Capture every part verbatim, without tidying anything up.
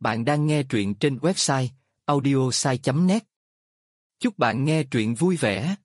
Bạn đang nghe truyện trên website audiosai chấm net. Chúc bạn nghe truyện vui vẻ.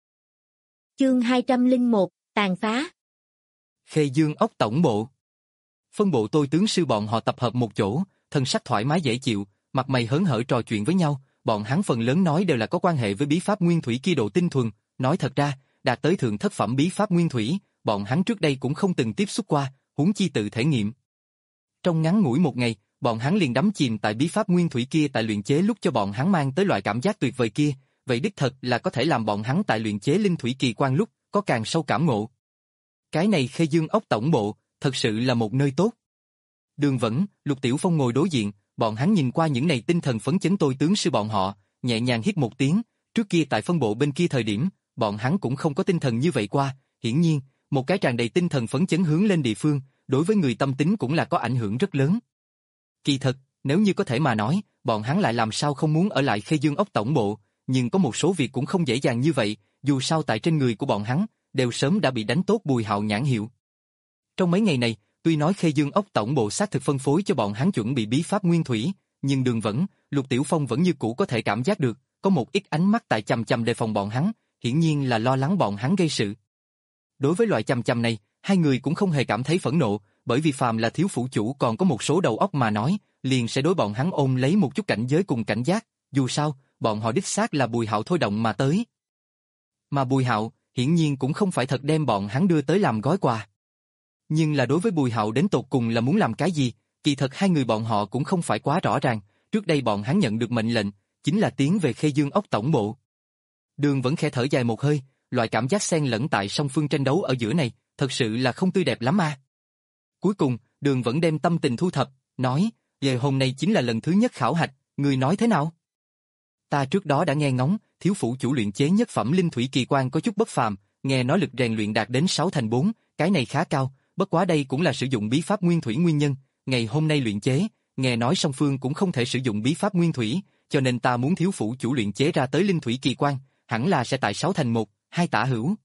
Chương hai trăm lẻ một, tàn phá. Khê Dương ốc tổng bộ. Phân bộ tôi tướng sư bọn họ tập hợp một chỗ, thân sắc thoải mái dễ chịu, mặt mày hớn hở trò chuyện với nhau, bọn hắn phần lớn nói đều là có quan hệ với bí pháp nguyên thủy kia độ tinh thuần, nói thật ra, đạt tới thượng thất phẩm bí pháp nguyên thủy, bọn hắn trước đây cũng không từng tiếp xúc qua, huống chi tự thể nghiệm. Trong ngắn ngủi một ngày, bọn hắn liền đắm chìm tại bí pháp nguyên thủy kia tại luyện chế lúc cho bọn hắn mang tới loại cảm giác tuyệt vời kia, vậy đích thật là có thể làm bọn hắn tại luyện chế linh thủy kỳ quan lúc có càng sâu cảm ngộ. Cái này Khê Dương ốc tổng bộ, thật sự là một nơi tốt. Đường Vẫn, Lục Tiểu Phong ngồi đối diện, bọn hắn nhìn qua những này tinh thần phấn chấn tôi tướng sư bọn họ, nhẹ nhàng hít một tiếng, trước kia tại phân bộ bên kia thời điểm, bọn hắn cũng không có tinh thần như vậy qua, hiển nhiên, một cái tràn đầy tinh thần phấn chấn hướng lên địa phương, đối với người tâm tính cũng là có ảnh hưởng rất lớn. Kỳ thật, nếu như có thể mà nói, bọn hắn lại làm sao không muốn ở lại Khê Dương ốc tổng bộ, nhưng có một số việc cũng không dễ dàng như vậy, dù sao tại trên người của bọn hắn, đều sớm đã bị đánh tốt Bùi Hạo nhãn hiệu. Trong mấy ngày này, tuy nói Khê Dương ốc tổng bộ xác thực phân phối cho bọn hắn chuẩn bị bí pháp nguyên thủy, nhưng Đường Vẫn, Lục Tiểu Phong vẫn như cũ có thể cảm giác được, có một ít ánh mắt tại chằm chằm đề phòng bọn hắn, hiển nhiên là lo lắng bọn hắn gây sự. Đối với loại chằm chằm này, hai người cũng không hề cảm thấy phẫn nộ, bởi vì phàm là thiếu phủ chủ còn có một số đầu óc mà nói, liền sẽ đối bọn hắn ôm lấy một chút cảnh giới cùng cảnh giác, dù sao, bọn họ đích xác là Bùi Hạo thôi động mà tới. Mà Bùi Hạo, hiển nhiên cũng không phải thật đem bọn hắn đưa tới làm gói quà. Nhưng là đối với Bùi Hạo đến tột cùng là muốn làm cái gì, kỳ thật hai người bọn họ cũng không phải quá rõ ràng, trước đây bọn hắn nhận được mệnh lệnh, chính là tiến về Khê Dương ốc tổng bộ. Đường Vẫn khẽ thở dài một hơi, loại cảm giác xen lẫn tại song phương tranh đấu ở giữa này, thật sự là không tươi đẹp lắm a. À. Cuối cùng, Đường Vẫn đem tâm tình thu thập, nói, về hôm nay chính là lần thứ nhất khảo hạch, người nói thế nào? Ta trước đó đã nghe ngóng, thiếu phủ chủ luyện chế nhất phẩm linh thủy kỳ quan có chút bất phàm, nghe nói lực rèn luyện đạt đến sáu thành bốn, cái này khá cao, bất quá đây cũng là sử dụng bí pháp nguyên thủy nguyên nhân, ngày hôm nay luyện chế, nghe nói song phương cũng không thể sử dụng bí pháp nguyên thủy, cho nên ta muốn thiếu phủ chủ luyện chế ra tới linh thủy kỳ quan, hẳn là sẽ tại sáu thành một, hai tả hữu.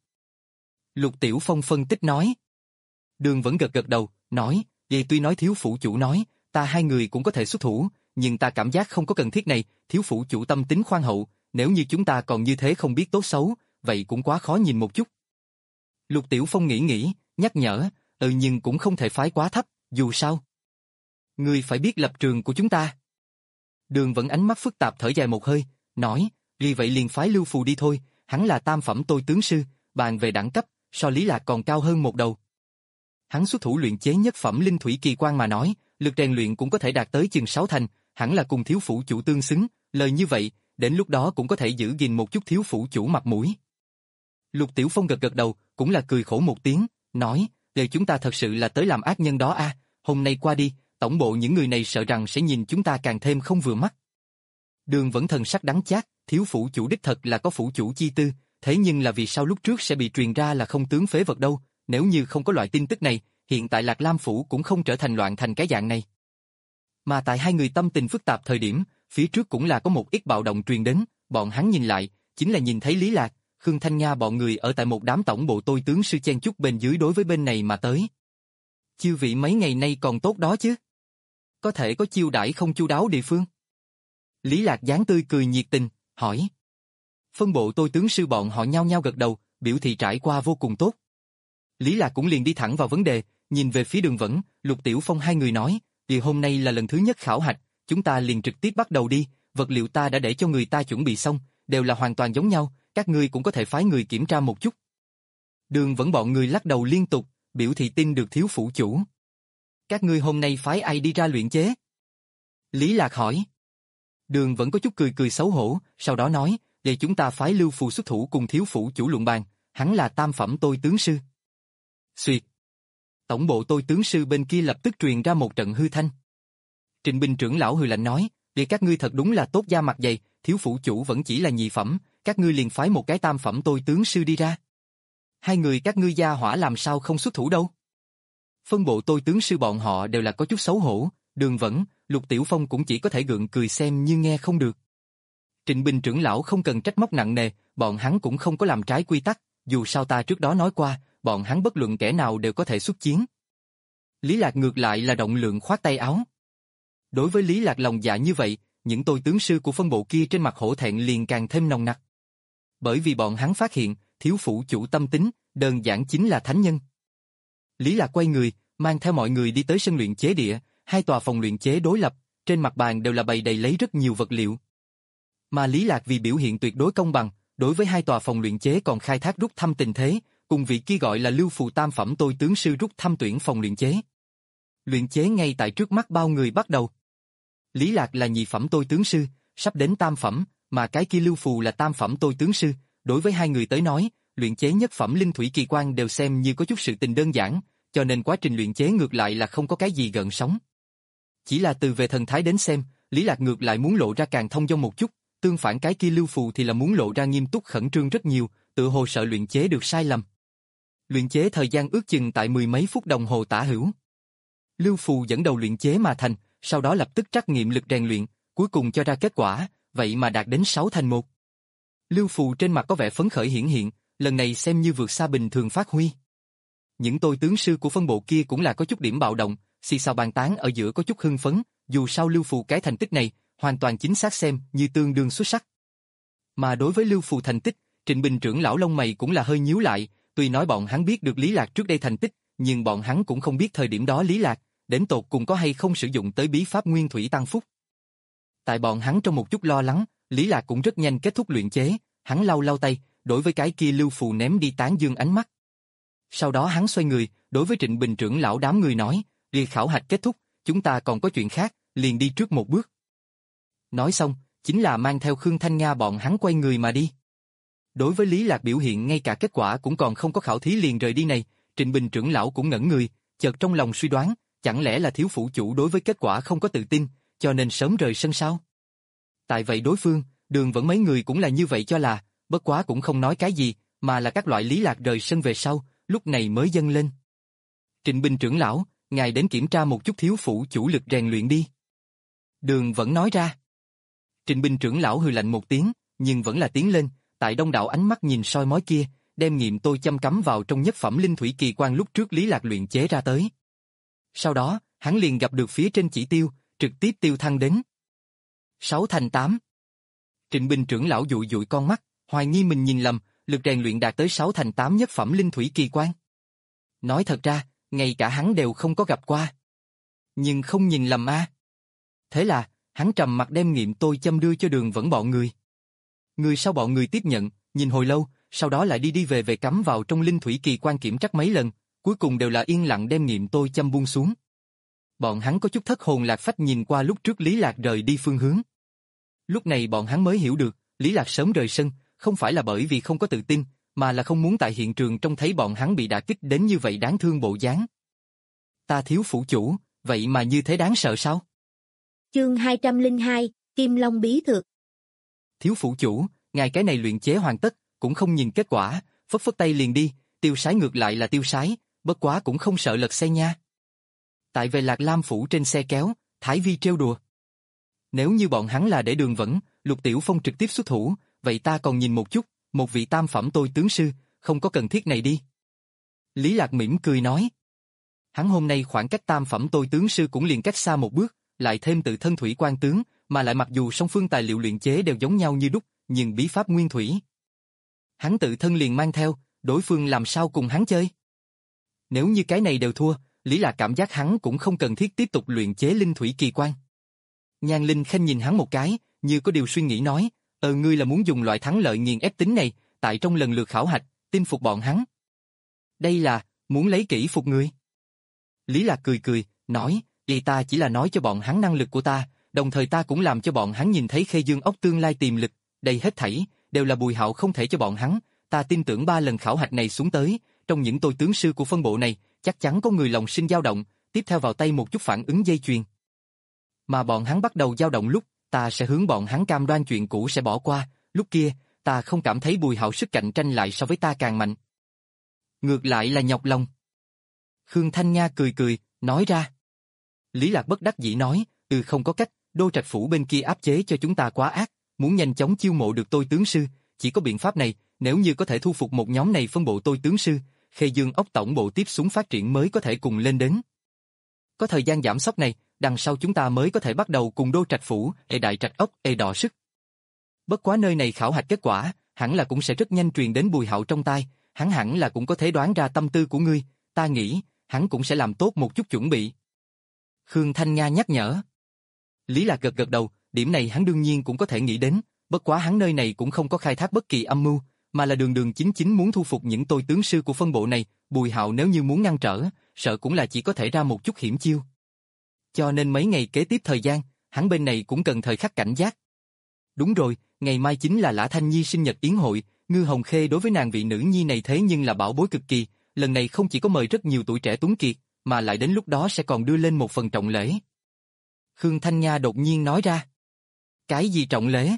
Lục Tiểu Phong phân tích nói. Đường Vẫn gật gật đầu, nói, vậy tuy nói thiếu phủ chủ nói, ta hai người cũng có thể xuất thủ, nhưng ta cảm giác không có cần thiết này, thiếu phủ chủ tâm tính khoan hậu, nếu như chúng ta còn như thế không biết tốt xấu, vậy cũng quá khó nhìn một chút. Lục Tiểu Phong nghĩ nghĩ, nhắc nhở, ừ nhưng cũng không thể phái quá thấp, dù sao. Ngươi phải biết lập trường của chúng ta. Đường Vẫn ánh mắt phức tạp thở dài một hơi, nói, vì vậy liền phái Lưu Phù đi thôi, hắn là tam phẩm tôi tướng sư, bàn về đẳng cấp, so Lý Lạc còn cao hơn một đầu. Hắn xuất thủ luyện chế nhất phẩm linh thủy kỳ quan mà nói, lực rèn luyện cũng có thể đạt tới chừng sáu thành, hẳn là cùng thiếu phủ chủ tương xứng, lời như vậy, đến lúc đó cũng có thể giữ gìn một chút thiếu phủ chủ mặt mũi. Lục Tiểu Phong gật gật đầu, cũng là cười khổ một tiếng, nói, lời chúng ta thật sự là tới làm ác nhân đó a, à, hôm nay qua đi, tổng bộ những người này sợ rằng sẽ nhìn chúng ta càng thêm không vừa mắt. Đường Vẫn thần sắc đắng chát, thiếu phủ chủ đích thật là có phủ chủ chi tư, thế nhưng là vì sao lúc trước sẽ bị truyền ra là không tướng phế vật đâu, nếu như không có loại tin tức này, hiện tại Lạc Lam phủ cũng không trở thành loạn thành cái dạng này. Mà tại hai người tâm tình phức tạp thời điểm, phía trước cũng là có một ít bạo động truyền đến, bọn hắn nhìn lại, chính là nhìn thấy Lý Lạc, Khương Thanh Nga bọn người ở tại một đám tổng bộ tôi tướng sư chen chúc bên dưới đối với bên này mà tới. Chư vị mấy ngày nay còn tốt đó chứ? Có thể có chiêu đãi không chu đáo địa phương? Lý Lạc dáng tươi cười nhiệt tình, hỏi. Phân bộ tôi tướng sư bọn họ nhao nhao gật đầu, biểu thị trải qua vô cùng tốt. Lý Lạc cũng liền đi thẳng vào vấn đề, nhìn về phía Đường Vẫn, Lục Tiểu Phong hai người nói, vì hôm nay là lần thứ nhất khảo hạch, chúng ta liền trực tiếp bắt đầu đi, vật liệu ta đã để cho người ta chuẩn bị xong, đều là hoàn toàn giống nhau, các ngươi cũng có thể phái người kiểm tra một chút. Đường Vẫn bọn người lắc đầu liên tục, biểu thị tin được thiếu phủ chủ. Các ngươi hôm nay phái ai đi ra luyện chế? Lý Lạc hỏi. Đường Vẫn có chút cười cười xấu hổ, sau đó nói, vậy chúng ta phái Lưu Phù xuất thủ cùng thiếu phủ chủ luận bàn, hắn là tam phẩm tôi tướng sư. Xuyệt. Tổng bộ tôi tướng sư bên kia lập tức truyền ra một trận hư thanh. Trịnh Bình trưởng lão hừ lạnh nói, vì các ngươi thật đúng là tốt da mặt dày, thiếu phủ chủ vẫn chỉ là nhị phẩm, các ngươi liền phái một cái tam phẩm tôi tướng sư đi ra. Hai người các ngươi gia hỏa làm sao không xuất thủ đâu? Phân bộ tôi tướng sư bọn họ đều là có chút xấu hổ, Đường Vẫn, Lục Tiểu Phong cũng chỉ có thể gượng cười xem như nghe không được. Trịnh Bình trưởng lão không cần trách móc nặng nề, bọn hắn cũng không có làm trái quy tắc, dù sao ta trước đó nói qua, bọn hắn bất luận kẻ nào đều có thể xuất chiến. Lý Lạc ngược lại là động lượng khoát tay áo. Đối với Lý Lạc lòng dạ như vậy, những tôi tướng sư của phân bộ kia trên mặt hổ thẹn liền càng thêm nồng nặc. Bởi vì bọn hắn phát hiện, thiếu phủ chủ tâm tính, đơn giản chính là thánh nhân. Lý Lạc quay người, mang theo mọi người đi tới sân luyện chế địa, hai tòa phòng luyện chế đối lập, trên mặt bàn đều là bày đầy lấy rất nhiều vật liệu. Mà Lý Lạc vì biểu hiện tuyệt đối công bằng, đối với hai tòa phòng luyện chế còn khai thác rút thăm tình thế, cùng vị kia gọi là Lưu Phù tam phẩm tôi tướng sư rút thăm tuyển phòng luyện chế. Luyện chế ngay tại trước mắt bao người bắt đầu. Lý Lạc là nhị phẩm tôi tướng sư, sắp đến tam phẩm, mà cái kia Lưu Phù là tam phẩm tôi tướng sư, đối với hai người tới nói, luyện chế nhất phẩm linh thủy kỳ quan đều xem như có chút sự tình đơn giản, cho nên quá trình luyện chế ngược lại là không có cái gì gợn sóng. Chỉ là từ về thần thái đến xem, Lý Lạc ngược lại muốn lộ ra càng thông dong một chút, tương phản cái kia Lưu Phù thì là muốn lộ ra nghiêm túc khẩn trương rất nhiều, tự hồ sợ luyện chế được sai lầm. Luyện chế thời gian ước chừng tại mười mấy phút đồng hồ tả hữu. Lưu Phù dẫn đầu luyện chế mà thành, sau đó lập tức trắc nghiệm lực rèn luyện, cuối cùng cho ra kết quả, vậy mà đạt đến sáu thành một. Lưu Phù trên mặt có vẻ phấn khởi hiển hiện, lần này xem như vượt xa bình thường phát huy. Những tôi tướng sư của phân bộ kia cũng là có chút điểm bạo động, xì xào bàn tán ở giữa có chút hưng phấn, dù sao Lưu Phù cái thành tích này, hoàn toàn chính xác xem như tương đương xuất sắc. Mà đối với Lưu Phù thành tích, Trịnh Bình trưởng lão lông mày cũng là hơi nhíu lại, tuy nói bọn hắn biết được Lý Lạc trước đây thành tích, nhưng bọn hắn cũng không biết thời điểm đó Lý Lạc, đến tột cùng có hay không sử dụng tới bí pháp nguyên thủy tăng phúc. Tại bọn hắn trong một chút lo lắng, Lý Lạc cũng rất nhanh kết thúc luyện chế, hắn lau lau tay, đối với cái kia Lưu Phù ném đi tán dương ánh mắt. Sau đó hắn xoay người, đối với Trịnh Bình trưởng lão đám người nói, đi khảo hạch kết thúc, chúng ta còn có chuyện khác, liền đi trước một bước. Nói xong, chính là mang theo Khương Thanh Nga bọn hắn quay người mà đi. Đối với Lý Lạc biểu hiện ngay cả kết quả cũng còn không có khảo thí liền rời đi này, Trịnh Bình trưởng lão cũng ngẩn người, chợt trong lòng suy đoán, chẳng lẽ là thiếu phủ chủ đối với kết quả không có tự tin, cho nên sớm rời sân sao? Tại vậy đối phương, Đường vẫn mấy người cũng là như vậy cho là, bất quá cũng không nói cái gì, mà là các loại Lý Lạc rời sân về sau, lúc này mới dâng lên. Trịnh Bình trưởng lão, ngài đến kiểm tra một chút thiếu phủ chủ lực rèn luyện đi. Đường vẫn nói ra. Trịnh Bình trưởng lão hừ lạnh một tiếng, nhưng vẫn là tiến lên, tại đông đảo ánh mắt nhìn soi mói kia, đem nghiệm tôi châm cắm vào trong nhất phẩm linh thủy kỳ quan lúc trước Lý Lạc luyện chế ra tới. Sau đó, hắn liền gặp được phía trên chỉ tiêu, trực tiếp tiêu thăng đến sáu thành tám. Trịnh Bình trưởng lão dụi dụi con mắt, hoài nghi mình nhìn lầm, lực rèn luyện đạt tới sáu thành tám nhất phẩm linh thủy kỳ quan. Nói thật ra, ngay cả hắn đều không có gặp qua. Nhưng không nhìn lầm a. À. Thế là, hắn trầm mặt đem nghiệm tôi châm đưa cho Đường vẫn bọn người. Người sau bọn người tiếp nhận, nhìn hồi lâu, sau đó lại đi đi về về cắm vào trong linh thủy kỳ quan kiểm trắc mấy lần, cuối cùng đều là yên lặng đem nghiệm tôi châm buông xuống. Bọn hắn có chút thất hồn lạc phách nhìn qua lúc trước Lý Lạc rời đi phương hướng. Lúc này bọn hắn mới hiểu được, Lý Lạc sớm rời sân, không phải là bởi vì không có tự tin, mà là không muốn tại hiện trường trông thấy bọn hắn bị đả kích đến như vậy đáng thương bộ dáng. Ta thiếu phủ chủ, vậy mà như thế đáng sợ sao? Chương hai trăm lẻ hai, Kim Long bí thực. Thiếu phủ chủ, ngài cái này luyện chế hoàn tất, cũng không nhìn kết quả, phất phất tay liền đi, tiêu sái ngược lại là tiêu sái, bất quá cũng không sợ lật xe nha. Tại về Lạc Lam phủ trên xe kéo, Thái Vi trêu đùa. Nếu như bọn hắn là để Đường Vẫn, Lục Tiểu Phong trực tiếp xuất thủ, vậy ta còn nhìn một chút, một vị tam phẩm tôi tướng sư, không có cần thiết này đi. Lý Lạc mỉm cười nói. Hắn hôm nay khoảng cách tam phẩm tôi tướng sư cũng liền cách xa một bước, lại thêm tự thân thủy quan tướng, mà lại mặc dù song phương tài liệu luyện chế đều giống nhau như đúc, nhưng bí pháp nguyên thủy. Hắn tự thân liền mang theo, đối phương làm sao cùng hắn chơi. Nếu như cái này đều thua, Lý Lạc cảm giác hắn cũng không cần thiết tiếp tục luyện chế linh thủy kỳ quan. Nhan Linh Khanh nhìn hắn một cái, như có điều suy nghĩ nói, ờ ngươi là muốn dùng loại thắng lợi nghiền ép tính này, tại trong lần lượt khảo hạch, tin phục bọn hắn. Đây là, muốn lấy kỹ phục người. Lý Lạc cười cười, nói, vậy ta chỉ là nói cho bọn hắn năng lực của ta, đồng thời ta cũng làm cho bọn hắn nhìn thấy Khê Dương ốc tương lai tiềm lực, đây hết thảy, đều là Bùi Hạo không thể cho bọn hắn, ta tin tưởng ba lần khảo hạch này xuống tới, trong những tôi tướng sư của phân bộ này, chắc chắn có người lòng sinh dao động, tiếp theo vào tay một chút phản ứng dây chuyền. Mà bọn hắn bắt đầu dao động lúc, ta sẽ hướng bọn hắn cam đoan chuyện cũ sẽ bỏ qua, lúc kia, ta không cảm thấy Bùi Hạo sức cạnh tranh lại so với ta càng mạnh. Ngược lại là nhọc lòng. Khương Thanh Nga cười cười, nói ra. Lý Lạc bất đắc dĩ nói, ừ không có cách, Đô Trạch phủ bên kia áp chế cho chúng ta quá ác, muốn nhanh chóng chiêu mộ được tôi tướng sư, chỉ có biện pháp này, nếu như có thể thu phục một nhóm này phân bộ tôi tướng sư, Khê Dương ốc tổng bộ tiếp xuống phát triển mới có thể cùng lên đến. Có thời gian giảm sóc này, đằng sau chúng ta mới có thể bắt đầu cùng đô trạch phủ, ê đại trạch ốc, ê đọ sức. Bất quá nơi này khảo hạch kết quả, hẳn là cũng sẽ rất nhanh truyền đến Bùi Hạo trong tai, hắn hẳn là cũng có thể đoán ra tâm tư của ngươi, ta nghĩ, hắn cũng sẽ làm tốt một chút chuẩn bị. Khương Thanh Nga nhắc nhở. Lý Lạc gật gật đầu, điểm này hắn đương nhiên cũng có thể nghĩ đến, bất quá hắn nơi này cũng không có khai thác bất kỳ âm mưu, mà là đường đường chính chính muốn thu phục những tôi tướng sư của phân bộ này, Bùi Hạo nếu như muốn ngăn trở, sợ cũng là chỉ có thể ra một chút hiểm chiêu. Cho nên mấy ngày kế tiếp thời gian, hắn bên này cũng cần thời khắc cảnh giác. Đúng rồi, ngày mai chính là Lã Thanh Nhi sinh nhật yến hội, Ngư Hồng Khê đối với nàng vị nữ nhi này thế nhưng là bảo bối cực kỳ, lần này không chỉ có mời rất nhiều tuổi trẻ tuấn kiệt, mà lại đến lúc đó sẽ còn đưa lên một phần trọng lễ. Khương Thanh Nga đột nhiên nói ra. Cái gì trọng lễ?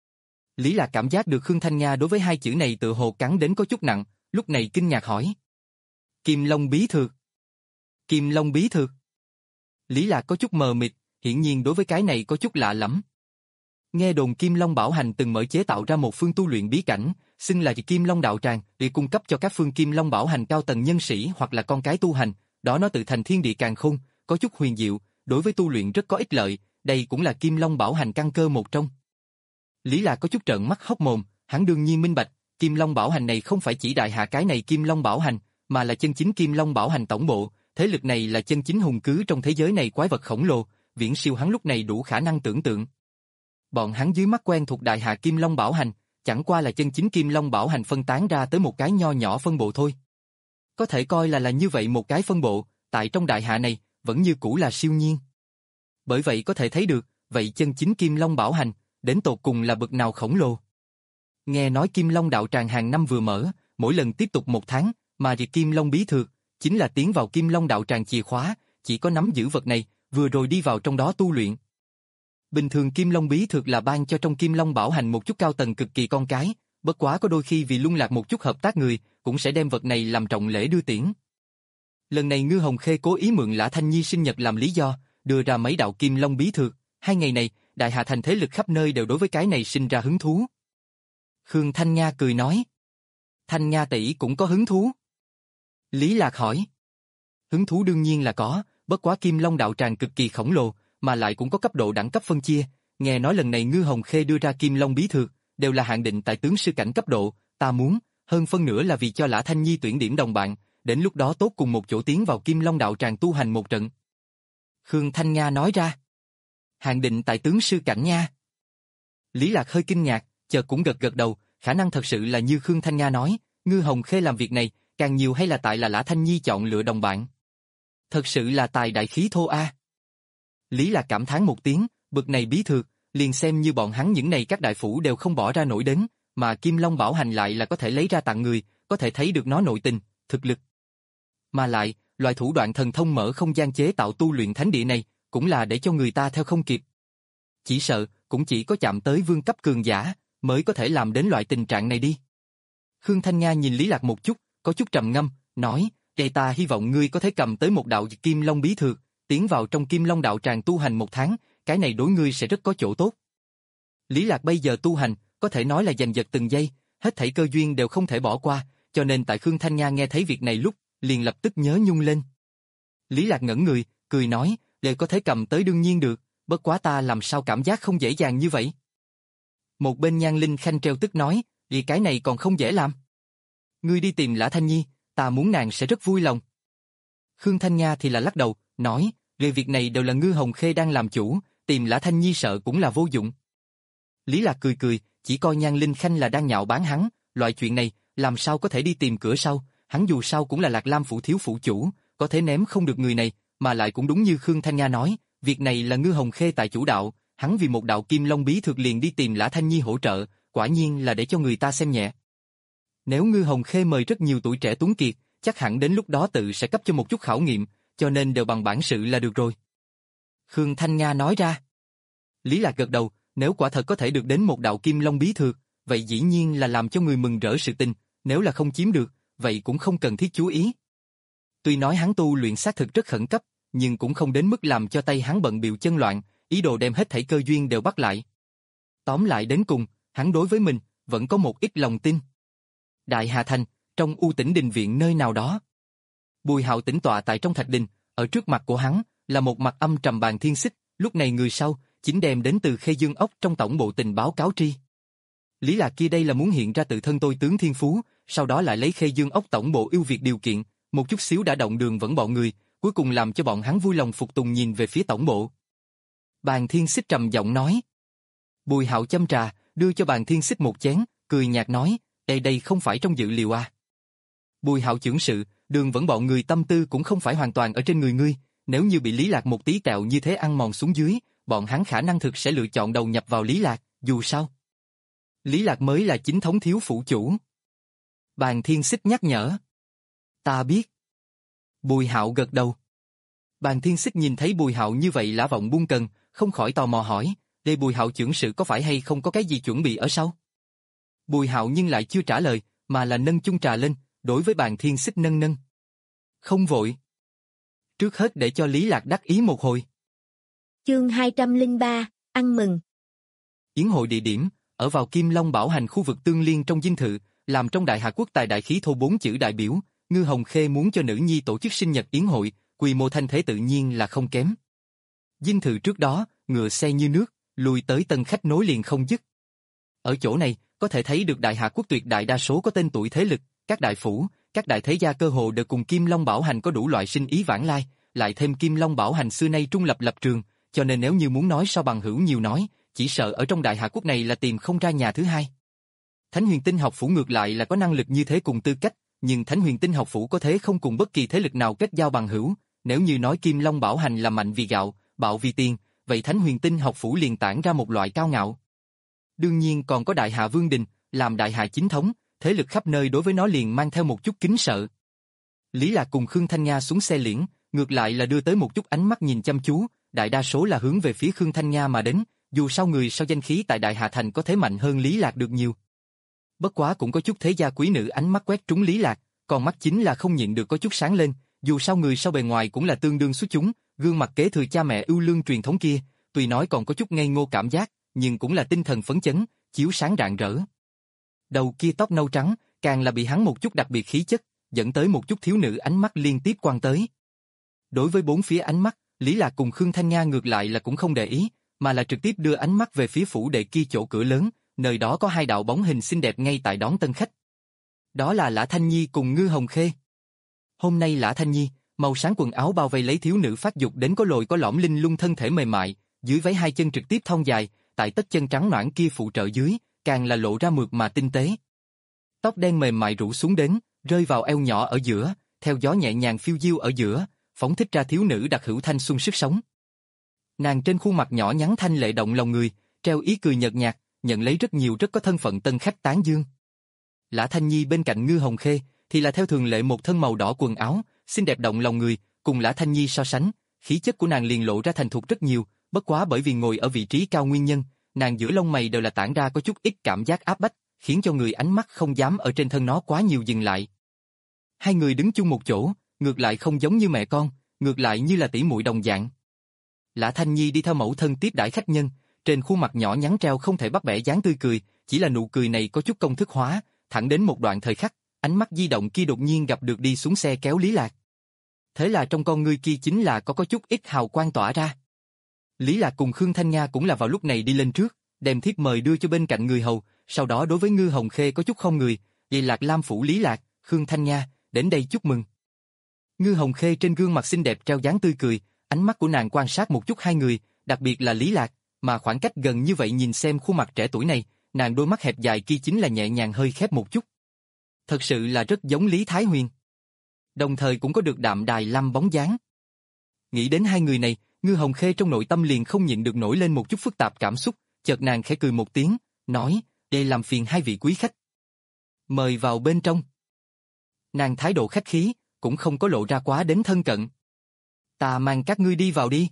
Lý Lạc cảm giác được Khương Thanh Nga đối với hai chữ này tự hồ cắn đến có chút nặng, lúc này kinh ngạc hỏi. Kim Long bí thược. Kim Long bí thược. Lý Lạc có chút mờ mịt, hiển nhiên đối với cái này có chút lạ lắm. Nghe đồn Kim Long Bảo Hành từng mở chế tạo ra một phương tu luyện bí cảnh, xưng là Kim Long Đạo Tràng, để cung cấp cho các phương Kim Long Bảo Hành cao tầng nhân sĩ hoặc là con cái tu hành, đó nó tự thành thiên địa càn khôn, có chút huyền diệu, đối với tu luyện rất có ích lợi, đây cũng là Kim Long Bảo Hành căn cơ một trong. Lý Lạc có chút trợn mắt hốc mồm, hắn đương nhiên minh bạch, Kim Long Bảo Hành này không phải chỉ đại hạ cái này Kim Long Bảo Hành, mà là chân chính Kim Long Bảo Hành tổng bộ, thế lực này là chân chính hùng cứ trong thế giới này quái vật khổng lồ, viễn siêu hắn lúc này đủ khả năng tưởng tượng. Bọn hắn dưới mắt quen thuộc đại hạ Kim Long Bảo Hành, chẳng qua là chân chính Kim Long Bảo Hành phân tán ra tới một cái nho nhỏ phân bộ thôi. Có thể coi là là như vậy một cái phân bộ, tại trong đại hạ này, vẫn như cũ là siêu nhiên. Bởi vậy có thể thấy được, vậy chân chính Kim Long Bảo Hành, đến tột cùng là bậc nào khổng lồ. Nghe nói Kim Long Đạo Tràng hàng năm vừa mở, mỗi lần tiếp tục một tháng, mà việc Kim Long Bí Thược, chính là tiến vào Kim Long Đạo Tràng chìa khóa, chỉ có nắm giữ vật này, vừa rồi đi vào trong đó tu luyện. Bình thường Kim Long Bí Thược là ban cho trong Kim Long Bảo Hành một chút cao tầng cực kỳ con cái, bất quá có đôi khi vì lung lạc một chút hợp tác người, cũng sẽ đem vật này làm trọng lễ đưa tiễn. Lần này Ngư Hồng Khê cố ý mượn Lã Thanh Nhi sinh nhật làm lý do, đưa ra mấy đạo Kim Long Bí Thược, hai ngày này, đại hạ thành thế lực khắp nơi đều đối với cái này sinh ra hứng thú. Khương Thanh Nga cười nói. Thanh Nga tỷ cũng có hứng thú. Lý Lạc hỏi. Hứng thú đương nhiên là có, bất quá Kim Long Đạo Tràng cực kỳ khổng lồ, mà lại cũng có cấp độ đẳng cấp phân chia, nghe nói lần này Ngư Hồng Khê đưa ra Kim Long Bí Thược, đều là hạn định tại tướng sư cảnh cấp độ, ta muốn, hơn phân nửa là vì cho Lã Thanh Nhi tuyển điểm đồng bạn, đến lúc đó tốt cùng một chỗ tiến vào Kim Long Đạo Tràng tu hành một trận. Khương Thanh Nga nói ra. Hạn định tại tướng sư cảnh nha. Lý Lạc hơi kinh ngạc, chợt cũng gật gật đầu, khả năng thật sự là như Khương Thanh Nga nói, Ngư Hồng Khê làm việc này, càng nhiều hay là tại là Lã Thanh Nhi chọn lựa đồng bạn. Thật sự là tài đại khí thô a. Lý Lạc cảm thán một tiếng, bực này bí thược, liền xem như bọn hắn những này các đại phủ đều không bỏ ra nổi đến, mà Kim Long Bảo Hành lại là có thể lấy ra tặng người, có thể thấy được nó nội tình, thực lực. Mà lại, loại thủ đoạn thần thông mở không gian chế tạo tu luyện thánh địa này, cũng là để cho người ta theo không kịp. Chỉ sợ, cũng chỉ có chạm tới vương cấp cường giả, mới có thể làm đến loại tình trạng này đi. Khương Thanh Nga nhìn Lý Lạc một chút, có chút trầm ngâm, nói, "Vậy ta hy vọng ngươi có thể cầm tới một đạo Kim Long Bí Thược, tiến vào trong Kim Long Đạo Tràng tu hành một tháng, cái này đối ngươi sẽ rất có chỗ tốt." Lý Lạc bây giờ tu hành, có thể nói là giành giật từng giây, hết thảy cơ duyên đều không thể bỏ qua, cho nên tại Khương Thanh Nga nghe thấy việc này lúc, liền lập tức nhớ nhung lên. Lý Lạc ngẩn người, cười nói, "Để có thể cầm tới đương nhiên được, bất quá ta làm sao cảm giác không dễ dàng như vậy?" Một bên Nhan Linh Khanh treo tức nói, "Vì cái này còn không dễ làm. Ngươi đi tìm Lã Thanh Nhi, ta muốn nàng sẽ rất vui lòng." Khương Thanh Nga thì là lắc đầu, nói, "Về việc này đều là Ngư Hồng Khê đang làm chủ, tìm Lã Thanh Nhi sợ cũng là vô dụng." Lý Lạc cười cười, chỉ coi Nhan Linh Khanh là đang nhạo báng hắn, loại chuyện này, làm sao có thể đi tìm cửa sau, hắn dù sao cũng là Lạc Lam phủ thiếu phủ chủ, có thể ném không được người này, mà lại cũng đúng như Khương Thanh Nga nói, việc này là Ngư Hồng Khê tại chủ đạo, hắn vì một đạo Kim Long Bí Thược liền đi tìm Lã Thanh Nhi hỗ trợ, quả nhiên là để cho người ta xem nhẹ. Nếu Ngư Hồng Khê mời rất nhiều tuổi trẻ tuấn kiệt, chắc hẳn đến lúc đó tự sẽ cấp cho một chút khảo nghiệm, cho nên đều bằng bản sự là được rồi. Khương Thanh Nga nói ra. Lý Lạc gật đầu, nếu quả thật có thể được đến một đạo Kim Long Bí Thược, vậy dĩ nhiên là làm cho người mừng rỡ sự tình, nếu là không chiếm được, vậy cũng không cần thiết chú ý. Tuy nói hắn tu luyện xác thực rất khẩn cấp, nhưng cũng không đến mức làm cho tay hắn bận bịu chân loạn, ý đồ đem hết thảy cơ duyên đều bắt lại. Tóm lại đến cùng, hắn đối với mình, vẫn có một ít lòng tin. Đại Hà Thành, trong U Tĩnh Đình viện nơi nào đó. Bùi Hạo tĩnh tọa tại trong thạch đình, ở trước mặt của hắn, là một mặt âm trầm Bàn Thiên Xích, lúc này người sau, chính đem đến từ Khê Dương Ốc trong tổng bộ tình báo cáo tri. Lý Lạc kia đây là muốn hiện ra tự thân tôi tướng thiên phú, sau đó lại lấy Khê Dương Ốc tổng bộ ưu việt điều kiện, một chút xíu đã động đường vẫn bọn người, cuối cùng làm cho bọn hắn vui lòng phục tùng nhìn về phía tổng bộ. Bàn Thiên Xích trầm giọng nói. Bùi Hạo châm trà, đưa cho Bàn Thiên Xích một chén, cười nhạt nói, đây đây không phải trong dự liệu à. Bùi Hạo chưởng sự, đường vẫn bọn người tâm tư cũng không phải hoàn toàn ở trên người ngươi, nếu như bị Lý Lạc một tí tẹo như thế ăn mòn xuống dưới, bọn hắn khả năng thực sẽ lựa chọn đầu nhập vào Lý Lạc, dù sao. Lý Lạc mới là chính thống thiếu phủ chủ. Bàn Thiên Xích nhắc nhở. Ta biết. Bùi Hạo gật đầu. Bàn Thiên Xích nhìn thấy Bùi Hạo như vậy lã vọng buông cần, không khỏi tò mò hỏi, đây Bùi Hạo chưởng sự có phải hay không có cái gì chuẩn bị ở sau? Bùi Hạo nhưng lại chưa trả lời, mà là nâng chung trà lên, đối với Bàn Thiên Xích nâng nâng. Không vội. Trước hết để cho Lý Lạc đắc ý một hồi. Chương hai trăm lẻ ba, ăn mừng. Yến hội địa điểm, ở vào Kim Long Bảo Hành khu vực Tương Liên trong dinh thự, làm trong Đại Hạ Quốc tài đại khí thô bốn chữ đại biểu, Ngư Hồng Khê muốn cho nữ nhi tổ chức sinh nhật yến hội, quy mô thanh thế tự nhiên là không kém. Dinh thự trước đó, ngựa xe như nước, lùi tới tân khách nối liền không dứt. Ở chỗ này, có thể thấy được Đại Hạ Quốc tuyệt đại đa số có tên tuổi thế lực, các đại phủ, các đại thế gia cơ hồ đều cùng Kim Long Bảo Hành có đủ loại sinh ý vãng lai, lại thêm Kim Long Bảo Hành xưa nay trung lập lập trường, cho nên nếu như muốn nói so bằng hữu nhiều nói, chỉ sợ ở trong Đại Hạ Quốc này là tìm không ra nhà thứ hai. Thánh Huyền Tinh học phủ ngược lại là có năng lực như thế cùng tư cách, nhưng Thánh Huyền Tinh học phủ có thế không cùng bất kỳ thế lực nào kết giao bằng hữu, nếu như nói Kim Long Bảo Hành là mạnh vì gạo, bạo vì tiền, vậy Thánh Huyền Tinh học phủ liền tản ra một loại cao ngạo. Đương nhiên còn có Đại Hạ Vương Đình, làm Đại Hạ chính thống, thế lực khắp nơi đối với nó liền mang theo một chút kính sợ. Lý Lạc cùng Khương Thanh Nga xuống xe liễn, ngược lại là đưa tới một chút ánh mắt nhìn chăm chú, đại đa số là hướng về phía Khương Thanh Nga mà đến, dù sao người sau danh khí tại Đại Hạ Thành có thế mạnh hơn Lý Lạc được nhiều. Bất quá cũng có chút thế gia quý nữ ánh mắt quét trúng Lý Lạc, còn mắt chính là không nhịn được có chút sáng lên, dù sao người sau bề ngoài cũng là tương đương xuất chúng, gương mặt kế thừa cha mẹ ưu lương truyền thống kia, tuy nói còn có chút ngây ngô cảm giác, nhưng cũng là tinh thần phấn chấn, chiếu sáng rạng rỡ. Đầu kia tóc nâu trắng, càng là bị hắn một chút đặc biệt khí chất, dẫn tới một chút thiếu nữ ánh mắt liên tiếp quan tới. Đối với bốn phía ánh mắt, Lý Lạc cùng Khương Thanh Nga ngược lại là cũng không để ý, mà là trực tiếp đưa ánh mắt về phía phủ đệ kia chỗ cửa lớn, nơi đó có hai đạo bóng hình xinh đẹp ngay tại đón tân khách. Đó là Lã Thanh Nhi cùng Ngư Hồng Khê. Hôm nay Lã Thanh Nhi, màu sáng quần áo bao vây lấy thiếu nữ phát dục đến có lồi có lõm linh lung thân thể mềm mại, dưới váy hai chân trực tiếp thon dài, tại tất chân trắng nõn kia phụ trợ dưới, càng là lộ ra mượt mà tinh tế. Tóc đen mềm mại rủ xuống đến, rơi vào eo nhỏ ở giữa, theo gió nhẹ nhàng phiêu diêu ở giữa, phóng thích ra thiếu nữ đặc hữu thanh xuân sức sống. Nàng trên khuôn mặt nhỏ nhắn thanh lệ động lòng người, treo ý cười nhợt nhạt, nhận lấy rất nhiều rất có thân phận tân khách tán dương. Lã Thanh Nhi bên cạnh Ngư Hồng Khê thì là theo thường lệ một thân màu đỏ quần áo, xinh đẹp động lòng người, cùng Lã Thanh Nhi so sánh, khí chất của nàng liền lộ ra thành thục rất nhiều, bất quá bởi vì ngồi ở vị trí cao nguyên nhân, nàng giữa lông mày đều là tản ra có chút ít cảm giác áp bách, khiến cho người ánh mắt không dám ở trên thân nó quá nhiều dừng lại. Hai người đứng chung một chỗ, ngược lại không giống như mẹ con, ngược lại như là tỷ muội đồng dạng. Lã Thanh Nhi đi theo mẫu thân tiếp đãi khách nhân, trên khuôn mặt nhỏ nhắn treo không thể bắt bẻ dáng tươi cười, chỉ là nụ cười này có chút công thức hóa, thẳng đến một đoạn thời khắc, ánh mắt di động kia đột nhiên gặp được đi xuống xe kéo Lý Lạc. Thế là trong con ngươi kia chính là có có chút ít hào quang tỏa ra. Lý Lạc cùng Khương Thanh Nga cũng là vào lúc này đi lên trước, đem thiếp mời đưa cho bên cạnh người hầu, sau đó đối với Ngư Hồng Khê có chút không người, vậy Lạc Lam phủ Lý Lạc, Khương Thanh Nga, đến đây chúc mừng. Ngư Hồng Khê trên gương mặt xinh đẹp treo dáng tươi cười, ánh mắt của nàng quan sát một chút hai người, đặc biệt là Lý Lạc, mà khoảng cách gần như vậy nhìn xem khuôn mặt trẻ tuổi này, nàng đôi mắt hẹp dài kia chính là nhẹ nhàng hơi khép một chút. Thật sự là rất giống Lý Thái Huyền. Đồng thời cũng có được đạm đài lâm bóng dáng. Nghĩ đến hai người này, Ngư Hồng Khê trong nội tâm liền không nhịn được nổi lên một chút phức tạp cảm xúc, chợt nàng khẽ cười một tiếng, nói, đây làm phiền hai vị quý khách. Mời vào bên trong. Nàng thái độ khách khí, cũng không có lộ ra quá đến thân cận. Ta mang các ngươi đi vào đi.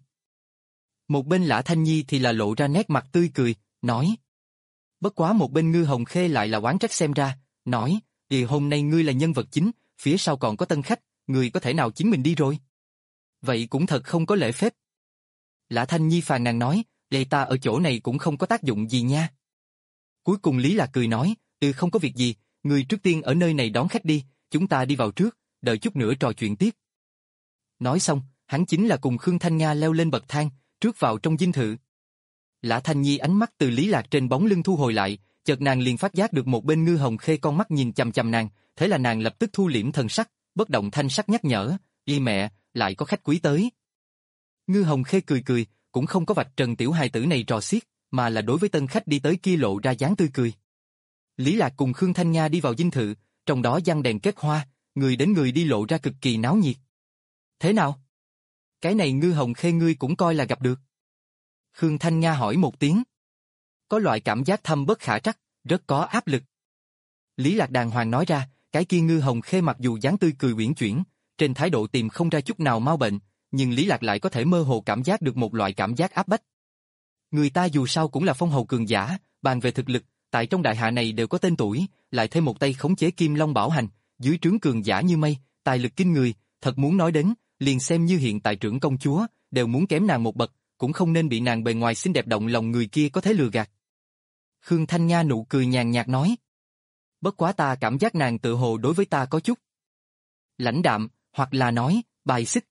Một bên Lã Thanh Nhi thì là lộ ra nét mặt tươi cười, nói. Bất quá một bên Ngư Hồng Khê lại là oán trách xem ra, nói, thì hôm nay ngươi là nhân vật chính, phía sau còn có tân khách, ngươi có thể nào chính mình đi rồi? Vậy cũng thật không có lễ phép. Lã Thanh Nhi phàn nàn nói, lệ ta ở chỗ này cũng không có tác dụng gì nha. Cuối cùng Lý Lạc cười nói, ừ không có việc gì, ngươi trước tiên ở nơi này đón khách đi, chúng ta đi vào trước, đợi chút nữa trò chuyện tiếp. Nói xong, hắn chính là cùng Khương Thanh Nga leo lên bậc thang, trước vào trong dinh thự. Lã Thanh Nhi ánh mắt từ Lý Lạc trên bóng lưng thu hồi lại, chợt nàng liền phát giác được một bên Ngư Hồng Khê con mắt nhìn chằm chằm nàng, thế là nàng lập tức thu liễm thần sắc, bất động thanh sắc nhắc nhở, y mẹ, lại có khách quý tới. Ngư Hồng Khê cười cười, cũng không có vạch trần tiểu hài tử này trò xiết, mà là đối với tân khách đi tới kia lộ ra dáng tươi cười. Lý Lạc cùng Khương Thanh Nga đi vào dinh thự, trong đó giăng đèn kết hoa, người đến người đi lộ ra cực kỳ náo nhiệt. Thế nào? Cái này Ngư Hồng Khê ngươi cũng coi là gặp được. Khương Thanh Nga hỏi một tiếng. Có loại cảm giác thâm bất khả trắc, rất có áp lực. Lý Lạc đàng hoàng nói ra, cái kia Ngư Hồng Khê mặc dù dáng tươi cười uyển chuyển, trên thái độ tìm không ra chút nào mau bệnh, nhưng Lý Lạc lại có thể mơ hồ cảm giác được một loại cảm giác áp bách. Người ta dù sao cũng là phong hầu cường giả, bàn về thực lực, tại trong đại hạ này đều có tên tuổi, lại thêm một tay khống chế Kim Long Bảo Hành, dưới trướng cường giả như mây, tài lực kinh người, thật muốn nói đến, liền xem như hiện tại trưởng công chúa, đều muốn kém nàng một bậc, cũng không nên bị nàng bề ngoài xinh đẹp động lòng người kia có thể lừa gạt. Khương Thanh Nga nụ cười nhàn nhạt nói. Bất quá ta cảm giác nàng tự hồ đối với ta có chút lãnh đạm, hoặc là nói, bài xích.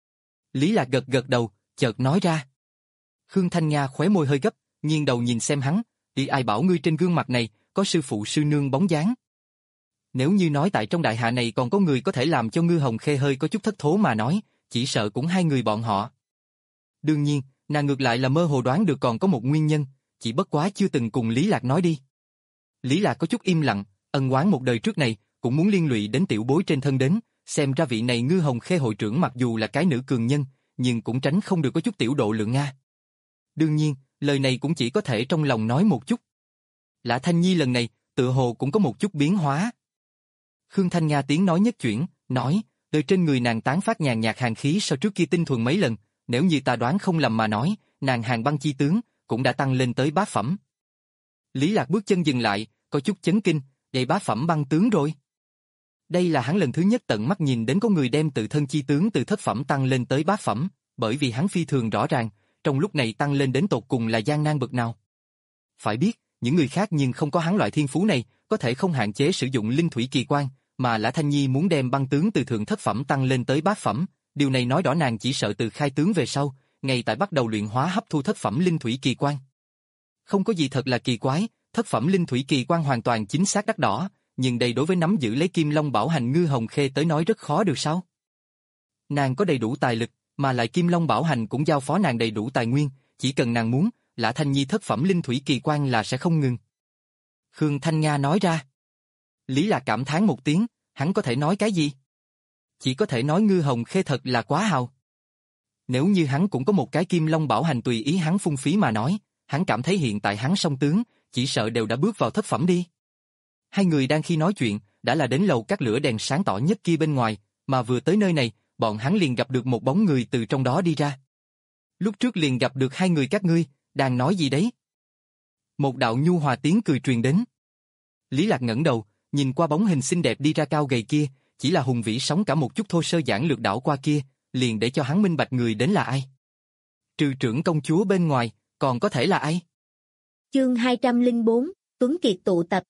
Lý Lạc gật gật đầu, chợt nói ra. Khương Thanh Nga khóe môi hơi gấp, nghiêng đầu nhìn xem hắn, đi ai bảo ngươi trên gương mặt này, có sư phụ sư nương bóng dáng. Nếu như nói tại trong đại hạ này còn có người có thể làm cho Ngư Hồng Khê hơi có chút thất thố mà nói, chỉ sợ cũng hai người bọn họ. Đương nhiên, nàng ngược lại là mơ hồ đoán được còn có một nguyên nhân, chỉ bất quá chưa từng cùng Lý Lạc nói đi. Lý Lạc có chút im lặng, ân oán một đời trước này, cũng muốn liên lụy đến tiểu bối trên thân đến, xem ra vị này Ngư Hồng Khê hội trưởng mặc dù là cái nữ cường nhân, nhưng cũng tránh không được có chút tiểu độ lượng Nga. Đương nhiên, lời này cũng chỉ có thể trong lòng nói một chút. Lã Thanh Nhi lần này, tự hồ cũng có một chút biến hóa. Khương Thanh Nga tiếng nói nhất chuyển, nói, từ trên người nàng tán phát nhàn nhạt hàn khí so trước kia tinh thuần mấy lần, nếu như ta đoán không lầm mà nói, nàng Hàn Băng chi tướng, cũng đã tăng lên tới bát phẩm. Lý Lạc bước chân dừng lại, có chút chấn kinh, vậy bát phẩm băng tướng rồi. Đây là hắn lần thứ nhất tận mắt nhìn đến có người đem tự thân chi tướng từ thất phẩm tăng lên tới bát phẩm, bởi vì hắn phi thường rõ ràng, trong lúc này tăng lên đến tột cùng là gian nan bậc nào. Phải biết, những người khác nhưng không có hắn loại thiên phú này, có thể không hạn chế sử dụng linh thủy kỳ quan, mà Lã Thanh Nhi muốn đem băng tướng từ thượng thất phẩm tăng lên tới bát phẩm, điều này nói rõ nàng chỉ sợ từ khai tướng về sau, ngay tại bắt đầu luyện hóa hấp thu thất phẩm linh thủy kỳ quan. Không có gì thật là kỳ quái, thất phẩm linh thủy kỳ quan hoàn toàn chính xác đắt đỏ, nhưng đây đối với nắm giữ lấy Kim Long Bảo Hành Ngư Hồng Khê tới nói rất khó được sao? Nàng có đầy đủ tài lực, mà lại Kim Long Bảo Hành cũng giao phó nàng đầy đủ tài nguyên, chỉ cần nàng muốn, Lã Thanh Nhi thất phẩm linh thủy kỳ quan là sẽ không ngừng. Khương Thanh Nga nói ra. Lý Lạc cảm thán một tiếng, hắn có thể nói cái gì? Chỉ có thể nói Ngư Hồng Khê thật là quá hào. Nếu như hắn cũng có một cái Kim Long Bảo Hành tùy ý hắn phung phí mà nói, hắn cảm thấy hiện tại hắn song tướng, chỉ sợ đều đã bước vào thất phẩm đi. Hai người đang khi nói chuyện, đã là đến lầu các lửa đèn sáng tỏ nhất kia bên ngoài, mà vừa tới nơi này, bọn hắn liền gặp được một bóng người từ trong đó đi ra. Lúc trước liền gặp được hai người các ngươi, đang nói gì đấy? Một đạo nhu hòa tiếng cười truyền đến. Lý Lạc ngẩng đầu, nhìn qua bóng hình xinh đẹp đi ra cao gầy kia, chỉ là hùng vĩ sống cả một chút thô sơ giản lược đảo qua kia, liền để cho hắn minh bạch người đến là ai. Trừ trưởng công chúa bên ngoài, còn có thể là ai? Chương hai trăm lẻ bốn, Tuấn Kiệt tụ tập.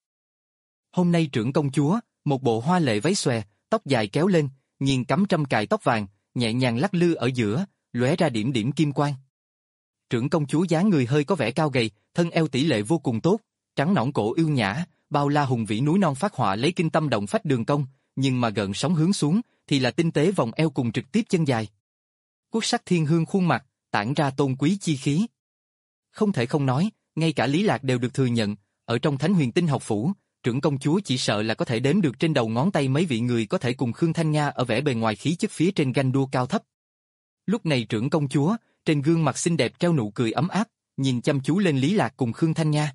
Hôm nay trưởng công chúa, một bộ hoa lệ váy xòe, tóc dài kéo lên, nghiêng cắm trăm cài tóc vàng, nhẹ nhàng lắc lư ở giữa, lóe ra điểm điểm kim quang. Trưởng công chúa dáng người hơi có vẻ cao gầy, thân eo tỷ lệ vô cùng tốt, trắng nõn cổ yêu nhã, bao la hùng vĩ núi non phát họa lấy kinh tâm động phách đường cong, nhưng mà gợn sóng hướng xuống thì là tinh tế vòng eo cùng trực tiếp chân dài. Quốc sắc thiên hương khuôn mặt, tản ra tôn quý chi khí. Không thể không nói, ngay cả Lý Lạc đều được thừa nhận, ở trong Thánh Huyền Tinh học phủ, trưởng công chúa chỉ sợ là có thể đếm được trên đầu ngón tay mấy vị người có thể cùng Khương Thanh Nga ở vẻ bề ngoài khí chất phía trên ganh đua cao thấp. Lúc này trưởng công chúa, trên gương mặt xinh đẹp treo nụ cười ấm áp, nhìn chăm chú lên Lý Lạc cùng Khương Thanh Nga.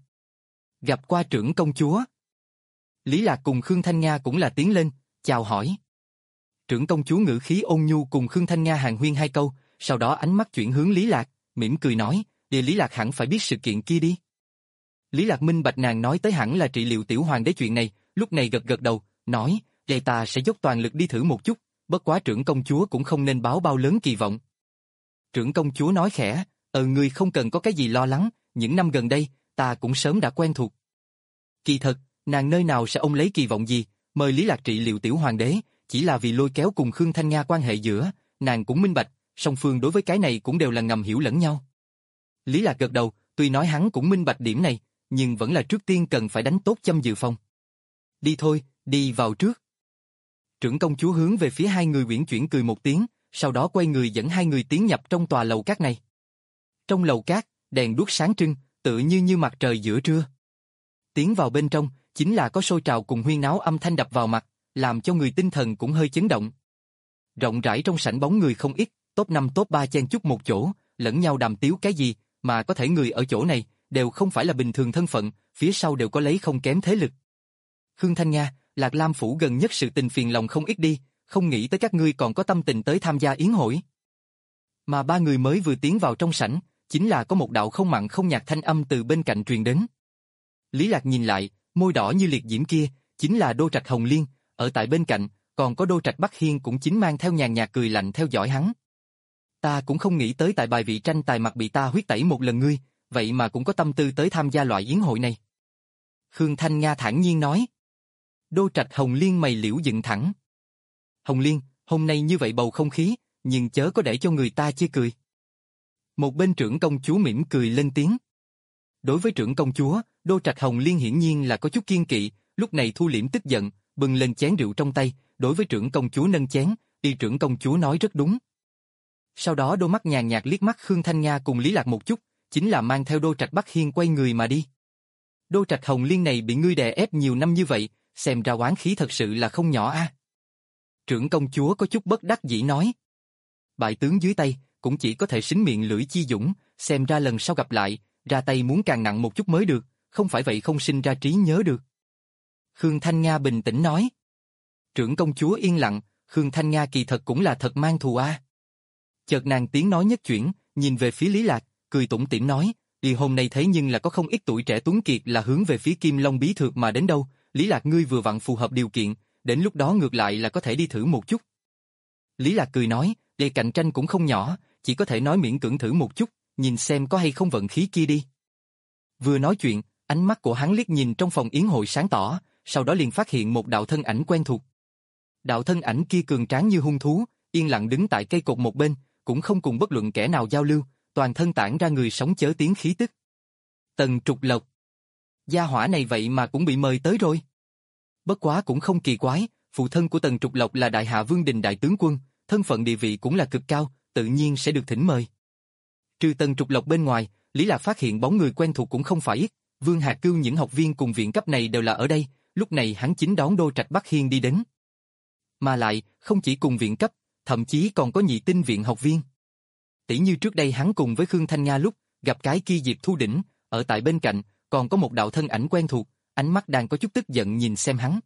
Gặp qua trưởng công chúa. Lý Lạc cùng Khương Thanh Nga cũng là tiến lên, chào hỏi. Trưởng công chúa ngữ khí ôn nhu cùng Khương Thanh Nga hàn huyên hai câu, sau đó ánh mắt chuyển hướng Lý Lạc, mỉm cười nói, "Địa Lý Lạc hẳn phải biết sự kiện kia đi." Lý Lạc minh bạch nàng nói tới hẳn là trị liệu tiểu hoàng đế chuyện này, lúc này gật gật đầu, nói, "Vậy ta sẽ dốc toàn lực đi thử một chút, bất quá trưởng công chúa cũng không nên báo bao lớn kỳ vọng." Trưởng công chúa nói khẽ, "Ờ ngươi không cần có cái gì lo lắng, những năm gần đây, ta cũng sớm đã quen thuộc." Kỳ thật, nàng nơi nào sẽ ông lấy kỳ vọng gì, mời Lý Lạc trị liệu tiểu hoàng đế, chỉ là vì lôi kéo cùng Khương Thanh Nga quan hệ giữa, nàng cũng minh bạch, song phương đối với cái này cũng đều là ngầm hiểu lẫn nhau. Lý Lạc gật đầu, tuy nói hắn cũng minh bạch điểm này, nhưng vẫn là trước tiên cần phải đánh tốt châm dự phòng. Đi thôi, đi vào trước. Trưởng công chúa hướng về phía hai người uyển chuyển cười một tiếng, sau đó quay người dẫn hai người tiến nhập trong tòa lầu cát này. Trong lầu cát, đèn đuốc sáng trưng, tựa như như mặt trời giữa trưa. Tiến vào bên trong, chính là có sôi trào cùng huyên náo âm thanh đập vào mặt, làm cho người tinh thần cũng hơi chấn động. Rộng rãi trong sảnh bóng người không ít, top năm top ba chen chúc một chỗ, lẫn nhau đàm tiếu cái gì, mà có thể người ở chỗ này, đều không phải là bình thường thân phận, phía sau đều có lấy không kém thế lực. Khương Thanh Nga, Lạc Lam phủ gần nhất sự tình phiền lòng không ít đi, không nghĩ tới các ngươi còn có tâm tình tới tham gia yến hội. Mà ba người mới vừa tiến vào trong sảnh, chính là có một đạo không mặn không nhạt thanh âm từ bên cạnh truyền đến. Lý Lạc nhìn lại, môi đỏ như liệt diễm kia, chính là Đô Trạch Hồng Liên, ở tại bên cạnh, còn có Đô Trạch Bắc Hiên cũng chính mang theo nhàn nhạt cười lạnh theo dõi hắn. Ta cũng không nghĩ tới tại bài vị tranh tài mặt bị ta huyết tẩy một lần ngươi, vậy mà cũng có tâm tư tới tham gia loại yến hội này. Khương Thanh Nga thản nhiên nói. Đô Trạch Hồng Liên mày liễu dựng thẳng. Hồng Liên, hôm nay như vậy bầu không khí, nhưng chớ có để cho người ta chê cười. Một bên trưởng công chúa mỉm cười lên tiếng. Đối với trưởng công chúa, Đô Trạch Hồng Liên hiển nhiên là có chút kiên kỵ, lúc này thu liễm tức giận, bưng lên chén rượu trong tay, đối với trưởng công chúa nâng chén, y trưởng công chúa nói rất đúng. Sau đó đôi mắt nhàn nhạt liếc mắt Khương Thanh Nga cùng Lý Lạc một chút, chính là mang theo Đô Trạch Bắc Hiên quay người mà đi. Đô Trạch Hồng Liên này bị ngươi đè ép nhiều năm như vậy, xem ra oán khí thật sự là không nhỏ a. Trưởng công chúa có chút bất đắc dĩ nói. Bại tướng dưới tay, cũng chỉ có thể xính miệng lưỡi chi dũng, xem ra lần sau gặp lại, ra tay muốn càng nặng một chút mới được, không phải vậy không sinh ra trí nhớ được. Khương Thanh Nga bình tĩnh nói. Trưởng công chúa yên lặng, Khương Thanh Nga kỳ thật cũng là thật mang thù a. Chợt nàng tiếng nói nhất chuyển, nhìn về phía Lý Lạc, cười tủm tỉm nói, đi hôm nay thấy nhưng là có không ít tuổi trẻ tuấn kiệt là hướng về phía Kim Long bí thược mà đến đâu, Lý Lạc ngươi vừa vặn phù hợp điều kiện, đến lúc đó ngược lại là có thể đi thử một chút. Lý Lạc cười nói, để cạnh tranh cũng không nhỏ, chỉ có thể nói miễn cưỡng thử một chút, nhìn xem có hay không vận khí kia đi. Vừa nói chuyện, ánh mắt của hắn liếc nhìn trong phòng yến hội sáng tỏ, sau đó liền phát hiện một đạo thân ảnh quen thuộc. Đạo thân ảnh kia cường tráng như hung thú, yên lặng đứng tại cây cột một bên, cũng không cùng bất luận kẻ nào giao lưu, toàn thân tản ra người sống chớ tiếng khí tức. Tần Trục Lộc. Gia hỏa này vậy mà cũng bị mời tới rồi. Bất quá cũng không kỳ quái, phụ thân của Tần Trục Lộc là Đại Hạ Vương Đình đại tướng quân, thân phận địa vị cũng là cực cao, tự nhiên sẽ được thỉnh mời. Trừ Tần Trục Lộc bên ngoài, Lý Lạc phát hiện bóng người quen thuộc cũng không phải ít, Vương Hạc Cưu những học viên cùng viện cấp này đều là ở đây, lúc này hắn chính đón Đô Trạch Bắc Hiên đi đến. Mà lại, không chỉ cùng viện cấp, thậm chí còn có nhị tinh viện học viên. Tỷ như trước đây hắn cùng với Khương Thanh Nga lúc gặp cái kia Diệp Thu Đỉnh, ở tại bên cạnh, còn có một đạo thân ảnh quen thuộc, ánh mắt đang có chút tức giận nhìn xem hắn.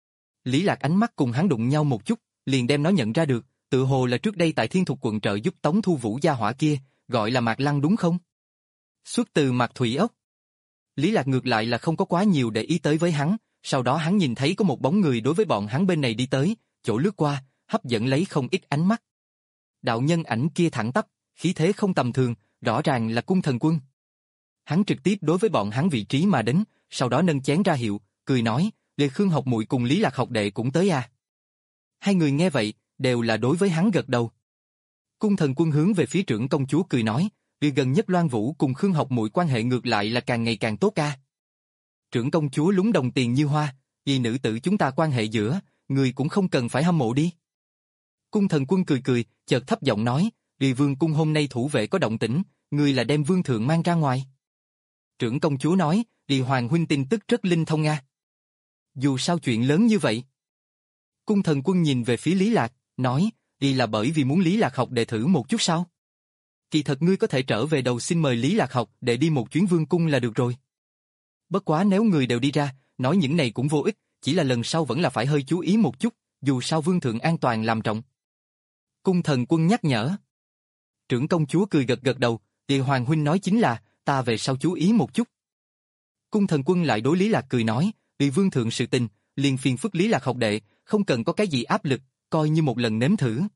Lý Lạc ánh mắt cùng hắn đụng nhau một chút, liền đem nó nhận ra được, tự hồ là trước đây tại Thiên Thục quận trợ giúp Tống Thu Vũ gia hỏa kia, gọi là Mạc Lăng đúng không? Xuất từ Mạc Thủy Ốc. Lý Lạc ngược lại là không có quá nhiều để ý tới với hắn, sau đó hắn nhìn thấy có một bóng người đối với bọn hắn bên này đi tới, chỗ lướt qua, hấp dẫn lấy không ít ánh mắt. Đạo nhân ảnh kia thẳng tắp, khí thế không tầm thường, rõ ràng là Cung Thần Quân. Hắn trực tiếp đối với bọn hắn vị trí mà đến, sau đó nâng chén ra hiệu, cười nói, Lê Khương học muội cùng Lý Lạc học đệ cũng tới à. Hai người nghe vậy, đều là đối với hắn gật đầu. Cung Thần Quân hướng về phía trưởng công chúa cười nói, vì gần nhất Loan Vũ cùng Khương học muội quan hệ ngược lại là càng ngày càng tốt ca. Trưởng công chúa lúng đồng tiền như hoa, vì nữ tử chúng ta quan hệ giữa, người cũng không cần phải hâm mộ đi. Cung Thần Quân cười cười, chợt thấp giọng nói, vì vương cung hôm nay thủ vệ có động tĩnh, người là đem vương thượng mang ra ngoài. Trưởng công chúa nói, vì hoàng huynh tin tức rất linh thông nga. Dù sao chuyện lớn như vậy. Cung Thần Quân nhìn về phía Lý Lạc, nói, vì là bởi vì muốn Lý Lạc học để thử một chút sao? Kỳ thật ngươi có thể trở về đầu xin mời Lý Lạc học để đi một chuyến vương cung là được rồi. Bất quá nếu người đều đi ra, nói những này cũng vô ích, chỉ là lần sau vẫn là phải hơi chú ý một chút, dù sao vương thượng an toàn làm trọng. Cung Thần Quân nhắc nhở. Trưởng công chúa cười gật gật đầu, Địa Hoàng huynh nói chính là, ta về sau chú ý một chút. Cung Thần Quân lại đối Lý Lạc cười nói, vì vương thượng sự tình, liền phiền phức Lý Lạc học đệ, không cần có cái gì áp lực, coi như một lần nếm thử.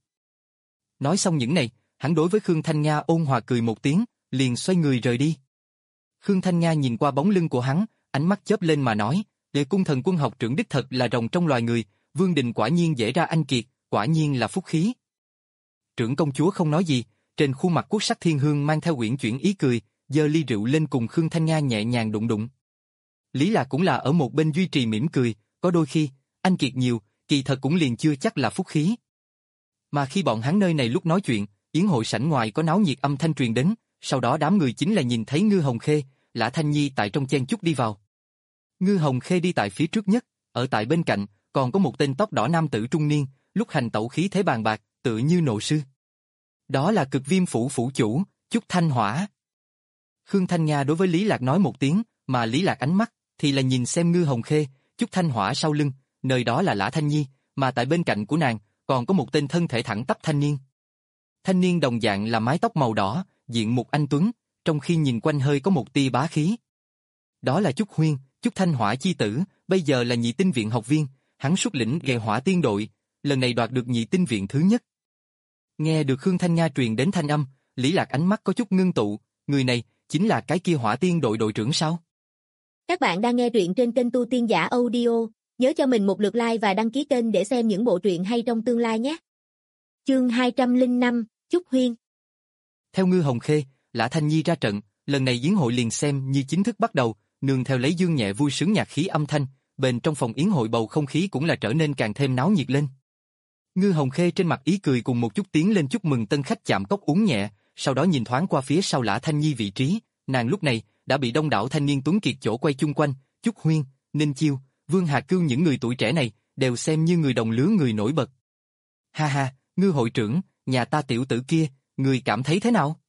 Nói xong những này, hắn đối với Khương Thanh Nga ôn hòa cười một tiếng, liền xoay người rời đi. Khương Thanh Nga nhìn qua bóng lưng của hắn, ánh mắt chớp lên mà nói, Đệ Cung Thần Quân học trưởng đích thật là rồng trong loài người, Vương Đình quả nhiên dễ ra anh kiệt, quả nhiên là phúc khí. trưởng công chúa không nói gì, trên khuôn mặt quốc sắc thiên hương mang theo uyển chuyển ý cười, giơ ly rượu lên cùng Khương Thanh Nga nhẹ nhàng đụng đụng. Lý Lạc cũng là ở một bên duy trì mỉm cười, có đôi khi, anh kiệt nhiều, kỳ thật cũng liền chưa chắc là phúc khí. Mà khi bọn hắn nơi này lúc nói chuyện, yến hội sảnh ngoài có náo nhiệt âm thanh truyền đến, sau đó đám người chính là nhìn thấy Ngư Hồng Khê, Lã Thanh Nhi tại trong chen chúc đi vào. Ngư Hồng Khê đi tại phía trước nhất, ở tại bên cạnh, còn có một tên tóc đỏ nam tử trung niên, lúc hành tẩu khí thế bàn bạc, tự như nộ sư. Đó là Cực Viêm phủ phủ chủ, Chúc Thanh Hỏa. Khương Thanh Nga đối với Lý Lạc nói một tiếng, mà Lý Lạc ánh mắt thì là nhìn xem Ngư Hồng Khê, Chúc Thanh Hỏa sau lưng, nơi đó là Lã Thanh Nhi, mà tại bên cạnh của nàng còn có một tên thân thể thẳng tắp thanh niên. Thanh niên đồng dạng là mái tóc màu đỏ, diện mục anh tuấn, trong khi nhìn quanh hơi có một tia bá khí. Đó là Chúc Huyên, Chúc Thanh Hỏa chi tử, bây giờ là nhị tinh viện học viên, hắn xuất lĩnh ghệ hỏa tiên đội, lần này đoạt được nhị tinh viện thứ nhất. Nghe được Khương Thanh Nga truyền đến thanh âm, Lý Lạc ánh mắt có chút ngưng tụ, người này chính là cái kia hỏa tiên đội đội trưởng sao? Các bạn đang nghe truyện trên kênh Tu Tiên Giả Audio, nhớ cho mình một lượt like và đăng ký kênh để xem những bộ truyện hay trong tương lai nhé. Chương hai trăm lẻ năm, Chúc Huyên. Theo Ngư Hồng Khê, Lã Thanh Nhi ra trận, lần này yến hội liền xem như chính thức bắt đầu, nương theo lấy dương nhẹ vui sướng nhạc khí âm thanh, bên trong phòng yến hội bầu không khí cũng là trở nên càng thêm náo nhiệt lên. Ngư Hồng Khê trên mặt ý cười cùng một chút tiến lên chúc mừng tân khách chạm cốc uống nhẹ, sau đó nhìn thoáng qua phía sau Lã Thanh Nhi vị trí, nàng lúc này đã bị đông đảo thanh niên tuấn kiệt chỗ quay chung quanh, Chúc Huyên, Ninh Chiêu, Vương Hà Cương những người tuổi trẻ này đều xem như người đồng lứa người nổi bật. Ha ha, Ngư hội trưởng, nhà ta tiểu tử kia, người cảm thấy thế nào?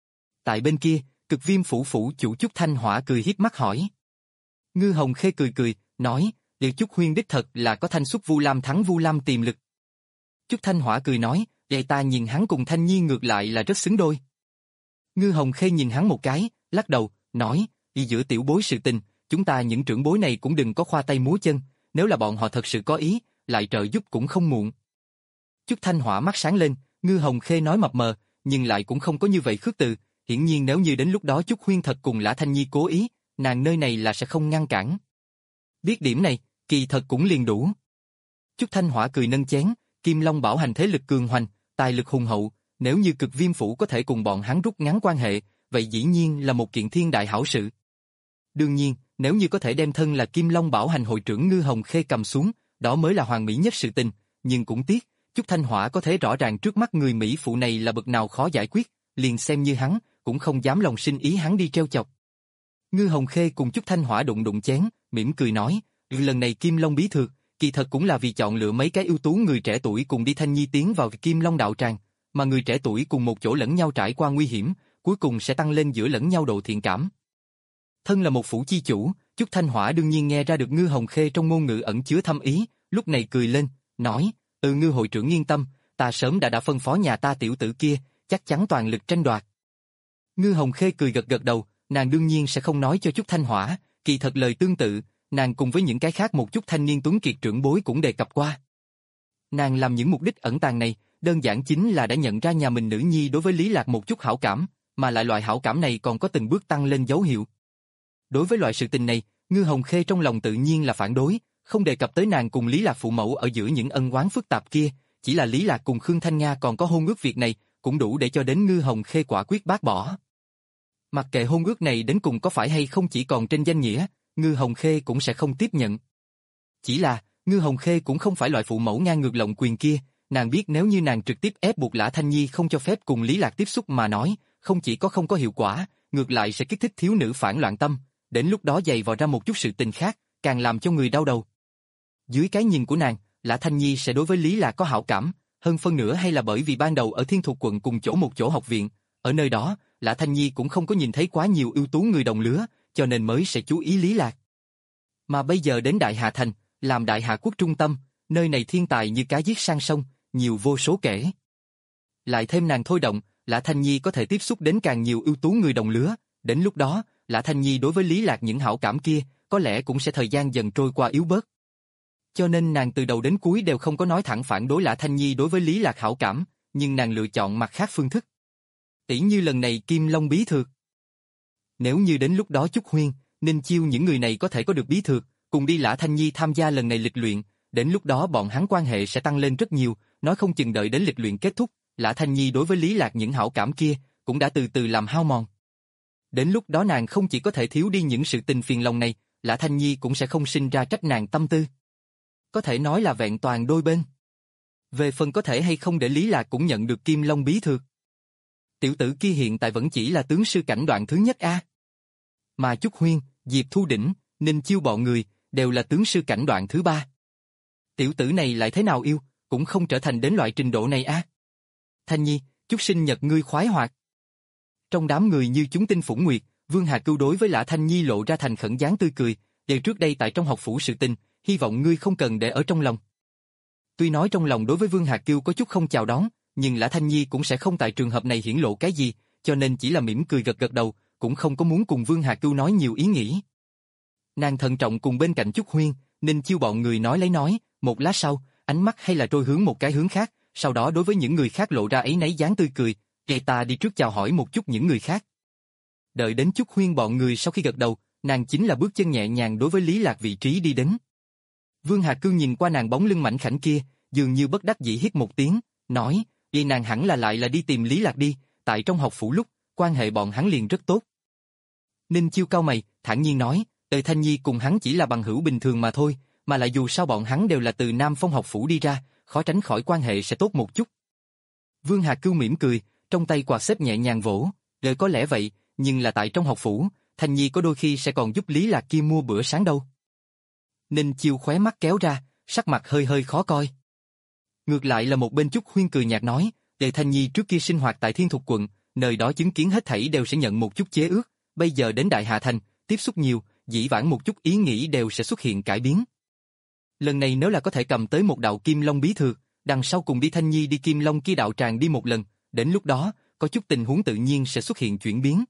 Tại bên kia, Cực Viêm phủ phủ chủ Chúc Thanh Hỏa cười hiếp mắt hỏi. Ngư Hồng Khê cười cười, nói, liệu Chúc Huyên đích thật là có thanh xuất Vu Lam thắng Vu Lam tiềm lực. Chúc Thanh Hỏa cười nói, vậy ta nhìn hắn cùng Thanh Nhi ngược lại là rất xứng đôi. Ngư Hồng Khê nhìn hắn một cái, lắc đầu, nói, y giữa tiểu bối sự tình, chúng ta những trưởng bối này cũng đừng có khoa tay múa chân, nếu là bọn họ thật sự có ý, lại trợ giúp cũng không muộn. Chúc Thanh Hỏa mắt sáng lên, Ngư Hồng Khê nói mập mờ, nhưng lại cũng không có như vậy khước từ, hiển nhiên nếu như đến lúc đó Chúc Huyên thật cùng Lã Thanh Nhi cố ý, nàng nơi này là sẽ không ngăn cản. Biết điểm này, kỳ thật cũng liền đủ. Chúc Thanh Hỏa cười nâng chén, Kim Long bảo hành thế lực cường hoành, tài lực hùng hậu, nếu như Cực Viêm phủ có thể cùng bọn hắn rút ngắn quan hệ, vậy dĩ nhiên là một kiện thiên đại hảo sự. Đương nhiên, nếu như có thể đem thân là Kim Long bảo hành hội trưởng Ngư Hồng Khê cầm xuống, đó mới là hoàn mỹ nhất sự tình, nhưng cũng tiếc, Chúc Thanh Hỏa có thể rõ ràng trước mắt người Mỹ phụ này là bậc nào khó giải quyết, liền xem như hắn, cũng không dám lòng sinh ý hắn đi treo chọc. Ngư Hồng Khê cùng Chúc Thanh Hỏa đụng đụng chén, mỉm cười nói, lần này Kim Long bí thược, kỳ thật cũng là vì chọn lựa mấy cái ưu tú người trẻ tuổi cùng đi Thanh Nhi tiến vào Kim Long đạo tràng, mà người trẻ tuổi cùng một chỗ lẫn nhau trải qua nguy hiểm, cuối cùng sẽ tăng lên giữa lẫn nhau độ thiện cảm. Thân là một phủ chi chủ, Chúc Thanh Hỏa đương nhiên nghe ra được Ngư Hồng Khê trong ngôn ngữ ẩn chứa thâm ý, lúc này cười lên, nói, ừ Ngư hội trưởng yên tâm, ta sớm đã đã phân phó nhà ta tiểu tử kia, chắc chắn toàn lực tranh đoạt. Ngư Hồng Khê cười gật gật đầu, nàng đương nhiên sẽ không nói cho Chúc Thanh Hỏa, kỳ thật lời tương tự, nàng cùng với những cái khác một chút thanh niên tuấn kiệt trưởng bối cũng đề cập qua. Nàng làm những mục đích ẩn tàng này, đơn giản chính là đã nhận ra nhà mình nữ nhi đối với Lý Lạc một chút hảo cảm, mà lại loại hảo cảm này còn có từng bước tăng lên dấu hiệu. Đối với loại sự tình này, Ngư Hồng Khê trong lòng tự nhiên là phản đối, không đề cập tới nàng cùng Lý Lạc phụ mẫu ở giữa những ân oán phức tạp kia, chỉ là Lý Lạc cùng Khương Thanh Nga còn có hôn ước việc này, cũng đủ để cho đến Ngư Hồng Khê quả quyết bác bỏ. Mặc kệ hôn ước này đến cùng có phải hay không chỉ còn trên danh nghĩa, Ngư Hồng Khê cũng sẽ không tiếp nhận. Chỉ là, Ngư Hồng Khê cũng không phải loại phụ mẫu ngang ngược lộng quyền kia, nàng biết nếu như nàng trực tiếp ép buộc Lã Thanh Nhi không cho phép cùng Lý Lạc tiếp xúc mà nói, không chỉ có không có hiệu quả, ngược lại sẽ kích thích thiếu nữ phản loạn tâm, đến lúc đó dày vò ra một chút sự tình khác, càng làm cho người đau đầu. Dưới cái nhìn của nàng, Lã Thanh Nhi sẽ đối với Lý Lạc có hảo cảm, hơn phân nửa hay là bởi vì ban đầu ở Thiên Thuộc quận cùng chỗ một chỗ học viện, ở nơi đó, Lã Thanh Nhi cũng không có nhìn thấy quá nhiều ưu tú người đồng lứa, cho nên mới sẽ chú ý Lý Lạc. Mà bây giờ đến Đại Hà Thành, làm Đại Hà quốc trung tâm, nơi này thiên tài như cá giết sang sông, nhiều vô số kể. Lại thêm nàng thôi động, Lã Thanh Nhi có thể tiếp xúc đến càng nhiều ưu tú người đồng lứa, đến lúc đó, Lã Thanh Nhi đối với Lý Lạc những hảo cảm kia, có lẽ cũng sẽ thời gian dần trôi qua yếu bớt. Cho nên nàng từ đầu đến cuối đều không có nói thẳng phản đối Lã Thanh Nhi đối với Lý Lạc hảo cảm, nhưng nàng lựa chọn mặt khác phương thức. Tỷ như lần này Kim Long bí thược. Nếu như đến lúc đó Chúc Huyên, Ninh Chiêu những người này có thể có được bí thược, cùng đi Lã Thanh Nhi tham gia lần này lịch luyện, đến lúc đó bọn hắn quan hệ sẽ tăng lên rất nhiều, nói không chừng đợi đến lịch luyện kết thúc, Lã Thanh Nhi đối với Lý Lạc những hảo cảm kia, cũng đã từ từ làm hao mòn. Đến lúc đó nàng không chỉ có thể thiếu đi những sự tình phiền lòng này, Lã Thanh Nhi cũng sẽ không sinh ra trách nàng tâm tư. Có thể nói là vẹn toàn đôi bên. Về phần có thể hay không để Lý Lạc cũng nhận được Kim Long bí thược. Tiểu tử kia hiện tại vẫn chỉ là tướng sư cảnh đoạn thứ nhất a. Mà Chúc Huyên, Diệp Thu Đỉnh, Ninh Chiêu bọn người, đều là tướng sư cảnh đoạn thứ ba. Tiểu tử này lại thế nào yêu, cũng không trở thành đến loại trình độ này a. Thanh Nhi, chúc sinh nhật ngươi khoái hoạt. Trong đám người như chúng tinh Phủng Nguyệt, Vương Hà Cưu đối với Lã Thanh Nhi lộ ra thành khẩn dáng tươi cười, đều trước đây tại trong học phủ sự tình, hy vọng ngươi không cần để ở trong lòng. Tuy nói trong lòng đối với Vương Hà Cưu có chút không chào đón, nhưng Lã Thanh Nhi cũng sẽ không tại trường hợp này hiển lộ cái gì, cho nên chỉ là mỉm cười gật gật đầu, cũng không có muốn cùng Vương Hà Cưu nói nhiều ý nghĩ. Nàng thận trọng cùng bên cạnh Chúc Huyên, Ninh Chiêu bọn người nói lấy nói, một lát sau, ánh mắt hay là trôi hướng một cái hướng khác, sau đó đối với những người khác lộ ra ấy nấy dáng tươi cười, "Vậy ta đi trước chào hỏi một chút những người khác." Đợi đến Chúc Huyên bọn người sau khi gật đầu, nàng chính là bước chân nhẹ nhàng đối với Lý Lạc vị trí đi đến. Vương Hà Cương nhìn qua nàng bóng lưng mảnh khảnh kia, dường như bất đắc dĩ hít một tiếng, nói, "Đi nàng hẳn là lại là đi tìm Lý Lạc đi, tại trong học phủ lúc, quan hệ bọn hắn liền rất tốt." Ninh Chiêu cau mày, thản nhiên nói, "Đời Thanh Nhi cùng hắn chỉ là bằng hữu bình thường mà thôi, mà lại dù sao bọn hắn đều là từ Nam Phong học phủ đi ra, khó tránh khỏi quan hệ sẽ tốt một chút." Vương Hà Cưu mỉm cười, trong tay quạt xếp nhẹ nhàng vỗ, "Đời có lẽ vậy, nhưng là tại trong học phủ, Thanh Nhi có đôi khi sẽ còn giúp Lý Lạc kia mua bữa sáng đâu." Ninh Chiêu khóe mắt kéo ra, sắc mặt hơi hơi khó coi. Ngược lại là một bên Chúc Huyên cười nhạt nói, "Đời Thanh Nhi trước kia sinh hoạt tại Thiên Thục quận, nơi đó chứng kiến hết thảy đều sẽ nhận một chút chế ước, bây giờ đến Đại Hà Thành, tiếp xúc nhiều, dĩ vãng một chút ý nghĩ đều sẽ xuất hiện cải biến. Lần này nếu là có thể cầm tới một đạo Kim Long bí thược, đằng sau cùng đi Thanh Nhi đi Kim Long kia đạo tràng đi một lần, đến lúc đó, có chút tình huống tự nhiên sẽ xuất hiện chuyển biến."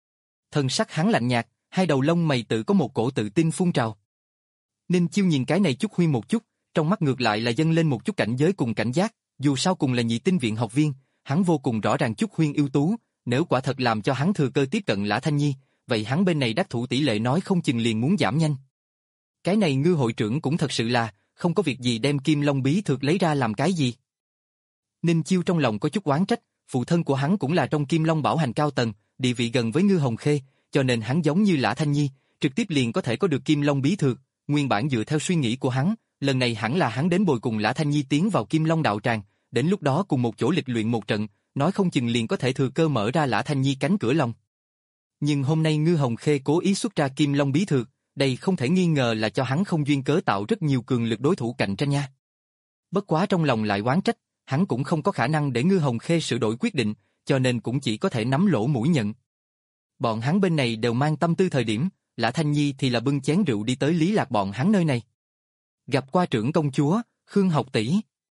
Thần sắc hắn lạnh nhạt, hai đầu lông mày tự có một cổ tự tin phun trào. Ninh Chiêu nhìn cái này Chúc Huyên một chút, trong mắt ngược lại là dâng lên một chút cảnh giới cùng cảnh giác, dù sao cùng là nhị tinh viện học viên, hắn vô cùng rõ ràng Chúc Huyên ưu tú, nếu quả thật làm cho hắn thừa cơ tiếp cận Lã Thanh Nhi, vậy hắn bên này đắc thủ tỷ lệ nói không chừng liền muốn giảm nhanh. Cái này Ngư hội trưởng cũng thật sự là, không có việc gì đem Kim Long bí thược lấy ra làm cái gì. Ninh Chiêu trong lòng có chút oán trách, phụ thân của hắn cũng là trong Kim Long bảo hành cao tầng, địa vị gần với Ngư Hồng Khê, cho nên hắn giống như Lã Thanh Nhi, trực tiếp liền có thể có được Kim Long bí thược. Nguyên bản dựa theo suy nghĩ của hắn, lần này hẳn là hắn đến bồi cùng Lã Thanh Nhi tiến vào Kim Long đạo tràng, đến lúc đó cùng một chỗ lịch luyện một trận, nói không chừng liền có thể thừa cơ mở ra Lã Thanh Nhi cánh cửa lòng. Nhưng hôm nay Ngư Hồng Khê cố ý xuất ra Kim Long bí thược, đây không thể nghi ngờ là cho hắn không duyên cớ tạo rất nhiều cường lực đối thủ cạnh tranh nha. Bất quá trong lòng lại oán trách, hắn cũng không có khả năng để Ngư Hồng Khê sửa đổi quyết định, cho nên cũng chỉ có thể nắm lỗ mũi nhận. Bọn hắn bên này đều mang tâm tư thời điểm, Lã Thanh Nhi thì là bưng chén rượu đi tới Lý Lạc bọn hắn nơi này. Gặp qua trưởng công chúa, Khương học tỷ.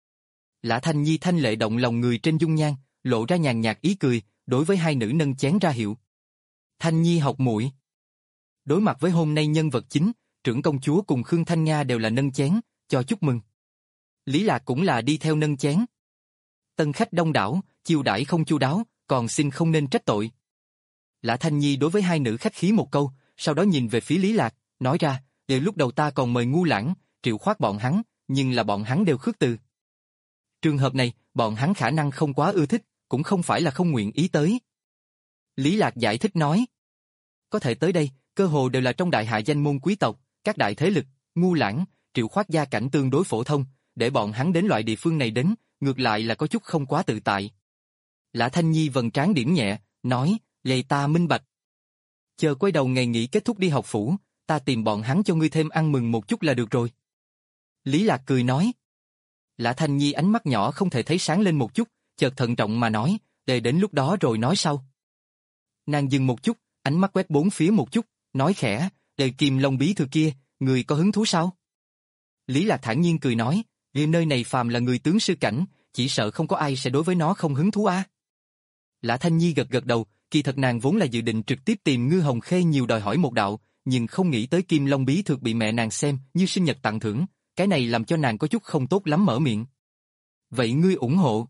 Lã Thanh Nhi thanh lệ động lòng người trên dung nhan, lộ ra nhàn nhạt ý cười, đối với hai nữ nâng chén ra hiệu. Thanh Nhi học muội. Đối mặt với hôm nay nhân vật chính, trưởng công chúa cùng Khương Thanh Nga đều là nâng chén, cho chúc mừng. Lý Lạc cũng là đi theo nâng chén. Tân khách đông đảo, chiêu đãi không chu đáo, còn xin không nên trách tội. Lã Thanh Nhi đối với hai nữ khách khí một câu, sau đó nhìn về phía Lý Lạc, nói ra, "Đều lúc đầu ta còn mời Ngu Lãng, Triệu Khoát bọn hắn, nhưng là bọn hắn đều khước từ. Trường hợp này, bọn hắn khả năng không quá ưa thích, cũng không phải là không nguyện ý tới." Lý Lạc giải thích nói, "Có thể tới đây, cơ hồ đều là trong đại hạ danh môn quý tộc, các đại thế lực, Ngu Lãng, Triệu Khoát gia cảnh tương đối phổ thông, để bọn hắn đến loại địa phương này đến, ngược lại là có chút không quá tự tại." Lã Thanh Nhi vần trán điểm nhẹ, nói, "Lệ ta minh bạch. Chờ quay đầu ngày nghỉ kết thúc đi học phủ, ta tìm bọn hắn cho ngươi thêm ăn mừng một chút là được rồi." Lý Lạc cười nói. Lã Thanh Nhi ánh mắt nhỏ không thể thấy sáng lên một chút, chợt thận trọng mà nói, "Để đến lúc đó rồi nói sau." Nàng dừng một chút, ánh mắt quét bốn phía một chút, nói khẽ, "Đời Kim Long bí thư kia, người có hứng thú sao?" Lý Lạc thản nhiên cười nói, "Vì nơi này phàm là người tướng sư cảnh, chỉ sợ không có ai sẽ đối với nó không hứng thú a." Lã Thanh Nhi gật gật đầu, kỳ thật nàng vốn là dự định trực tiếp tìm Ngư Hồng Khê nhiều đòi hỏi một đạo, nhưng không nghĩ tới Kim Long bí thược bị mẹ nàng xem như sinh nhật tặng thưởng, cái này làm cho nàng có chút không tốt lắm mở miệng. "Vậy ngươi ủng hộ?"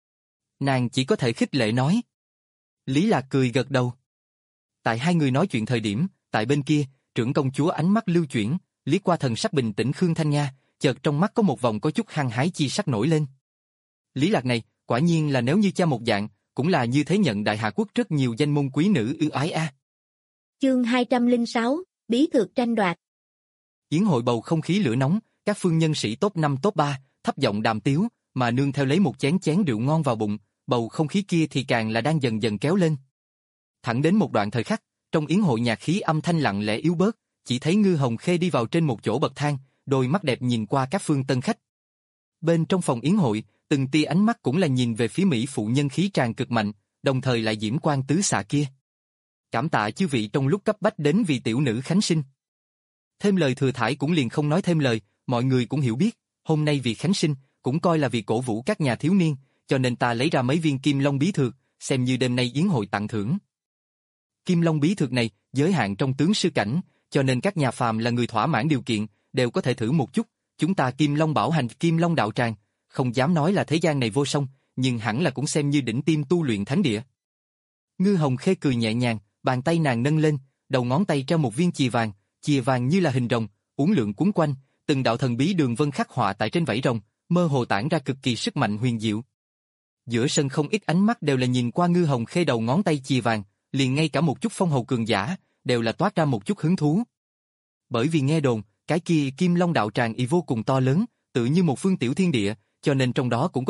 Nàng chỉ có thể khích lệ nói. Lý Lạc cười gật đầu. Tại hai người nói chuyện thời điểm, tại bên kia, trưởng công chúa ánh mắt lưu chuyển, liếc qua thần sắc bình tĩnh Khương Thanh Nga, chợt trong mắt có một vòng có chút hăng hái chi sắc nổi lên. Lý Lạc này, quả nhiên là nếu như cha một dạng, cũng là như thế nhận đại hạ quốc rất nhiều danh môn quý nữ ưu ái a. Chương hai trăm lẻ sáu, bí thược tranh đoạt. Yến hội bầu không khí lửa nóng, các phương nhân sĩ top năm top ba, thấp giọng đàm tiếu, mà nương theo lấy một chén chén rượu ngon vào bụng, bầu không khí kia thì càng là đang dần dần kéo lên. Thẳng đến một đoạn thời khắc, trong yến hội nhạc khí âm thanh lặng lẽ yếu bớt, chỉ thấy Ngư Hồng Khê đi vào trên một chỗ bậc thang, đôi mắt đẹp nhìn qua các phương tân khách. Bên trong phòng yến hội, từng tia ánh mắt cũng là nhìn về phía mỹ phụ nhân khí tràn cực mạnh, đồng thời lại diễm quang tứ xạ kia. Cảm tạ chư vị trong lúc cấp bách đến vì tiểu nữ khánh sinh. Thêm lời thừa thải cũng liền không nói thêm lời, mọi người cũng hiểu biết, hôm nay vì khánh sinh, cũng coi là vì cổ vũ các nhà thiếu niên, cho nên ta lấy ra mấy viên kim long bí thược, xem như đêm nay yến hội tặng thưởng. Kim long bí thược này, giới hạn trong tướng sư cảnh, cho nên các nhà phàm là người thỏa mãn điều kiện, đều có thể thử một chút, chúng ta kim long bảo hành kim long đạo tràng, không dám nói là thế gian này vô song, nhưng hẳn là cũng xem như đỉnh tiêm tu luyện thánh địa. Ngư Hồng Khê cười nhẹ nhàng, bàn tay nàng nâng lên, đầu ngón tay treo một viên chìa vàng, chìa vàng như là hình rồng, uốn lượn cuốn quanh, từng đạo thần bí đường vân khắc họa tại trên vảy rồng, mơ hồ tản ra cực kỳ sức mạnh huyền diệu. Giữa sân không ít ánh mắt đều là nhìn qua Ngư Hồng Khê đầu ngón tay chìa vàng, liền ngay cả một chút phong hầu cường giả, đều là toát ra một chút hứng thú. Bởi vì nghe đồn, cái kia Kim Long đạo tràng y vô cùng to lớn, tự như một phương tiểu thiên địa, cho nên trong đó cũng có.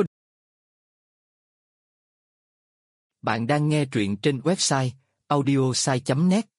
Bạn đang nghe truyện trên website audiosai chấm net.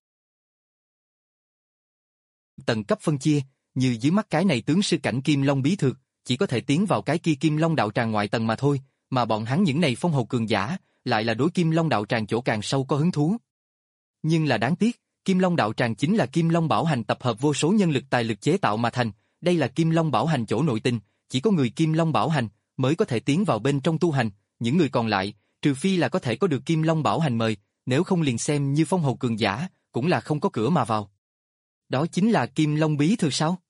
Tầng cấp phân chia, như dưới mắt cái này tướng sư cảnh Kim Long bí thược, chỉ có thể tiến vào cái kia Kim Long đạo tràng ngoại tầng mà thôi, mà bọn hắn những này phong hầu cường giả, lại là đối Kim Long đạo tràng chỗ càng sâu có hứng thú. Nhưng là đáng tiếc, Kim Long đạo tràng chính là Kim Long bảo hành tập hợp vô số nhân lực tài lực chế tạo mà thành, đây là Kim Long bảo hành chỗ nội tình, chỉ có người Kim Long bảo hành mới có thể tiến vào bên trong tu hành, những người còn lại, trừ phi là có thể có được Kim Long bảo hành mời, nếu không liền xem như phong hầu cường giả, cũng là không có cửa mà vào. Đó chính là Kim Long bí thược sao?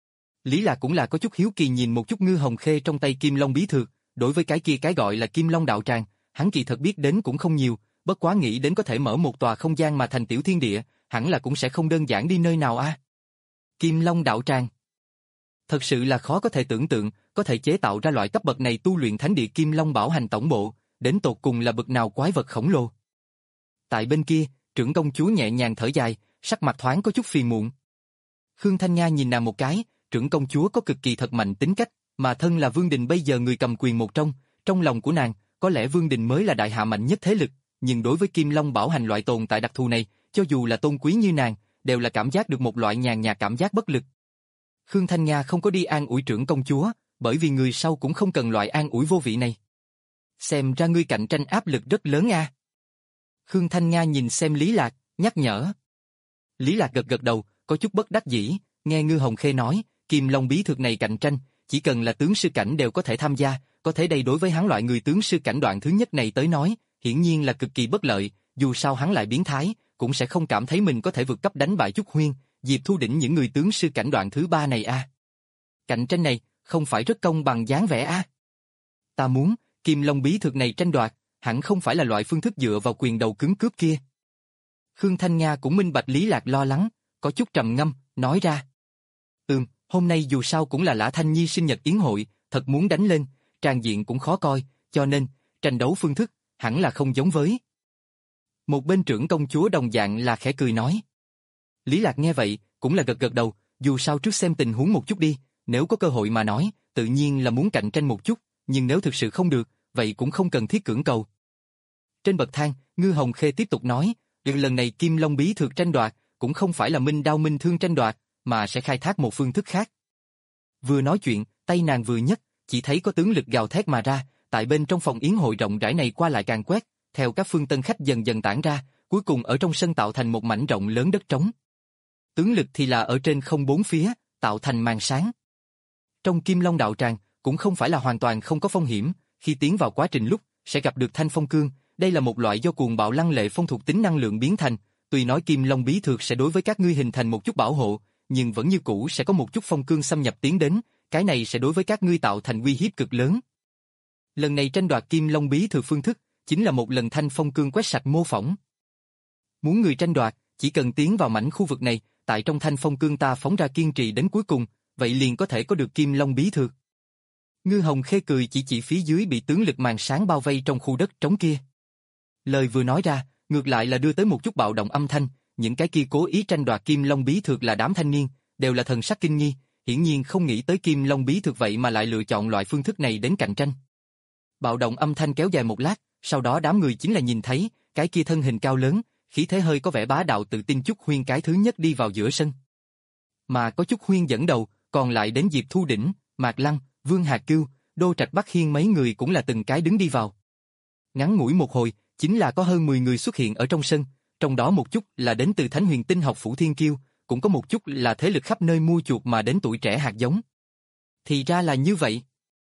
Lý Lạc cũng là có chút hiếu kỳ nhìn một chút Ngư Hồng Khê trong tay Kim Long bí thược, đối với cái kia cái gọi là Kim Long đạo tràng, hắn kỳ thật biết đến cũng không nhiều, bất quá nghĩ đến có thể mở một tòa không gian mà thành tiểu thiên địa, hẳn là cũng sẽ không đơn giản đi nơi nào a. À? Kim Long đạo tràng. Thật sự là khó có thể tưởng tượng, có thể chế tạo ra loại cấp bậc này tu luyện thánh địa Kim Long bảo hành tổng bộ, đến tột cùng là bậc nào quái vật khổng lồ. Tại bên kia, trưởng công chúa nhẹ nhàng thở dài, sắc mặt thoáng có chút phiền muộn. Khương Thanh Nga nhìn nàng một cái, trưởng công chúa có cực kỳ thật mạnh tính cách, mà thân là Vương Đình bây giờ người cầm quyền một trong, trong lòng của nàng, có lẽ Vương Đình mới là đại hạ mạnh nhất thế lực, nhưng đối với Kim Long bảo hành loại tồn tại đặc thù này, cho dù là tôn quý như nàng, đều là cảm giác được một loại nhàn nhạt cảm giác bất lực. Khương Thanh Nga không có đi an ủi trưởng công chúa, bởi vì người sau cũng không cần loại an ủi vô vị này. Xem ra ngươi cạnh tranh áp lực rất lớn a. À? Khương Thanh Nga nhìn xem Lý Lạc, nhắc nhở. Lý Lạc gật gật đầu, có chút bất đắc dĩ, nghe Ngư Hồng Khê nói, Kim Long bí thược này cạnh tranh, chỉ cần là tướng sư cảnh đều có thể tham gia, có thể đây đối với hắn loại người tướng sư cảnh đoạn thứ nhất này tới nói, hiển nhiên là cực kỳ bất lợi, dù sao hắn lại biến thái, cũng sẽ không cảm thấy mình có thể vượt cấp đánh bại Trúc Huyên, Diệp Thu đỉnh những người tướng sư cảnh đoạn thứ ba này a. À. Cạnh tranh này, không phải rất công bằng dáng vẻ a. À. Ta muốn, Kim Long bí thược này tranh đoạt, hẳn không phải là loại phương thức dựa vào quyền đầu cứng cướp kia. Khương Thanh Nga cũng minh bạch Lý Lạc lo lắng, có chút trầm ngâm, nói ra. Ừm, hôm nay dù sao cũng là Lã Thanh Nhi sinh nhật yến hội, thật muốn đánh lên, tràng diện cũng khó coi, cho nên, tranh đấu phương thức, hẳn là không giống với. Một bên trưởng công chúa đồng dạng là khẽ cười nói. Lý Lạc nghe vậy, cũng là gật gật đầu, dù sao trước xem tình huống một chút đi, nếu có cơ hội mà nói, tự nhiên là muốn cạnh tranh một chút, nhưng nếu thực sự không được, vậy cũng không cần thiết cưỡng cầu. Trên bậc thang, Ngư Hồng Khê tiếp tục nói, lần này Kim Long bí thược tranh đoạt, cũng không phải là minh đao minh thương tranh đoạt, mà sẽ khai thác một phương thức khác. Vừa nói chuyện, tay nàng vừa nhấc, chỉ thấy có tướng lực gào thét mà ra, tại bên trong phòng yến hội rộng rãi này qua lại càng quét, theo các phương tân khách dần dần tản ra, cuối cùng ở trong sân tạo thành một mảnh rộng lớn đất trống. Tướng lực thì là ở trên không bốn phía, tạo thành màn sáng. Trong Kim Long đạo tràng, cũng không phải là hoàn toàn không có phong hiểm, khi tiến vào quá trình lúc, sẽ gặp được thanh phong cương, đây là một loại do cuồng bạo lăng lệ phong thuộc tính năng lượng biến thành, tuy nói Kim Long bí thược sẽ đối với các ngươi hình thành một chút bảo hộ, nhưng vẫn như cũ sẽ có một chút phong cương xâm nhập tiến đến, cái này sẽ đối với các ngươi tạo thành uy hiếp cực lớn. Lần này tranh đoạt Kim Long bí thược phương thức, chính là một lần thanh phong cương quét sạch mô phỏng. Muốn người tranh đoạt, chỉ cần tiến vào mảnh khu vực này, tại trong thanh phong cương ta phóng ra kiên trì đến cuối cùng, vậy liền có thể có được Kim Long bí thược. Ngư Hồng Khê cười chỉ chỉ phía dưới bị tướng lực màn sáng bao vây trong khu đất trống kia. Lời vừa nói ra, ngược lại là đưa tới một chút bạo động âm thanh, những cái kia cố ý tranh đoạt Kim Long Bí Thược là đám thanh niên, đều là thần sắc kinh nghi, hiển nhiên không nghĩ tới Kim Long Bí Thược vậy mà lại lựa chọn loại phương thức này đến cạnh tranh. Bạo động âm thanh kéo dài một lát, sau đó đám người chính là nhìn thấy, cái kia thân hình cao lớn, khí thế hơi có vẻ bá đạo tự tin Chúc Huyên cái thứ nhất đi vào giữa sân. Mà có Chúc Huyên dẫn đầu, còn lại đến Diệp Thu Đỉnh, Mạc Lăng, Vương Hạc Cưu, Đô Trạch Bắc Hiên mấy người cũng là từng cái đứng đi vào. Ngắn ngủi một hồi, chính là có hơn mười người xuất hiện ở trong sân, trong đó một chút là đến từ Thánh Huyền Tinh Học Phủ Thiên Kiêu, cũng có một chút là thế lực khắp nơi mua chuộc mà đến tuổi trẻ hạt giống. Thì ra là như vậy.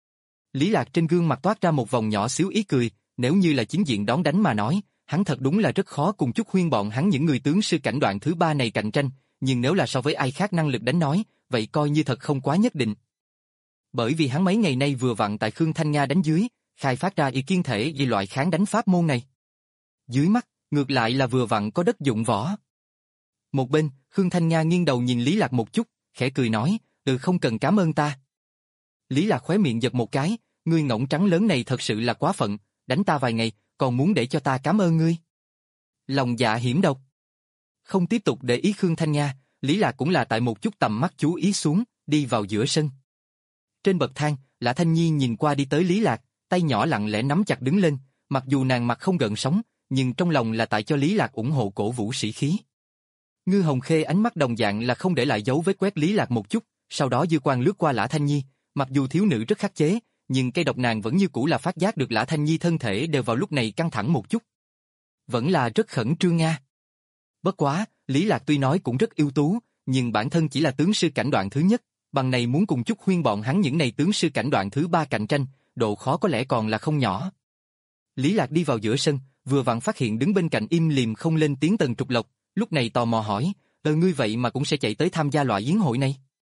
Lý Lạc trên gương mặt toát ra một vòng nhỏ xíu ý cười, nếu như là chính diện đón đánh mà nói, hắn thật đúng là rất khó cùng Chúc Huyên bọn hắn những người tướng sư cảnh đoạn thứ ba này cạnh tranh, nhưng nếu là so với ai khác năng lực đánh nói, vậy coi như thật không quá nhất định. Bởi vì hắn mấy ngày nay vừa vặn tại Khương Thanh Nga đánh dưới, khai phát ra ý kiên thể về loại kháng đánh pháp môn này. Dưới mắt, ngược lại là vừa vặn có đất dụng võ. Một bên, Khương Thanh Nga nghiêng đầu nhìn Lý Lạc một chút, khẽ cười nói, ừ không cần cảm ơn ta. Lý Lạc khóe miệng giật một cái, ngươi ngỗng trắng lớn này thật sự là quá phận, đánh ta vài ngày, còn muốn để cho ta cảm ơn ngươi. Lòng dạ hiểm độc. Không tiếp tục để ý Khương Thanh Nga, Lý Lạc cũng là tại một chút tầm mắt chú ý xuống, đi vào giữa sân. Trên bậc thang, Lã Thanh Nhi nhìn qua đi tới Lý Lạc, tay nhỏ lặng lẽ nắm chặt đứng lên, mặc dù nàng mặt không gợn sóng, nhưng trong lòng là tại cho Lý Lạc ủng hộ cổ vũ sĩ khí. Ngư Hồng Khê ánh mắt đồng dạng là không để lại dấu vết quét Lý Lạc một chút, sau đó dư quang lướt qua Lã Thanh Nhi, mặc dù thiếu nữ rất khắc chế, nhưng cây độc nàng vẫn như cũ là phát giác được Lã Thanh Nhi thân thể đều vào lúc này căng thẳng một chút. Vẫn là rất khẩn trương nga. Bất quá, Lý Lạc tuy nói cũng rất ưu tú, nhưng bản thân chỉ là tướng sư cảnh đoạn thứ nhất, bằng này muốn cùng Chúc Huyên bọn hắn những này tướng sư cảnh đoạn thứ ba cạnh tranh, độ khó có lẽ còn là không nhỏ. Lý Lạc đi vào giữa sân, vừa vặn phát hiện đứng bên cạnh im lìm không lên tiếng Tần Trục Lộc, lúc này tò mò hỏi, ờ ngươi vậy mà cũng sẽ chạy tới tham gia loại yến hội này?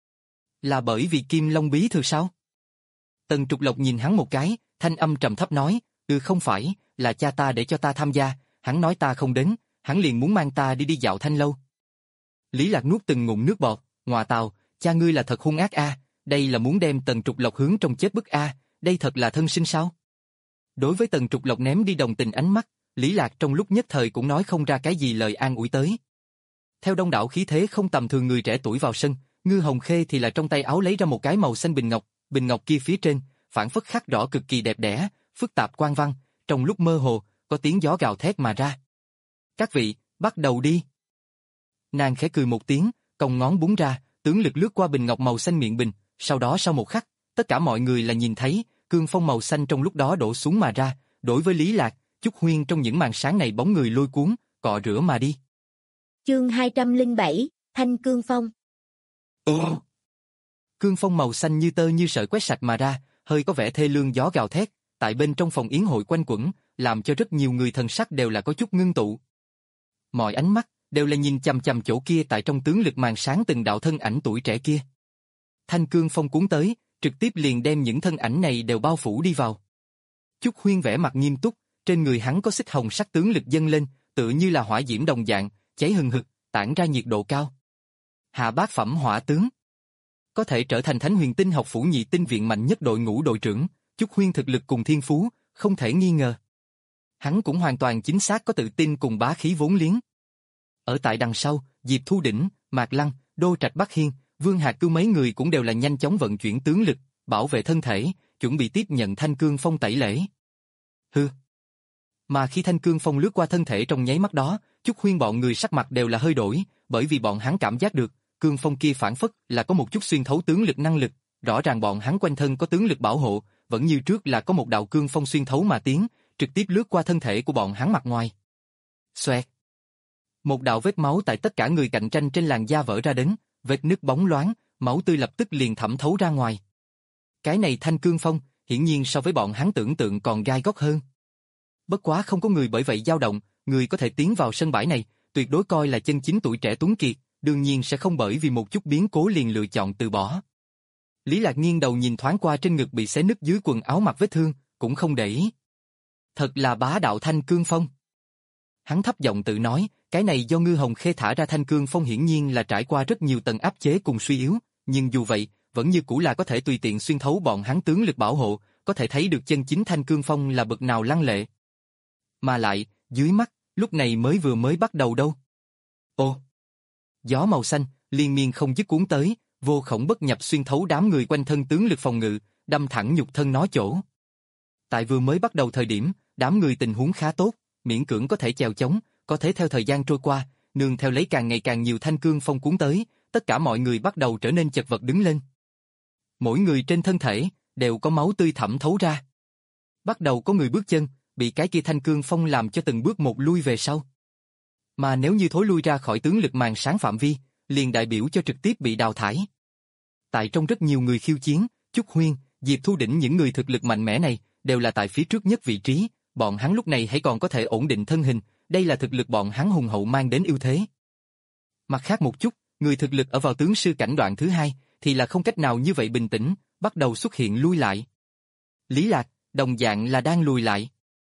Là bởi vì Kim Long Bí Thược sao? Tần Trục Lộc nhìn hắn một cái, thanh âm trầm thấp nói, ừ không phải, là cha ta để cho ta tham gia, hắn nói ta không đến, hắn liền muốn mang ta đi đi dạo thanh lâu. Lý Lạc nuốt từng ngụm nước bọt, ngọa tào, cha ngươi là thật hung ác a, đây là muốn đem Tần Trục Lộc hướng trong chết bức a, đây thật là thân sinh sao? Đối với Tần Trục Lộc ném đi đồng tình ánh mắt, Lý Lạc trong lúc nhất thời cũng nói không ra cái gì lời an ủi tới. Theo đông đảo khí thế không tầm thường người trẻ tuổi vào sân, Ngư Hồng Khê thì là trong tay áo lấy ra một cái màu xanh bình ngọc, bình ngọc kia phía trên, phản phất khắc rõ cực kỳ đẹp đẽ, phức tạp quan văn, trong lúc mơ hồ, có tiếng gió gào thét mà ra. Các vị, bắt đầu đi. Nàng khẽ cười một tiếng, cong ngón búng ra, tướng lực lướt qua bình ngọc màu xanh miệng bình, sau đó sau một khắc, tất cả mọi người là nhìn thấy, cương phong màu xanh trong lúc đó đổ xuống mà ra, đối với Lý Lạc, Chúc Huyên trong những màn sáng này bóng người lôi cuốn, cọ rửa mà đi. Chương hai trăm lẻ bảy, Thanh Cương Phong. Ồ! Cương phong màu xanh như tơ như sợi quét sạch mà ra, hơi có vẻ thê lương gió gào thét, tại bên trong phòng yến hội quanh quẩn, làm cho rất nhiều người thần sắc đều là có chút ngưng tụ. Mọi ánh mắt đều là nhìn chằm chằm chỗ kia tại trong tướng lực màn sáng từng đạo thân ảnh tuổi trẻ kia. Thanh cương phong cuốn tới, trực tiếp liền đem những thân ảnh này đều bao phủ đi vào. Chúc Huyên vẻ mặt nghiêm túc, trên người hắn có xích hồng sắc tướng lực dâng lên, tựa như là hỏa diễm đồng dạng, cháy hừng hực, tản ra nhiệt độ cao. Hạ bát phẩm hỏa tướng, có thể trở thành Thánh Huyền Tinh Học Phủ nhị tinh viện mạnh nhất đội ngũ đội trưởng, Chúc Huyên thực lực cùng thiên phú, không thể nghi ngờ. Hắn cũng hoàn toàn chính xác có tự tin cùng bá khí vốn liếng. Ở tại đằng sau, Diệp Thu Đỉnh, Mạc Lăng, Đô Trạch Bắc Hiên, Vương Hạc Cưu mấy người cũng đều là nhanh chóng vận chuyển tướng lực, bảo vệ thân thể, chuẩn bị tiếp nhận thanh cương phong tẩy lễ. Hừ. Mà khi thanh cương phong lướt qua thân thể trong nháy mắt đó, Chúc Huyên bọn người sắc mặt đều là hơi đổi, bởi vì bọn hắn cảm giác được, cương phong kia phản phất là có một chút xuyên thấu tướng lực năng lực, rõ ràng bọn hắn quanh thân có tướng lực bảo hộ, vẫn như trước là có một đạo cương phong xuyên thấu mà tiến, trực tiếp lướt qua thân thể của bọn hắn mặt ngoài. Xoẹt. Một đạo vết máu tại tất cả người cạnh tranh trên làn da vỡ ra đến, vết nứt bóng loáng, máu tươi lập tức liền thẩm thấu ra ngoài. Cái này thanh cương phong, hiển nhiên so với bọn hắn tưởng tượng còn gai góc hơn. Bất quá không có người bởi vậy dao động, người có thể tiến vào sân bãi này, tuyệt đối coi là chân chính tuổi trẻ tuấn kiệt, đương nhiên sẽ không bởi vì một chút biến cố liền lựa chọn từ bỏ. Lý Lạc nghiêng đầu nhìn thoáng qua trên ngực bị xé nứt dưới quần áo mặc vết thương, cũng không để ý. Thật là bá đạo thanh cương phong. Hắn thấp giọng tự nói, cái này do Ngư Hồng Khê thả ra thanh cương phong hiển nhiên là trải qua rất nhiều tầng áp chế cùng suy yếu, nhưng dù vậy, vẫn như cũ là có thể tùy tiện xuyên thấu bọn hắn tướng lực bảo hộ, có thể thấy được chân chính Thanh Cương Phong là bậc nào lăng lệ. Mà lại, dưới mắt, lúc này mới vừa mới bắt đầu đâu. Ô! Gió màu xanh, liên miên không dứt cuốn tới, vô khổng bất nhập xuyên thấu đám người quanh thân tướng lực phòng ngự, đâm thẳng nhục thân nó chỗ. Tại vừa mới bắt đầu thời điểm, đám người tình huống khá tốt, miễn cưỡng có thể chèo chống, có thể theo thời gian trôi qua, nương theo lấy càng ngày càng nhiều thanh cương phong cuốn tới, tất cả mọi người bắt đầu trở nên chật vật đứng lên. Mỗi người trên thân thể đều có máu tươi thẩm thấu ra. Bắt đầu có người bước chân, bị cái kia thanh cương phong làm cho từng bước một lui về sau. Mà nếu như thối lui ra khỏi tướng lực màn sáng phạm vi, liền đại biểu cho trực tiếp bị đào thải. Tại trong rất nhiều người khiêu chiến, Chúc Huyên, Diệp Thu Đỉnh những người thực lực mạnh mẽ này, đều là tại phía trước nhất vị trí, bọn hắn lúc này hãy còn có thể ổn định thân hình, đây là thực lực bọn hắn hùng hậu mang đến ưu thế. Mặt khác một chút, người thực lực ở vào tướng sư cảnh đoạn thứ hai, thì là không cách nào như vậy bình tĩnh, bắt đầu xuất hiện lui lại. Lý Lạc, đồng dạng là đang lùi lại.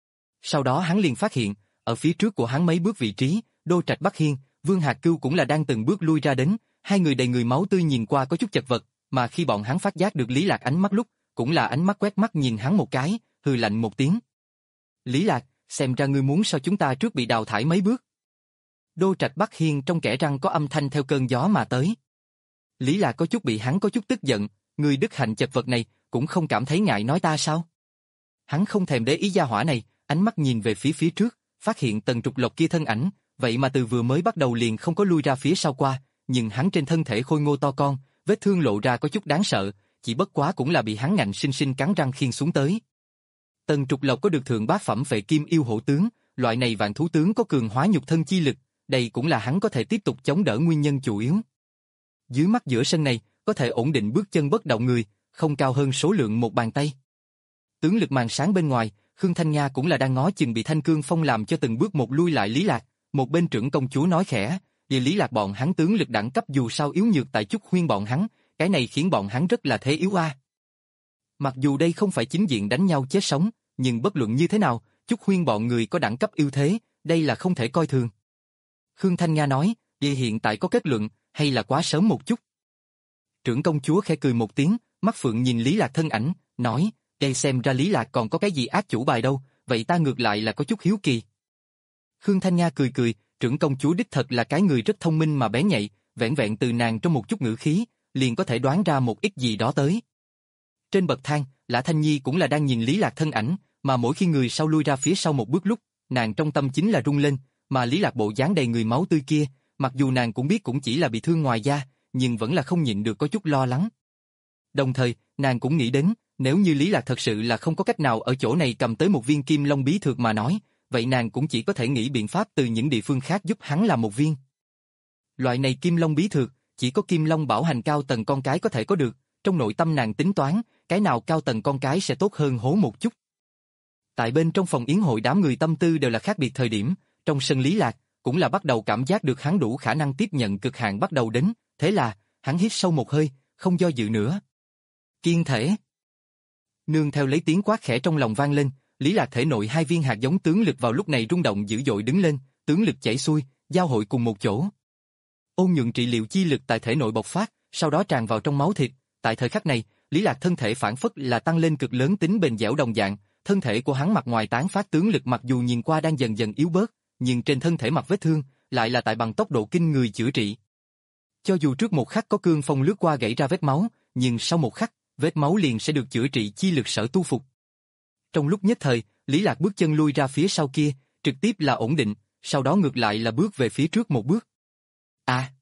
Sau đó hắn liền phát hiện, ở phía trước của hắn mấy bước vị trí, Đô Trạch Bắc Hiên, Vương Hạc Cưu cũng là đang từng bước lui ra đến, hai người đầy người máu tươi nhìn qua có chút chật vật, mà khi bọn hắn phát giác được Lý Lạc ánh mắt lúc, cũng là ánh mắt quét mắt nhìn hắn một cái, hừ lạnh một tiếng. Lý Lạc, xem ra ngươi muốn sao chúng ta trước bị đào thải mấy bước. Đô Trạch Bắc Hiên trong kẽ răng có âm thanh theo cơn gió mà tới. Lý Lạc có chút bị hắn có chút tức giận, người đức hạnh chật vật này, cũng không cảm thấy ngại nói ta sao? Hắn không thèm để ý gia hỏa này, ánh mắt nhìn về phía phía trước, phát hiện Tần Trục Lộc kia thân ảnh, vậy mà từ vừa mới bắt đầu liền không có lui ra phía sau qua, nhưng hắn trên thân thể khôi ngô to con, vết thương lộ ra có chút đáng sợ, chỉ bất quá cũng là bị hắn ngạnh sinh sinh cắn răng khiêng xuống tới. Tần Trục Lộc có được thượng bát phẩm Phệ Kim Yêu Hổ tướng, loại này vạn thú tướng có cường hóa nhục thân chi lực, đây cũng là hắn có thể tiếp tục chống đỡ nguyên nhân chủ yếu. Dưới mắt giữa sân này, có thể ổn định bước chân bất động người, không cao hơn số lượng một bàn tay. Tướng lực màn sáng bên ngoài, Khương Thanh Nga cũng là đang ngó chừng bị Thanh Cương Phong làm cho từng bước một lui lại Lý Lạc, một bên trưởng công chúa nói khẽ, vì Lý Lạc bọn hắn tướng lực đẳng cấp dù sao yếu nhược tại Chúc Huyên bọn hắn, cái này khiến bọn hắn rất là thế yếu a. Mặc dù đây không phải chính diện đánh nhau chết sống, nhưng bất luận như thế nào, Chúc Huyên bọn người có đẳng cấp ưu thế, đây là không thể coi thường. Khương Thanh Nga nói, vậy hiện tại có kết luận, hay là quá sớm một chút? Trưởng công chúa khẽ cười một tiếng, mắt phượng nhìn Lý Lạc thân ảnh, nói, đây xem ra Lý Lạc còn có cái gì ác chủ bài đâu, vậy ta ngược lại là có chút hiếu kỳ. Khương Thanh Nga cười cười, trưởng công chúa đích thật là cái người rất thông minh mà bén nhạy, vẹn vẹn từ nàng trong một chút ngữ khí, liền có thể đoán ra một ít gì đó tới. Trên bậc thang, Lã Thanh Nhi cũng là đang nhìn Lý Lạc thân ảnh, mà mỗi khi người sau lui ra phía sau một bước lúc, nàng trong tâm chính là rung lên, mà Lý Lạc bộ dáng đầy người máu tươi kia, mặc dù nàng cũng biết cũng chỉ là bị thương ngoài da, nhưng vẫn là không nhịn được có chút lo lắng. Đồng thời, nàng cũng nghĩ đến, nếu như Lý Lạc thật sự là không có cách nào ở chỗ này cầm tới một viên kim long bí thược mà nói, vậy nàng cũng chỉ có thể nghĩ biện pháp từ những địa phương khác giúp hắn làm một viên. Loại này kim long bí thược, chỉ có kim long bảo hành cao tầng con cái có thể có được, trong nội tâm nàng tính toán, cái nào cao tầng con cái sẽ tốt hơn hố một chút. Tại bên trong phòng yến hội đám người tâm tư đều là khác biệt thời điểm, trong sân Lý Lạc, cũng là bắt đầu cảm giác được hắn đủ khả năng tiếp nhận cực hạn bắt đầu đến, thế là, hắn hít sâu một hơi, không do dự nữa. Kiên thể. Nương theo lấy tiếng quát khẽ trong lòng vang lên, Lý Lạc thể nội hai viên hạt giống tướng lực vào lúc này rung động dữ dội đứng lên, tướng lực chảy xuôi, giao hội cùng một chỗ. Ôn nhuận trị liệu chi lực tại thể nội bộc phát, sau đó tràn vào trong máu thịt, tại thời khắc này, Lý Lạc thân thể phản phất là tăng lên cực lớn tính bền dẻo đồng dạng, thân thể của hắn mặt ngoài tán phát tướng lực mặc dù nhìn qua đang dần dần yếu bớt, nhưng trên thân thể mặt vết thương, lại là tại bằng tốc độ kinh người chữa trị. Cho dù trước một khắc có cương phong lướt qua gãy ra vết máu, nhưng sau một khắc, vết máu liền sẽ được chữa trị chi lực sở tu phục. Trong lúc nhất thời, Lý Lạc bước chân lui ra phía sau kia, trực tiếp là ổn định, sau đó ngược lại là bước về phía trước một bước. À!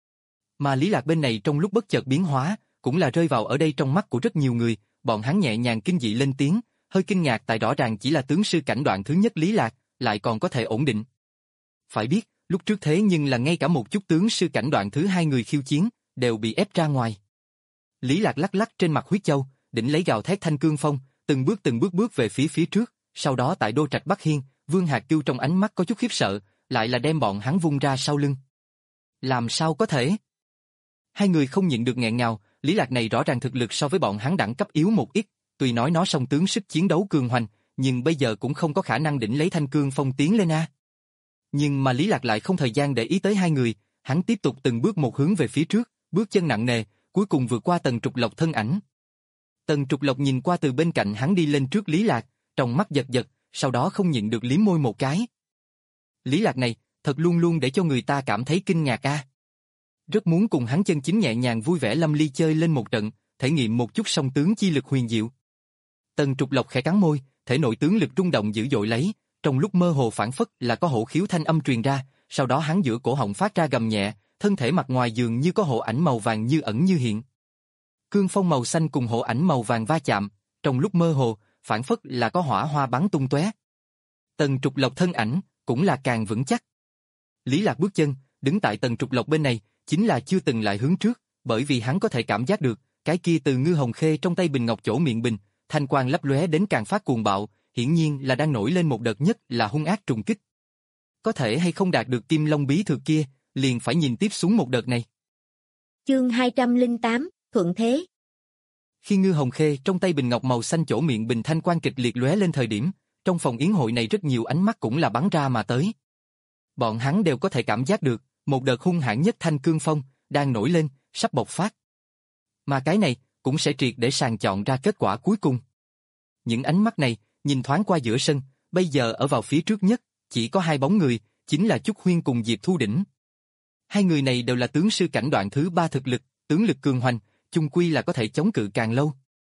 Mà Lý Lạc bên này trong lúc bất chợt biến hóa, cũng là rơi vào ở đây trong mắt của rất nhiều người, bọn hắn nhẹ nhàng kinh dị lên tiếng, hơi kinh ngạc tại rõ ràng chỉ là tướng sư cảnh đoạn thứ nhất Lý Lạc, lại còn có thể ổn định. Phải biết, lúc trước thế nhưng là ngay cả một chút tướng sư cảnh đoạn thứ hai người khiêu chiến, đều bị ép ra ngoài. Lý Lạc lắc lắc trên mặt huyết châu, đỉnh lấy gào thét thanh cương phong, từng bước từng bước bước về phía phía trước, sau đó tại Đô Trạch Bắc Hiên, Vương Hạc Cưu trong ánh mắt có chút khiếp sợ, lại là đem bọn hắn vung ra sau lưng. Làm sao có thể? Hai người không nhịn được nghẹn ngào, Lý Lạc này rõ ràng thực lực so với bọn hắn đẳng cấp yếu một ít, tuy nói nó song tướng sức chiến đấu cường hoành, nhưng bây giờ cũng không có khả năng đỉnh lấy thanh cương phong tiến lên a. Nhưng mà Lý Lạc lại không thời gian để ý tới hai người, hắn tiếp tục từng bước một hướng về phía trước, bước chân nặng nề, cuối cùng vượt qua Tần Trục Lộc thân ảnh. Tần Trục Lộc nhìn qua từ bên cạnh hắn đi lên trước Lý Lạc, trong mắt giật giật, sau đó không nhịn được liếm môi một cái. Lý Lạc này, thật luôn luôn để cho người ta cảm thấy kinh ngạc a. Rất muốn cùng hắn chân chính nhẹ nhàng vui vẻ lâm ly chơi lên một trận, thể nghiệm một chút song tướng chi lực huyền diệu. Tần Trục Lộc khẽ cắn môi, thể nội tướng lực rung động dữ dội lấy, trong lúc mơ hồ phản phất là có hổ khiếu thanh âm truyền ra, sau đó hắn giữa cổ họng phát ra gầm nhẹ, thân thể mặt ngoài dường như có hổ ảnh màu vàng như ẩn như hiện. Cương phong màu xanh cùng hổ ảnh màu vàng va chạm, trong lúc mơ hồ, phản phất là có hỏa hoa bắn tung tóe. Tần Trục Lộc thân ảnh cũng là càng vững chắc. Lý Lạc bước chân, đứng tại Tần Trục Lộc bên này, chính là chưa từng lại hướng trước, bởi vì hắn có thể cảm giác được, cái kia từ ngư hồng khê trong tay bình ngọc chỗ miệng bình, thanh quang lấp lóe đến càng phát cuồng bạo, hiển nhiên là đang nổi lên một đợt nhất là hung ác trùng kích. Có thể hay không đạt được Kim Long bí thực kia, liền phải nhìn tiếp xuống một đợt này. Chương hai trăm lẻ tám, Thuận Thế. Khi ngư hồng khê trong tay bình ngọc màu xanh chỗ miệng bình thanh quang kịch liệt lóe lên thời điểm, trong phòng yến hội này rất nhiều ánh mắt cũng là bắn ra mà tới. Bọn hắn đều có thể cảm giác được, một đợt hung hãn nhất thanh cương phong đang nổi lên, sắp bộc phát. Mà cái này cũng sẽ triệt để sàng chọn ra kết quả cuối cùng. Những ánh mắt này nhìn thoáng qua giữa sân, bây giờ ở vào phía trước nhất, chỉ có hai bóng người, chính là Chúc Huyên cùng Diệp Thu Đỉnh. Hai người này đều là tướng sư cảnh đoạn thứ ba thực lực, tướng lực cường hoành, chung quy là có thể chống cự càng lâu.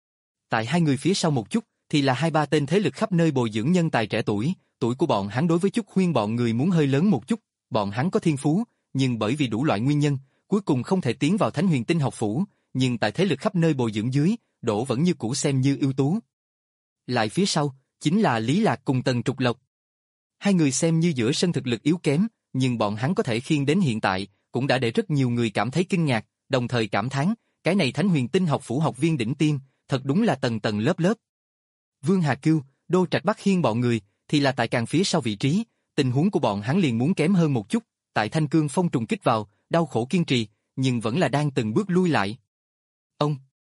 Tại hai người phía sau một chút, thì là hai ba tên thế lực khắp nơi bồi dưỡng nhân tài trẻ tuổi, tuổi của bọn hắn đối với Chúc Huyên bọn người muốn hơi lớn một chút, bọn hắn có thiên phú, nhưng bởi vì đủ loại nguyên nhân, cuối cùng không thể tiến vào Thánh Huyền Tinh học phủ, nhưng tại thế lực khắp nơi bồi dưỡng dưới, đổ vẫn như cũ xem như ưu tú. Lại phía sau, chính là Lý Lạc cùng Tần Trục Lộc. Hai người xem như giữa sân thực lực yếu kém, nhưng bọn hắn có thể khiêng đến hiện tại, cũng đã để rất nhiều người cảm thấy kinh ngạc, đồng thời cảm thán, cái này Thánh Huyền Tinh học phủ học viên đỉnh tiêm, thật đúng là tầng tầng lớp lớp. Vương Hà Cưu, Đô Trạch Bắc Hiên bọn người, thì là tại càng phía sau vị trí, tình huống của bọn hắn liền muốn kém hơn một chút, tại Thanh Cương Phong trùng kích vào, đau khổ kiên trì, nhưng vẫn là đang từng bước lui lại. Ông!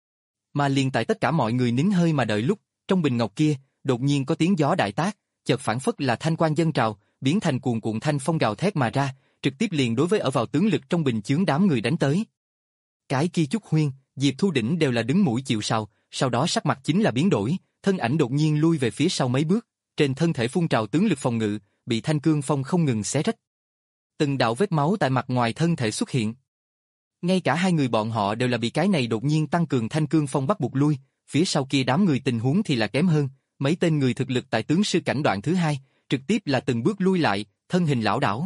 Mà liền tại tất cả mọi người nín hơi mà đợi lúc, trong bình ngọc kia, đột nhiên có tiếng gió đại tác, chợt phản phất là thanh quang dâng trào, biến thành cuồn cuộn thanh phong gào thét mà ra, trực tiếp liền đối với ở vào tướng lực trong bình chướng đám người đánh tới. Cái kia Chúc Huyên, Diệp Thu Đỉnh đều là đứng mũi chịu sào, sau đó sắc mặt chính là biến đổi, thân ảnh đột nhiên lui về phía sau mấy bước, trên thân thể phun trào tướng lực phòng ngự, bị thanh cương phong không ngừng xé rách. Từng đạo vết máu tại mặt ngoài thân thể xuất hiện. Ngay cả hai người bọn họ đều là bị cái này đột nhiên tăng cường thanh cương phong bắt buộc lui, phía sau kia đám người tình huống thì là kém hơn, mấy tên người thực lực tại tướng sư cảnh đoạn thứ hai, trực tiếp là từng bước lui lại, thân hình lảo đảo.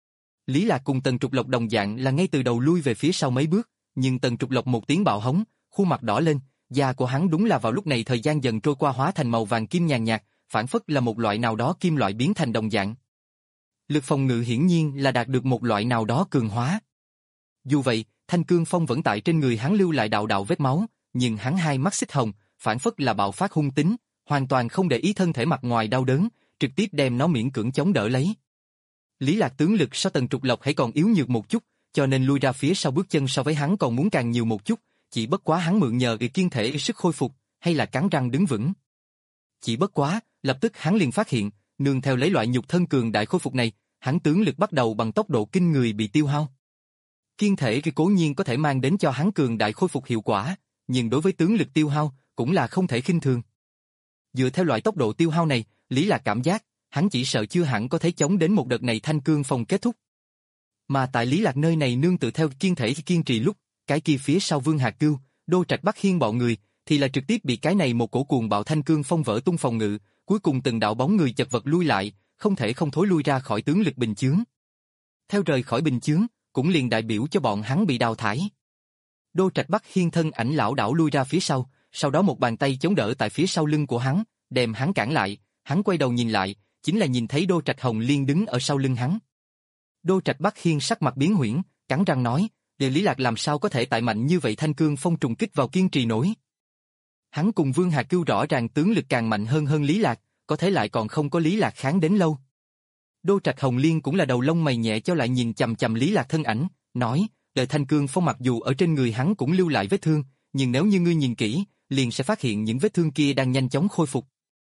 Lý Lạc cùng Tần Trục Lộc đồng dạng là ngay từ đầu lui về phía sau mấy bước, nhưng Tần Trục Lộc một tiếng bạo hống, khuôn mặt đỏ lên, da của hắn đúng là vào lúc này thời gian dần trôi qua hóa thành màu vàng kim nhàn nhạt, phản phất là một loại nào đó kim loại biến thành đồng dạng. Lực phòng ngự hiển nhiên là đạt được một loại nào đó cường hóa. Dù vậy, thanh cương phong vẫn tại trên người hắn lưu lại đạo đạo vết máu, nhưng hắn hai mắt xích hồng, phản phất là bạo phát hung tính, hoàn toàn không để ý thân thể mặt ngoài đau đớn, trực tiếp đem nó miễn cưỡng chống đỡ lấy. Lý Lạc tướng lực so Tần Trục Lộc hãy còn yếu nhược một chút, cho nên lui ra phía sau bước chân so với hắn còn muốn càng nhiều một chút, chỉ bất quá hắn mượn nhờ cái kiên thể sức khôi phục, hay là cắn răng đứng vững. Chỉ bất quá, lập tức hắn liền phát hiện, nương theo lấy loại nhục thân cường đại khôi phục này, hắn tướng lực bắt đầu bằng tốc độ kinh người bị tiêu hao. Kiên thể cái cố nhiên có thể mang đến cho hắn cường đại khôi phục hiệu quả, nhưng đối với tướng lực tiêu hao, cũng là không thể khinh thường. Dựa theo loại tốc độ tiêu hao này, Lý Lạc cảm giác, hắn chỉ sợ chưa hẳn có thể chống đến một đợt này thanh cương phong kết thúc. Mà tại Lý Lạc nơi này nương tự theo kiên thể kiên trì lúc, cái kia phía sau Vương Hà Cưu, Đô Trạch Bắc Hiên bọn người, thì là trực tiếp bị cái này một cổ cuồng bạo thanh cương phong vỡ tung phòng ngự, cuối cùng từng đạo bóng người chật vật lui lại, không thể không thối lui ra khỏi tướng lực bình chướng. Theo rời khỏi bình chướng, cũng liền đại biểu cho bọn hắn bị đào thải. Đô Trạch Bắc Hiên thân ảnh lão đảo lui ra phía sau, sau đó một bàn tay chống đỡ tại phía sau lưng của hắn, đem hắn cản lại, hắn quay đầu nhìn lại, chính là nhìn thấy Đô Trạch Hồng Liên đứng ở sau lưng hắn. Đô Trạch Bắc Hiên sắc mặt biến huyễn, cắn răng nói, "Để Lý Lạc làm sao có thể tại mạnh như vậy thanh cương phong trùng kích vào kiên trì nổi?" Hắn cùng Vương Hà Cưu rõ ràng tướng lực càng mạnh hơn hơn Lý Lạc, có thể lại còn không có Lý Lạc kháng đến lâu. Đô Trạch Hồng Liên cũng là đầu lông mày nhẹ cho lại nhìn chằm chằm Lý Lạc thân ảnh, nói, "Đời thanh cương phong mặc dù ở trên người hắn cũng lưu lại vết thương, nhưng nếu như ngươi nhìn kỹ, liền sẽ phát hiện những vết thương kia đang nhanh chóng khôi phục.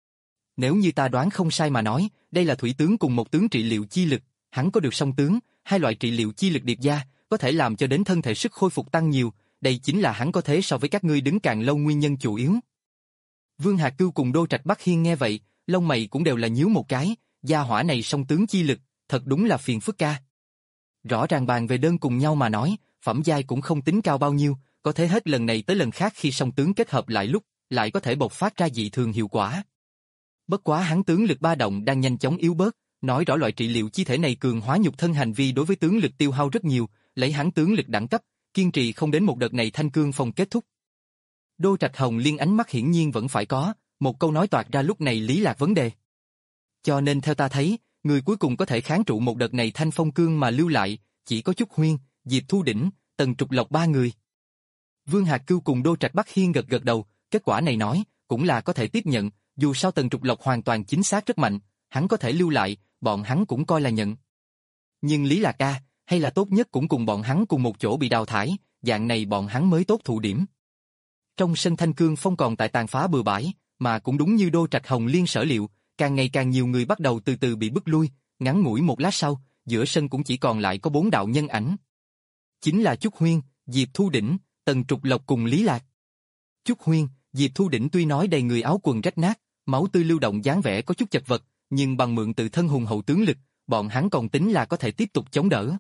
Nếu như ta đoán không sai mà nói, đây là thủy tướng cùng một tướng trị liệu chi lực, hắn có được song tướng, hai loại trị liệu chi lực điệp gia, có thể làm cho đến thân thể sức khôi phục tăng nhiều, đây chính là hắn có thế so với các ngươi đứng càng lâu nguyên nhân chủ yếu. Vương Hạc Cưu cùng Đô Trạch Bắc Hiên nghe vậy, lông mày cũng đều là nhíu một cái, gia hỏa này song tướng chi lực, thật đúng là phiền phức ca. Rõ ràng bàn về đơn cùng nhau mà nói, phẩm giai cũng không tính cao bao nhiêu, có thế hết lần này tới lần khác khi song tướng kết hợp lại lúc, lại có thể bộc phát ra dị thường hiệu quả. Bất quá hắn tướng lực ba động đang nhanh chóng yếu bớt, nói rõ loại trị liệu chi thể này cường hóa nhục thân hành vi đối với tướng lực tiêu hao rất nhiều, lấy hắn tướng lực đẳng cấp, kiên trì không đến một đợt này thanh cương phong kết thúc. Đô Trạch Hồng Liên ánh mắt hiển nhiên vẫn phải có, một câu nói toạc ra lúc này Lý Lạc vấn đề. Cho nên theo ta thấy, người cuối cùng có thể kháng trụ một đợt này thanh phong cương mà lưu lại, chỉ có Chúc Huyên, Diệp Thu Đỉnh, Tần Trục Lộc ba người. Vương Hạc Cưu cùng Đô Trạch Bắc Hiên gật gật đầu, kết quả này nói, cũng là có thể tiếp nhận, dù sao Tần Trục Lộc hoàn toàn chính xác rất mạnh, hắn có thể lưu lại, bọn hắn cũng coi là nhận. Nhưng Lý Lạc ca, hay là tốt nhất cũng cùng bọn hắn cùng một chỗ bị đào thải, dạng này bọn hắn mới tốt thụ điểm. Trong sân thanh cương phong còn tại tàn phá bừa bãi, mà cũng đúng như Đô Trạch Hồng Liên sở liệu, càng ngày càng nhiều người bắt đầu từ từ bị bức lui, ngắn ngủi một lát sau, giữa sân cũng chỉ còn lại có bốn đạo nhân ảnh. Chính là Chúc Huyên, Diệp Thu Đỉnh, Tần Trục Lộc cùng Lý Lạc. Chúc Huyên, Diệp Thu Đỉnh tuy nói đầy người áo quần rách nát, máu tươi lưu động dáng vẻ có chút chật vật, nhưng bằng mượn tự thân hùng hậu tướng lực, bọn hắn còn tính là có thể tiếp tục chống đỡ.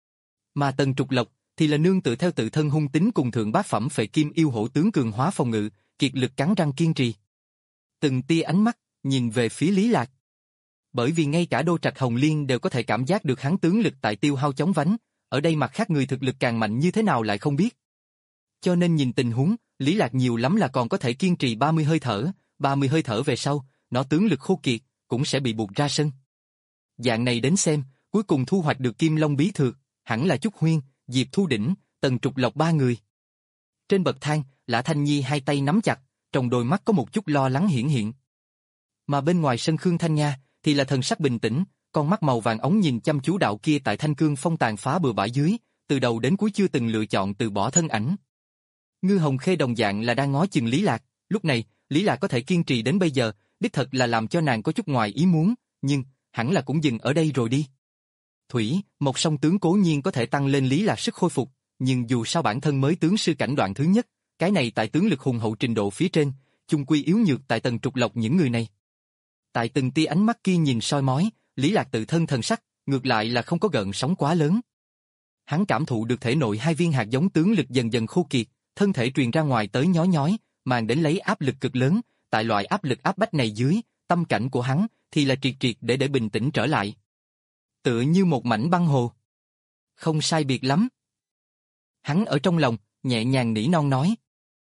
Mà Tần Trục Lộc thì là nương tự theo tự thân hung tính cùng thượng bát phẩm phệ kim yêu hổ tướng cường hóa phòng ngự, kiệt lực cắn răng kiên trì. Từng tia ánh mắt nhìn về phía Lý Lạc. Bởi vì ngay cả Đô Trạch Hồng Liên đều có thể cảm giác được hắn tướng lực tại tiêu hao chóng vánh, ở đây mặt khác người thực lực càng mạnh như thế nào lại không biết. Cho nên nhìn tình huống, Lý Lạc nhiều lắm là còn có thể kiên trì ba mươi hơi thở, ba mươi hơi thở về sau, nó tướng lực khô kiệt, cũng sẽ bị buộc ra sân. Dạng này đến xem, cuối cùng thu hoạch được Kim Long bí thược, hẳn là Chúc Huyên, Diệp Thu Đỉnh, Tần Trục Lộc ba người. Trên bậc thang, Lã Thanh Nhi hai tay nắm chặt, trong đôi mắt có một chút lo lắng hiển hiện. Mà bên ngoài sân Khương Thanh Nha, thì là thần sắc bình tĩnh, con mắt màu vàng ống nhìn chăm chú đạo kia tại thanh cương phong tàn phá bừa bãi dưới, từ đầu đến cuối chưa từng lựa chọn từ bỏ thân ảnh. Ngư Hồng Khê đồng dạng là đang ngó chừng Lý Lạc, lúc này, Lý Lạc có thể kiên trì đến bây giờ, đích thật là làm cho nàng có chút ngoài ý muốn, nhưng, hẳn là cũng dừng ở đây rồi đi. Thủy, một song tướng cố nhiên có thể tăng lên Lý Lạc sức khôi phục, nhưng dù sao bản thân mới tướng sư cảnh đoạn thứ nhất, cái này tại tướng lực hùng hậu trình độ phía trên, chung quy yếu nhược tại Tần Trục Lộc những người này. Tại từng tia ánh mắt kia nhìn soi mói, Lý Lạc tự thân thần sắc, ngược lại là không có gợn sóng quá lớn. Hắn cảm thụ được thể nội hai viên hạt giống tướng lực dần dần khô kiệt, thân thể truyền ra ngoài tới nhói nhói, mang đến lấy áp lực cực lớn, tại loại áp lực áp bách này dưới, tâm cảnh của hắn thì là triệt triệt để để bình tĩnh trở lại. Tựa như một mảnh băng hồ. Không sai biệt lắm. Hắn ở trong lòng, nhẹ nhàng nỉ non nói.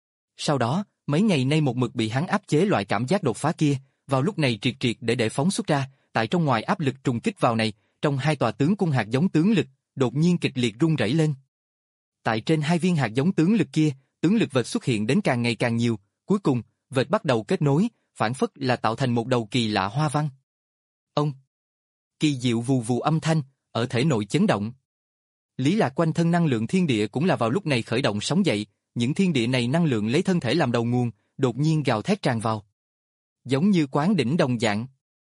Sau đó, mấy ngày nay một mực bị hắn áp chế loại cảm giác đột phá kia, vào lúc này triệt triệt để để phóng xuất ra, tại trong ngoài áp lực trùng kích vào này, trong hai tòa tướng cung hạt giống tướng lực, đột nhiên kịch liệt rung rẩy lên. Tại trên hai viên hạt giống tướng lực kia, tướng lực vệt xuất hiện đến càng ngày càng nhiều, cuối cùng, vệt bắt đầu kết nối, phản phất là tạo thành một đầu kỳ lạ hoa văn. Ông kỳ diệu vù vù âm thanh, ở thể nội chấn động. Lý Lạc quanh thân năng lượng thiên địa cũng là vào lúc này khởi động sóng dậy, những thiên địa này năng lượng lấy thân thể làm đầu nguồn, đột nhiên gào thét tràn vào. Giống như quán đỉnh đồng dạng.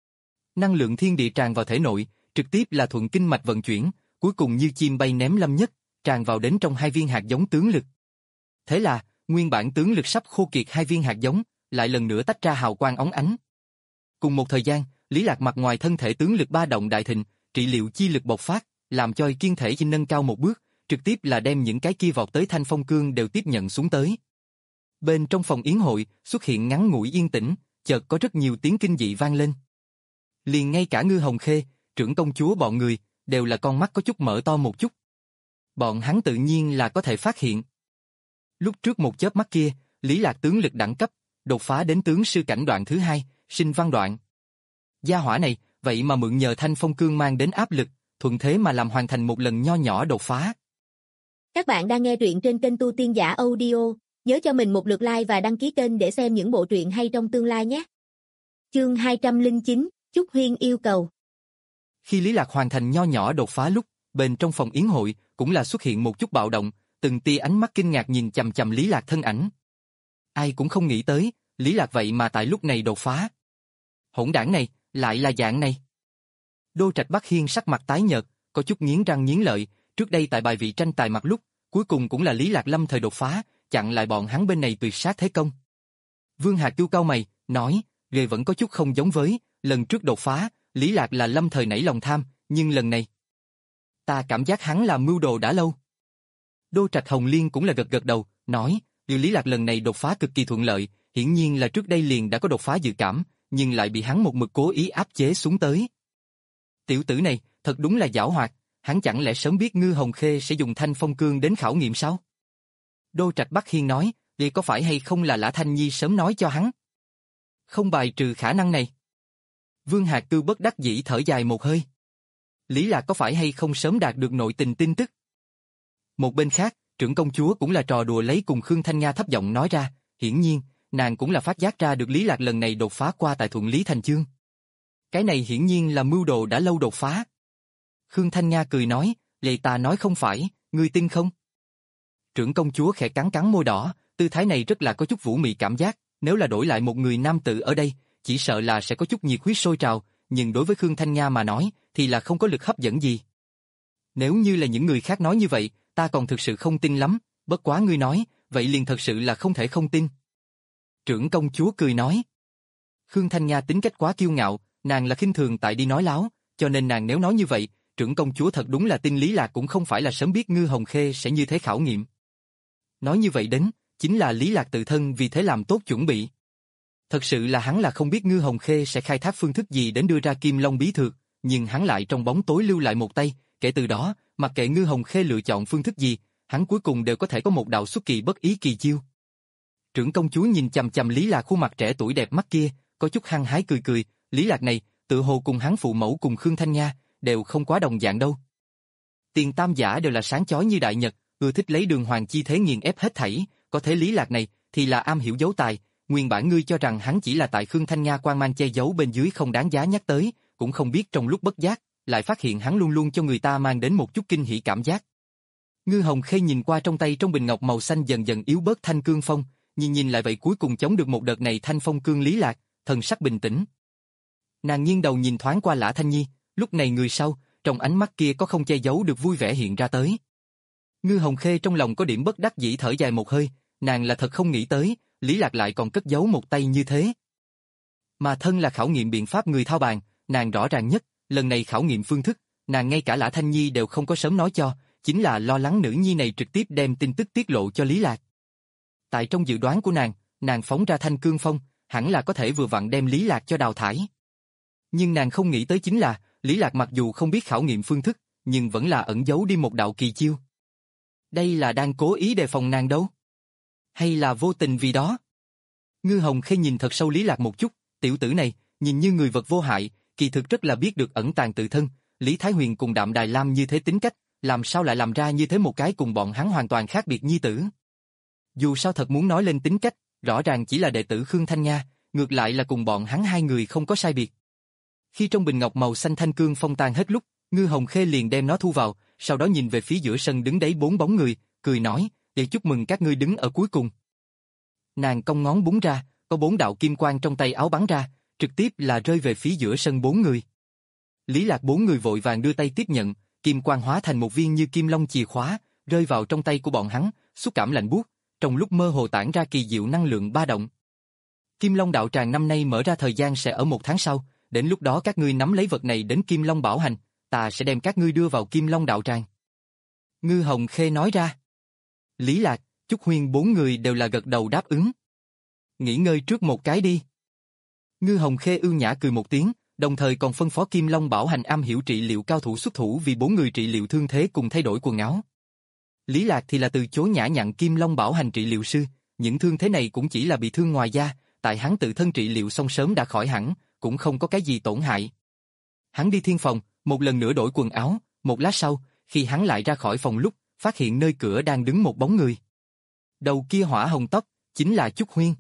Năng lượng thiên địa tràn vào thể nội, trực tiếp là thuận kinh mạch vận chuyển, cuối cùng như chim bay ném lâm nhất, tràn vào đến trong hai viên hạt giống tướng lực. Thế là, nguyên bản tướng lực sắp khô kiệt hai viên hạt giống, lại lần nữa tách ra hào quang óng ánh. Cùng một thời gian, Lý Lạc mặt ngoài thân thể tướng lực ba động đại thịnh, trị liệu chi lực bộc phát, làm cho kiên thể chỉ nâng cao một bước, trực tiếp là đem những cái kia vọt tới thanh phong cương đều tiếp nhận xuống tới. Bên trong phòng yến hội, xuất hiện ngắn ngủi yên tĩnh, chợt có rất nhiều tiếng kinh dị vang lên. Liền ngay cả Ngư Hồng Khê, trưởng công chúa bọn người, đều là con mắt có chút mở to một chút. Bọn hắn tự nhiên là có thể phát hiện. Lúc trước một chớp mắt kia, Lý Lạc tướng lực đẳng cấp, đột phá đến tướng sư cảnh đoạn thứ hai, sinh văn đoạn. Gia hỏa này, vậy mà mượn nhờ thanh phong cương mang đến áp lực, thuận thế mà làm hoàn thành một lần nho nhỏ đột phá. Các bạn đang nghe truyện trên kênh Tu Tiên Giả Audio, nhớ cho mình một lượt like và đăng ký kênh để xem những bộ truyện hay trong tương lai nhé. Chương hai trăm lẻ chín, Chúc Huyên yêu cầu. Khi Lý Lạc hoàn thành nho nhỏ đột phá lúc, bên trong phòng yến hội cũng là xuất hiện một chút bạo động, từng tia ánh mắt kinh ngạc nhìn chằm chằm Lý Lạc thân ảnh. Ai cũng không nghĩ tới, Lý Lạc vậy mà tại lúc này đột phá. Hỗn đảng này, lại là dạng này. Đô Trạch Bắc Hiên sắc mặt tái nhợt, có chút nghiến răng nghiến lợi, trước đây tại bài vị tranh tài mặt lúc, cuối cùng cũng là Lý Lạc lâm thời đột phá, chặn lại bọn hắn bên này tuyệt sát thế công. Vương Hạc Cưu cau mày, nói, ghê vẫn có chút không giống với, lần trước đột phá, Lý Lạc là lâm thời nảy lòng tham, nhưng lần này, ta cảm giác hắn làm mưu đồ đã lâu. Đô Trạch Hồng Liên cũng là gật gật đầu, nói, điều Lý Lạc lần này đột phá cực kỳ thuận lợi, hiển nhiên là trước đây liền đã có đột phá dự cảm, nhưng lại bị hắn một mực cố ý áp chế xuống tới. Tiểu tử này, thật đúng là giảo hoạt, hắn chẳng lẽ sớm biết Ngư Hồng Khê sẽ dùng Thanh Phong Cương đến khảo nghiệm sao? Đô Trạch Bắc Hiên nói, vậy có phải hay không là Lã Thanh Nhi sớm nói cho hắn? Không bài trừ khả năng này. Vương Hạc Cưu bất đắc dĩ thở dài một hơi. Lý Lạc có phải hay không sớm đạt được nội tình tin tức? Một bên khác, trưởng công chúa cũng là trò đùa lấy cùng Khương Thanh Nga thấp giọng nói ra, hiển nhiên, nàng cũng là phát giác ra được Lý Lạc lần này đột phá qua tại Thuận Lý Thành Chương. Cái này hiển nhiên là mưu đồ đã lâu đột phá. Khương Thanh Nga cười nói, vậy ta nói không phải, ngươi tin không? Trưởng công chúa khẽ cắn cắn môi đỏ, tư thái này rất là có chút vũ mị cảm giác, nếu là đổi lại một người nam tử ở đây, chỉ sợ là sẽ có chút nhiệt huyết sôi trào, nhưng đối với Khương Thanh Nga mà nói, thì là không có lực hấp dẫn gì. Nếu như là những người khác nói như vậy, ta còn thực sự không tin lắm, bất quá ngươi nói, vậy liền thật sự là không thể không tin. Trưởng công chúa cười nói. Khương Thanh Nga tính cách quá kiêu ngạo, nàng là khinh thường tại đi nói láo, cho nên nàng nếu nói như vậy, trưởng công chúa thật đúng là tin Lý Lạc cũng không phải là sớm biết Ngư Hồng Khê sẽ như thế khảo nghiệm. Nói như vậy đến, chính là Lý Lạc tự thân vì thế làm tốt chuẩn bị. Thật sự là hắn là không biết Ngư Hồng Khê sẽ khai thác phương thức gì đến đưa ra Kim Long bí thược, nhưng hắn lại trong bóng tối lưu lại một tay, kể từ đó, mặc kệ Ngư Hồng Khê lựa chọn phương thức gì, hắn cuối cùng đều có thể có một đạo xuất kỳ bất ý kỳ chiêu. Trưởng công chúa nhìn chằm chằm Lý Lạc khuôn mặt trẻ tuổi đẹp mắt kia, có chút hăng hái cười cười, Lý Lạc này, tự hồ cùng hắn phụ mẫu cùng Khương Thanh Nga, đều không quá đồng dạng đâu. Tiền tam giả đều là sáng chói như đại nhật, ưa thích lấy đường hoàng chi thế nghiền ép hết thảy, có thể Lý Lạc này, thì là am hiểu giấu tài, nguyên bản ngươi cho rằng hắn chỉ là tại Khương Thanh Nga quan mang che giấu bên dưới không đáng giá nhắc tới, cũng không biết trong lúc bất giác, lại phát hiện hắn luôn luôn cho người ta mang đến một chút kinh hỉ cảm giác. Ngư Hồng Khê nhìn qua trong tay trong bình ngọc màu xanh dần dần yếu bớt thanh cương phong, nhìn nhìn lại vậy cuối cùng chống được một đợt này thanh phong cương Lý Lạc, thần sắc bình tĩnh. Nàng nghiêng đầu nhìn thoáng qua Lã Thanh Nhi, lúc này người sau, trong ánh mắt kia có không che giấu được vui vẻ hiện ra tới. Ngư Hồng Khê trong lòng có điểm bất đắc dĩ thở dài một hơi, nàng là thật không nghĩ tới, Lý Lạc lại còn cất giấu một tay như thế. Mà thân là khảo nghiệm biện pháp người thao bàn, nàng rõ ràng nhất, lần này khảo nghiệm phương thức, nàng ngay cả Lã Thanh Nhi đều không có sớm nói cho, chính là lo lắng nữ nhi này trực tiếp đem tin tức tiết lộ cho Lý Lạc. Tại trong dự đoán của nàng, nàng phóng ra thanh cương phong, hẳn là có thể vừa vặn đem Lý Lạc cho đào thải. Nhưng nàng không nghĩ tới chính là, Lý Lạc mặc dù không biết khảo nghiệm phương thức, nhưng vẫn là ẩn giấu đi một đạo kỳ chiêu. Đây là đang cố ý đề phòng nàng đâu? Hay là vô tình vì đó? Ngư Hồng Khê nhìn thật sâu Lý Lạc một chút, tiểu tử này, nhìn như người vật vô hại, kỳ thực rất là biết được ẩn tàng tự thân, Lý Thái Huyền cùng Đạm Đài Lam như thế tính cách, làm sao lại làm ra như thế một cái cùng bọn hắn hoàn toàn khác biệt nhi tử. Dù sao thật muốn nói lên tính cách, rõ ràng chỉ là đệ tử Khương Thanh Nga, ngược lại là cùng bọn hắn hai người không có sai biệt. Khi trong bình ngọc màu xanh thanh cương phong tan hết lúc, Ngư Hồng Khê liền đem nó thu vào, sau đó nhìn về phía giữa sân đứng đấy bốn bóng người, cười nói, để chúc mừng các ngươi đứng ở cuối cùng. Nàng cong ngón búng ra, có bốn đạo kim quang trong tay áo bắn ra, trực tiếp là rơi về phía giữa sân bốn người. Lý Lạc bốn người vội vàng đưa tay tiếp nhận, kim quang hóa thành một viên như kim long chìa khóa, rơi vào trong tay của bọn hắn, xúc cảm lạnh buốt, trong lúc mơ hồ tản ra kỳ diệu năng lượng ba động. Kim Long đạo tràng năm nay mở ra thời gian sẽ ở một tháng sau, đến lúc đó các ngươi nắm lấy vật này đến Kim Long bảo hành, ta sẽ đem các ngươi đưa vào Kim Long đạo tràng. Ngư Hồng Khê nói ra. Lý Lạc, Chúc Huyên bốn người đều là gật đầu đáp ứng. Nghỉ ngơi trước một cái đi. Ngư Hồng Khê ưu nhã cười một tiếng, đồng thời còn phân phó Kim Long bảo hành am hiểu trị liệu cao thủ xuất thủ vì bốn người trị liệu thương thế cùng thay đổi quần áo. Lý Lạc thì là từ chối nhã nhặn Kim Long bảo hành trị liệu sư, những thương thế này cũng chỉ là bị thương ngoài da, tại hắn tự thân trị liệu xong sớm đã khỏi hẳn, cũng không có cái gì tổn hại. Hắn đi thiên phòng, một lần nữa đổi quần áo, một lát sau, khi hắn lại ra khỏi phòng lúc, phát hiện nơi cửa đang đứng một bóng người. Đầu kia hỏa hồng tóc, chính là Chúc Huyên.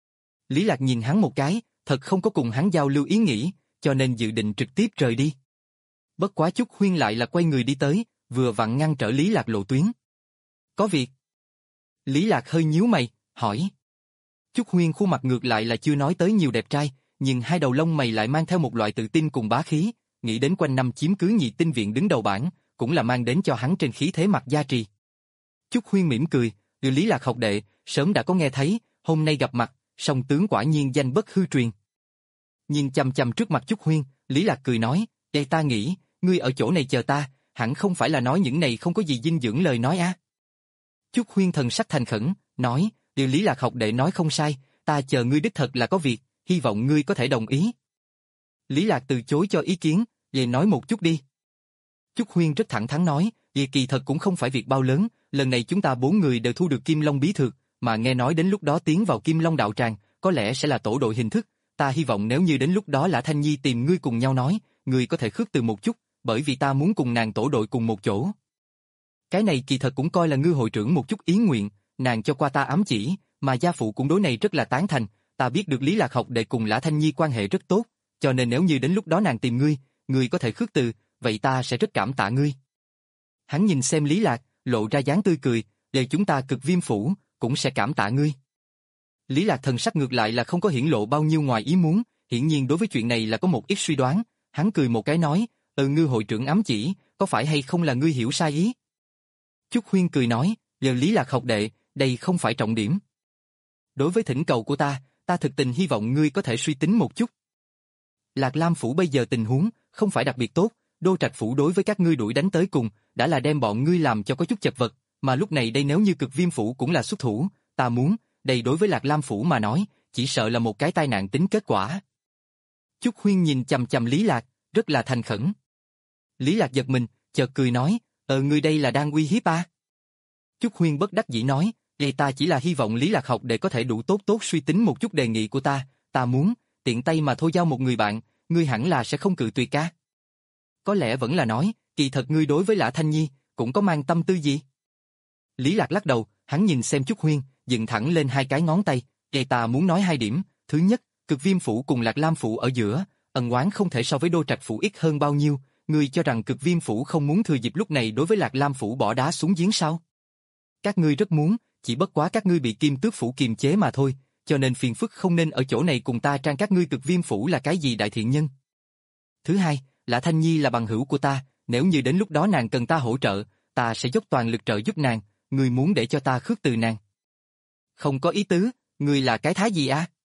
Lý Lạc nhìn hắn một cái, thật không có cùng hắn giao lưu ý nghĩ, cho nên dự định trực tiếp rời đi. Bất quá Chúc Huyên lại là quay người đi tới, vừa vặn ngăn trở Lý Lạc lộ tuyến. Có việc. Lý Lạc hơi nhíu mày, hỏi. Chúc Huyên khuôn mặt ngược lại là chưa nói tới nhiều đẹp trai, nhưng hai đầu lông mày lại mang theo một loại tự tin cùng bá khí, nghĩ đến quanh năm chiếm cứ nhị tinh viện đứng đầu bảng, cũng là mang đến cho hắn trên khí thế mặt gia trì. Chúc Huyên mỉm cười, từ Lý Lạc học đệ, sớm đã có nghe thấy, hôm nay gặp mặt, song tướng quả nhiên danh bất hư truyền. Nhìn chằm chằm trước mặt Chúc Huyên, Lý Lạc cười nói, đây ta nghĩ, ngươi ở chỗ này chờ ta, hẳn không phải là nói những này không có gì dinh dưỡng lời nói á. Chúc Huyên thần sắc thành khẩn, nói, điều Lý Lạc học đệ nói không sai, ta chờ ngươi đích thật là có việc, hy vọng ngươi có thể đồng ý. Lý Lạc từ chối cho ý kiến, về nói một chút đi. Chúc Huyên rất thẳng thắn nói, vì kỳ thật cũng không phải việc bao lớn, lần này chúng ta bốn người đều thu được Kim Long bí thược, mà nghe nói đến lúc đó tiến vào Kim Long đạo tràng, có lẽ sẽ là tổ đội hình thức, ta hy vọng nếu như đến lúc đó Lã Thanh Nhi tìm ngươi cùng nhau nói, ngươi có thể khước từ một chút, bởi vì ta muốn cùng nàng tổ đội cùng một chỗ. Cái này kỳ thật cũng coi là ngư hội trưởng một chút ý nguyện, nàng cho qua ta ám chỉ, mà gia phụ cũng đối này rất là tán thành, ta biết được Lý Lạc học đệ cùng Lã Thanh Nhi quan hệ rất tốt, cho nên nếu như đến lúc đó nàng tìm ngươi, ngươi có thể khước từ, vậy ta sẽ rất cảm tạ ngươi. Hắn nhìn xem Lý Lạc, lộ ra dáng tươi cười, để chúng ta Cực Viêm phủ, cũng sẽ cảm tạ ngươi. Lý Lạc thần sắc ngược lại là không có hiển lộ bao nhiêu ngoài ý muốn, hiển nhiên đối với chuyện này là có một ít suy đoán, hắn cười một cái nói, ừ ngư hội trưởng ám chỉ, có phải hay không là ngươi hiểu sai ý? Chúc Huyên cười nói, giờ Lý Lạc học đệ, đây không phải trọng điểm. Đối với thỉnh cầu của ta, ta thực tình hy vọng ngươi có thể suy tính một chút. Lạc Lam phủ bây giờ tình huống, không phải đặc biệt tốt, Đô Trạch phủ đối với các ngươi đuổi đánh tới cùng, đã là đem bọn ngươi làm cho có chút chật vật, mà lúc này đây nếu như Cực Viêm phủ cũng là xuất thủ, ta muốn, đây đối với Lạc Lam phủ mà nói, chỉ sợ là một cái tai nạn tính kết quả. Chúc Huyên nhìn chằm chằm Lý Lạc, rất là thành khẩn. Lý Lạc giật mình, chợt cười nói, ờ ngươi đây là đang uy hiếp à? Chúc Huyên bất đắc dĩ nói, vậy ta chỉ là hy vọng Lý Lạc học để có thể đủ tốt tốt suy tính một chút đề nghị của ta, ta muốn, tiện tay mà thôi giao một người bạn, ngươi hẳn là sẽ không cự tuyệt ca. Có lẽ vẫn là nói, kỳ thật ngươi đối với Lã Thanh Nhi, cũng có mang tâm tư gì? Lý Lạc lắc đầu, hắn nhìn xem Chúc Huyên, dựng thẳng lên hai cái ngón tay, vậy ta muốn nói hai điểm, thứ nhất, Cực Viêm phủ cùng Lạc Lam phủ ở giữa, ân oán không thể so với Đô Trạch phủ ít hơn bao nhiêu, ngươi cho rằng Cực Viêm phủ không muốn thừa dịp lúc này đối với Lạc Lam phủ bỏ đá xuống giếng sao? Các ngươi rất muốn, chỉ bất quá các ngươi bị Kim Tước phủ kiềm chế mà thôi, cho nên phiền phức không nên ở chỗ này cùng ta trang các ngươi Cực Viêm phủ là cái gì đại thiện nhân. Thứ hai, Lã Thanh Nhi là bằng hữu của ta, nếu như đến lúc đó nàng cần ta hỗ trợ, ta sẽ dốc toàn lực trợ giúp nàng, ngươi muốn để cho ta khước từ nàng. Không có ý tứ, ngươi là cái thái gì à?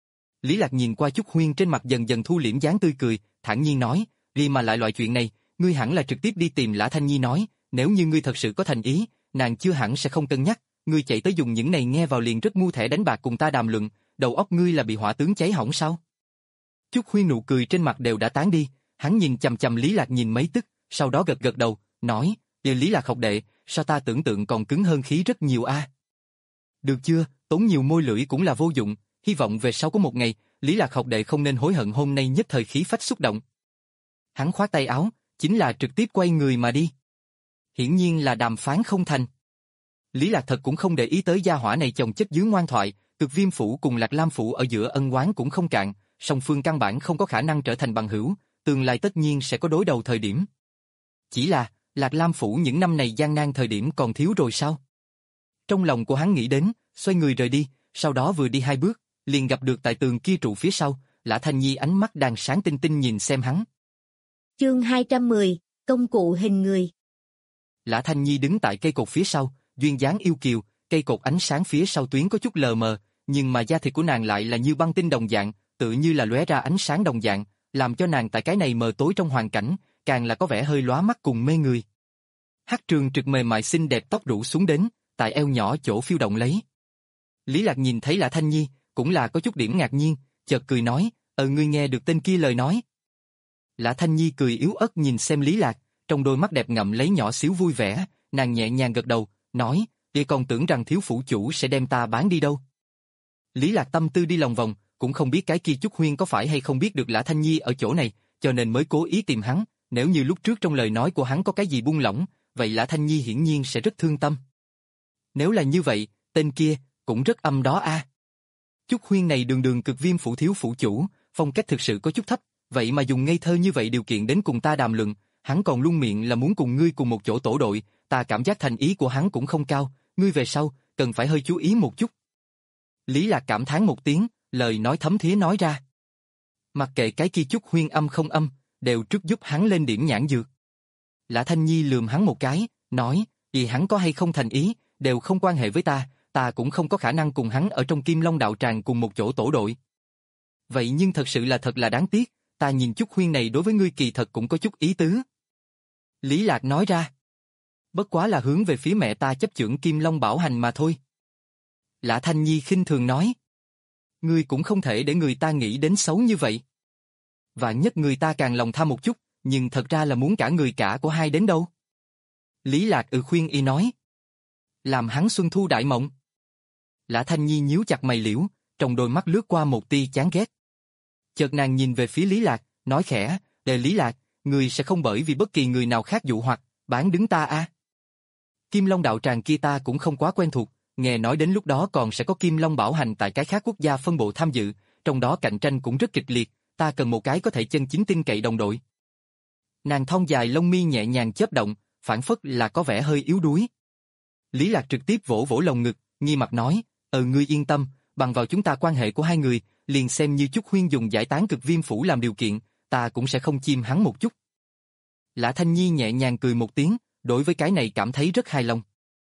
Lý Lạc nhìn qua Chúc Huyên trên mặt dần dần thu liễm dáng tươi cười, thản nhiên nói, vì mà lại loại chuyện này, ngươi hẳn là trực tiếp đi tìm Lã Thanh Nhi nói, nếu như ngươi thật sự có thành ý, nàng chưa hẳn sẽ không cân nhắc, ngươi chạy tới dùng những này nghe vào liền rất ngu thẻ đánh bạc cùng ta đàm luận, đầu óc ngươi là bị hỏa tướng cháy hỏng sao? Chúc Huyên nụ cười trên mặt đều đã tán đi, hắn nhìn chằm chằm Lý Lạc nhìn mấy tức, sau đó gật gật đầu, nói, điều Lý Lạc học đệ, sao ta tưởng tượng còn cứng hơn khí rất nhiều a? À? Được chưa, tốn nhiều môi lưỡi cũng là vô dụng, hy vọng về sau có một ngày, Lý Lạc học đệ không nên hối hận hôm nay nhất thời khí phách xúc động. Hắn khoát tay áo, chính là trực tiếp quay người mà đi. Hiển nhiên là đàm phán không thành. Lý Lạc thật cũng không để ý tới gia hỏa này chồng chất dưới ngoan thoại, Cực Viêm phủ cùng Lạc Lam phủ ở giữa ân oán cũng không cạn, song phương căn bản không có khả năng trở thành bằng hữu, tương lai tất nhiên sẽ có đối đầu thời điểm. Chỉ là, Lạc Lam phủ những năm này gian nan thời điểm còn thiếu rồi sao? Trong lòng của hắn nghĩ đến, xoay người rời đi, sau đó vừa đi hai bước, liền gặp được tại tường kia trụ phía sau, Lã Thanh Nhi ánh mắt đang sáng tinh tinh nhìn xem hắn. Chương hai trăm mười, công cụ hình người. Lã Thanh Nhi đứng tại cây cột phía sau, duyên dáng yêu kiều, cây cột ánh sáng phía sau tuyến có chút lờ mờ, nhưng mà da thịt của nàng lại là như băng tinh đồng dạng, tự như là lóe ra ánh sáng đồng dạng, làm cho nàng tại cái này mờ tối trong hoàn cảnh, càng là có vẻ hơi lóa mắt cùng mê người. Hắc trường trực mềm mại xinh đẹp tóc rủ xuống đến, tại eo nhỏ chỗ phiêu động lấy. Lý Lạc nhìn thấy Lã Thanh Nhi, cũng là có chút điểm ngạc nhiên, chợt cười nói, ờ ngươi nghe được tên kia lời nói. Lã Thanh Nhi cười yếu ớt nhìn xem Lý Lạc, trong đôi mắt đẹp ngậm lấy nhỏ xíu vui vẻ, nàng nhẹ nhàng gật đầu, nói, đi còn tưởng rằng thiếu phủ chủ sẽ đem ta bán đi đâu. Lý Lạc tâm tư đi lòng vòng, cũng không biết cái kia Chúc Huyên có phải hay không biết được Lã Thanh Nhi ở chỗ này, cho nên mới cố ý tìm hắn, nếu như lúc trước trong lời nói của hắn có cái gì buông lỏng, vậy Lã Thanh Nhi hiển nhiên sẽ rất thương tâm. Nếu là như vậy, tên kia, cũng rất âm đó a. À. Chúc Huyên này đường đường Cực Viêm phủ thiếu phủ chủ, phong cách thực sự có chút thấp, vậy mà dùng ngây thơ như vậy điều kiện đến cùng ta đàm luận, hắn còn luôn miệng là muốn cùng ngươi cùng một chỗ tổ đội, ta cảm giác thành ý của hắn cũng không cao, ngươi về sau, cần phải hơi chú ý một chút. Lý Lạc cảm thán một tiếng, lời nói thấm thía nói ra. Mặc kệ cái kia Chúc Huyên âm không âm, đều trước giúp hắn lên điểm nhãn dược. Lã Thanh Nhi lườm hắn một cái, nói, vì hắn có hay không thành ý, đều không quan hệ với ta, ta cũng không có khả năng cùng hắn ở trong Kim Long đạo tràng cùng một chỗ tổ đội. Vậy nhưng thật sự là thật là đáng tiếc, ta nhìn chút Huyên này đối với ngươi kỳ thật cũng có chút ý tứ. Lý Lạc nói ra. Bất quá là hướng về phía mẹ ta chấp chưởng Kim Long bảo hành mà thôi. Lã Thanh Nhi khinh thường nói. Ngươi cũng không thể để người ta nghĩ đến xấu như vậy. Và nhất người ta càng lòng tham một chút, nhưng thật ra là muốn cả người cả của hai đến đâu. Lý Lạc ừ khuyên y nói. Làm hắn xuân thu đại mộng. Lã Thanh Nhi nhíu chặt mày liễu, trong đôi mắt lướt qua một tia chán ghét. Chợt nàng nhìn về phía Lý Lạc, nói khẽ, Đề Lý Lạc, người sẽ không bởi vì bất kỳ người nào khác dụ hoặc, bán đứng ta a? À? Kim Long đạo tràng kia ta cũng không quá quen thuộc, nghe nói đến lúc đó còn sẽ có Kim Long bảo hành tại cái khác quốc gia phân bộ tham dự, trong đó cạnh tranh cũng rất kịch liệt, ta cần một cái có thể chân chính tin cậy đồng đội. Nàng thon dài lông mi nhẹ nhàng chớp động, phản phất là có vẻ hơi yếu đuối. Lý Lạc trực tiếp vỗ vỗ lồng ngực, nghi mặt nói, ờ ngươi yên tâm, bằng vào chúng ta quan hệ của hai người, liền xem như chút Huyên dùng giải tán cực viêm phủ làm điều kiện, ta cũng sẽ không chim hắn một chút. Lã Thanh Nhi nhẹ nhàng cười một tiếng, đối với cái này cảm thấy rất hài lòng.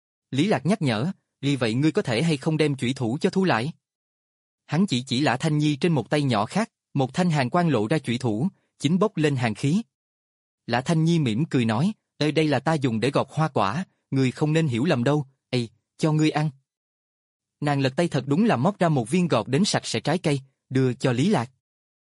Lý Lạc nhắc nhở, vì vậy ngươi có thể hay không đem chủy thủ cho thu lại? Hắn chỉ chỉ Lã Thanh Nhi trên một tay nhỏ khác, một thanh hàn quang lộ ra chủy thủ, chính bốc lên hàn khí. Lã Thanh Nhi mỉm cười nói, ê đây là ta dùng để gọt hoa quả, ngươi không nên hiểu lầm đâu, ê, cho ngươi ăn. Nàng lật tay thật đúng là móc ra một viên gọt đến sạch sẽ trái cây, đưa cho Lý Lạc.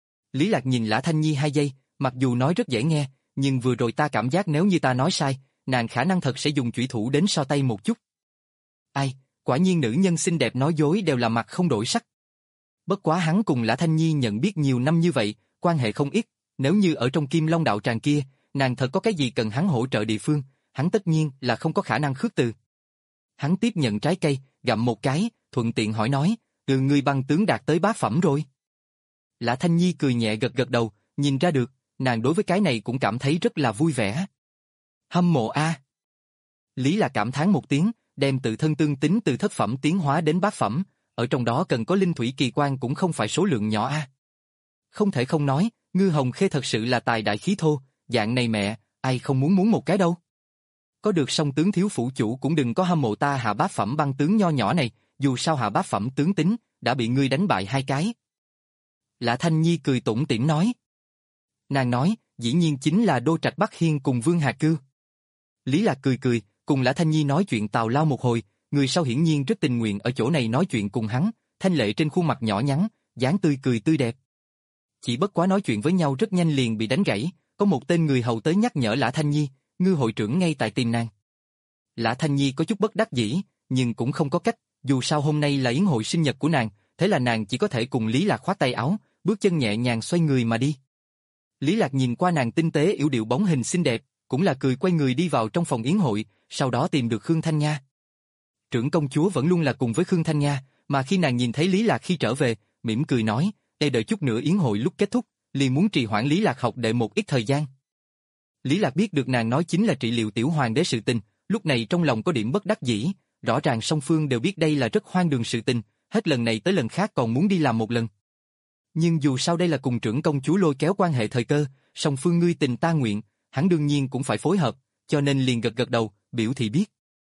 Lý Lạc nhìn Lã Thanh Nhi hai giây, mặc dù nói rất dễ nghe, nhưng vừa rồi ta cảm giác nếu như ta nói sai, nàng khả năng thật sẽ dùng chủy thủ đến so tay một chút. Ai, quả nhiên nữ nhân xinh đẹp nói dối đều là mặt không đổi sắc. Bất quá hắn cùng Lã Thanh Nhi nhận biết nhiều năm như vậy, quan hệ không ít, nếu như ở trong Kim Long đạo tràng kia, nàng thật có cái gì cần hắn hỗ trợ địa phương, hắn tất nhiên là không có khả năng khước từ. Hắn tiếp nhận trái cây, gặm một cái, thuận tiện hỏi nói, từ ngươi băng tướng đạt tới bá phẩm rồi. Lã Thanh Nhi cười nhẹ gật gật đầu, nhìn ra được, nàng đối với cái này cũng cảm thấy rất là vui vẻ. Hâm mộ a. Lý là cảm thán một tiếng, đem tự thân tương tính từ thất phẩm tiến hóa đến bát phẩm, ở trong đó cần có linh thủy kỳ quan cũng không phải số lượng nhỏ a. Không thể không nói, Ngư Hồng Khê thật sự là tài đại khí thô, dạng này mẹ, ai không muốn muốn một cái đâu. Có được song tướng thiếu phụ chủ cũng đừng có hâm mộ ta hạ bát phẩm băng tướng nho nhỏ này, dù sao hạ bát phẩm tướng tính, đã bị ngươi đánh bại hai cái. Lã Thanh Nhi cười tủm tỉm nói. Nàng nói, dĩ nhiên chính là Đô Trạch Bắc Hiên cùng Vương Hà Cưu. Lý Lạc cười cười, cùng Lã Thanh Nhi nói chuyện tào lao một hồi, người sau hiển nhiên rất tình nguyện ở chỗ này nói chuyện cùng hắn, thanh lệ trên khuôn mặt nhỏ nhắn, dáng tươi cười tươi đẹp. Chỉ bất quá nói chuyện với nhau rất nhanh liền bị đánh gãy, có một tên người hầu tới nhắc nhở Lã Thanh Nhi, Ngư hội trưởng ngay tại tìm nàng. Lã Thanh Nhi có chút bất đắc dĩ, nhưng cũng không có cách, dù sao hôm nay là yến hội sinh nhật của nàng, thế là nàng chỉ có thể cùng Lý Lạc khoát tay áo, bước chân nhẹ nhàng xoay người mà đi. Lý Lạc nhìn qua nàng tinh tế yểu điệu bóng hình xinh đẹp, cũng là cười quay người đi vào trong phòng yến hội, sau đó tìm được Khương Thanh Nha. Trưởng công chúa vẫn luôn là cùng với Khương Thanh Nha, mà khi nàng nhìn thấy Lý Lạc khi trở về, mỉm cười nói, "Để đợi chút nữa yến hội lúc kết thúc, liền muốn trì hoãn Lý Lạc học đệ một ít thời gian." Lý Lạc biết được nàng nói chính là trị liệu tiểu hoàng đế sự tình, lúc này trong lòng có điểm bất đắc dĩ, rõ ràng song phương đều biết đây là rất hoang đường sự tình, hết lần này tới lần khác còn muốn đi làm một lần. Nhưng dù sao đây là cùng trưởng công chúa lôi kéo quan hệ thời cơ, song phương ngươi tình ta nguyện, hắn đương nhiên cũng phải phối hợp, cho nên liền gật gật đầu, biểu thị biết.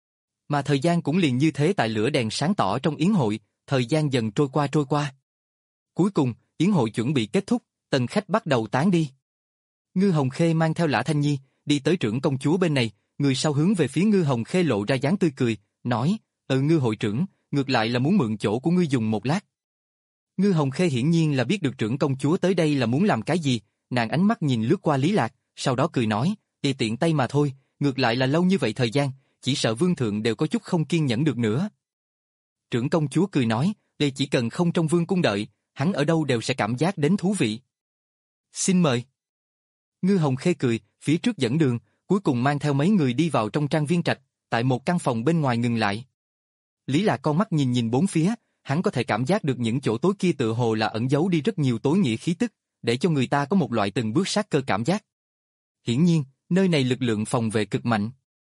Mà thời gian cũng liền như thế tại lửa đèn sáng tỏ trong yến hội, thời gian dần trôi qua trôi qua. Cuối cùng, yến hội chuẩn bị kết thúc, tần khách bắt đầu tán đi. Ngư Hồng Khê mang theo Lã Thanh Nhi, đi tới trưởng công chúa bên này, người sau hướng về phía Ngư Hồng Khê lộ ra dáng tươi cười, nói, ừ Ngư hội trưởng, ngược lại là muốn mượn chỗ của ngươi dùng một lát. Ngư Hồng Khê hiển nhiên là biết được trưởng công chúa tới đây là muốn làm cái gì, nàng ánh mắt nhìn lướt qua Lý Lạc, sau đó cười nói, tùy tiện tay mà thôi, ngược lại là lâu như vậy thời gian, chỉ sợ vương thượng đều có chút không kiên nhẫn được nữa. Trưởng công chúa cười nói, đây chỉ cần không trong vương cung đợi, hắn ở đâu đều sẽ cảm giác đến thú vị. Xin mời. Ngư Hồng Khê cười, phía trước dẫn đường, cuối cùng mang theo mấy người đi vào trong trang viên trạch, tại một căn phòng bên ngoài ngừng lại. Lý Lạc con mắt nhìn nhìn bốn phía, hắn có thể cảm giác được những chỗ tối kia tựa hồ là ẩn giấu đi rất nhiều tối nghĩa khí tức, để cho người ta có một loại từng bước sát cơ cảm giác. Hiển nhiên, nơi này lực lượng phòng vệ cực mạnh.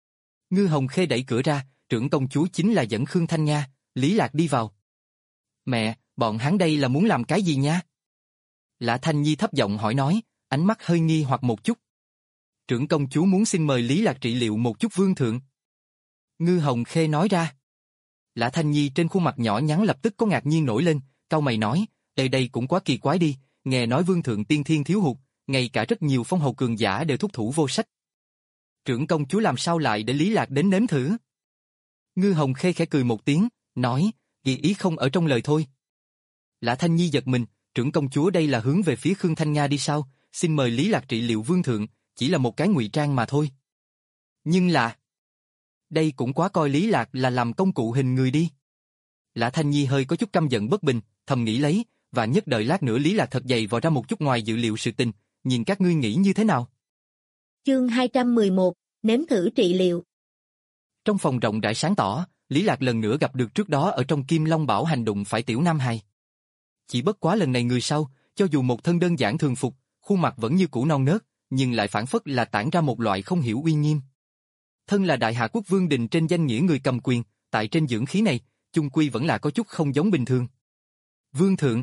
Ngư Hồng Khê đẩy cửa ra, trưởng công chúa chính là dẫn Khương Thanh Nha, Lý Lạc đi vào. Mẹ, bọn hắn đây là muốn làm cái gì nha? Lã Thanh Nhi thấp giọng hỏi nói, ánh mắt hơi nghi hoặc một chút. Trưởng công chúa muốn xin mời Lý Lạc trị liệu một chút vương thượng. Ngư Hồng Khê nói ra. Lã Thanh Nhi trên khuôn mặt nhỏ nhắn lập tức có ngạc nhiên nổi lên, cau mày nói, đây đây cũng quá kỳ quái đi, nghe nói vương thượng tiên thiên thiếu hụt, ngay cả rất nhiều phong hầu cường giả đều thúc thủ vô sách. Trưởng công chúa làm sao lại để Lý Lạc đến nếm thử? Ngư Hồng Khê khẽ cười một tiếng, nói, ghi ý không ở trong lời thôi. Lã Thanh Nhi giật mình, trưởng công chúa đây là hướng về phía Khương Thanh Nga đi sao, xin mời Lý Lạc trị liệu vương thượng, chỉ là một cái ngụy trang mà thôi. Nhưng là... đây cũng quá coi Lý Lạc là làm công cụ hình người đi. Lã Thanh Nhi hơi có chút căm giận bất bình, thầm nghĩ lấy, và nhất đợi lát nữa Lý Lạc thật dày vò ra một chút ngoài dự liệu sự tình, nhìn các ngươi nghĩ như thế nào? Chương hai trăm mười một, nếm thử trị liệu. Trong phòng rộng rãi sáng tỏ, Lý Lạc lần nữa gặp được trước đó ở trong Kim Long Bảo hành động phải Tiểu Nam Hài. Chỉ bất quá lần này người sau, cho dù một thân đơn giản thường phục, khuôn mặt vẫn như cũ non nớt, nhưng lại phản phất là tản ra một loại không hiểu uy nghiêm. Thân là đại hạ quốc vương đình trên danh nghĩa người cầm quyền, tại trên dưỡng khí này, chung quy vẫn là có chút không giống bình thường. Vương thượng.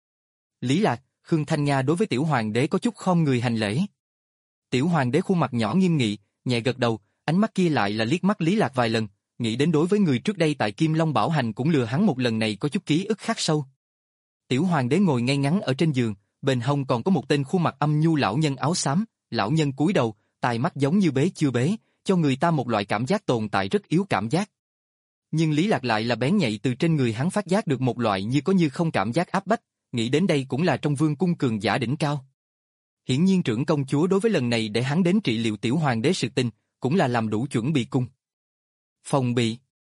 Lý Lạc, Khương Thanh Nga đối với tiểu hoàng đế có chút khom người hành lễ. Tiểu hoàng đế khuôn mặt nhỏ nghiêm nghị, nhẹ gật đầu, ánh mắt kia lại là liếc mắt Lý Lạc vài lần, nghĩ đến đối với người trước đây tại Kim Long Bảo Hành cũng lừa hắn một lần này có chút ký ức khắc sâu. Tiểu hoàng đế ngồi ngay ngắn ở trên giường, bên hông còn có một tên khuôn mặt âm nhu lão nhân áo xám, lão nhân cúi đầu, tai mắt giống như bế chưa bế, cho người ta một loại cảm giác tồn tại rất yếu cảm giác. Nhưng Lý Lạc lại là bén nhạy từ trên người hắn phát giác được một loại như có như không cảm giác áp bách, nghĩ đến đây cũng là trong vương cung cường giả đỉnh cao. Hiển nhiên trưởng công chúa đối với lần này để hắn đến trị liệu tiểu hoàng đế sự tình, cũng là làm đủ chuẩn bị cung. Phòng bị.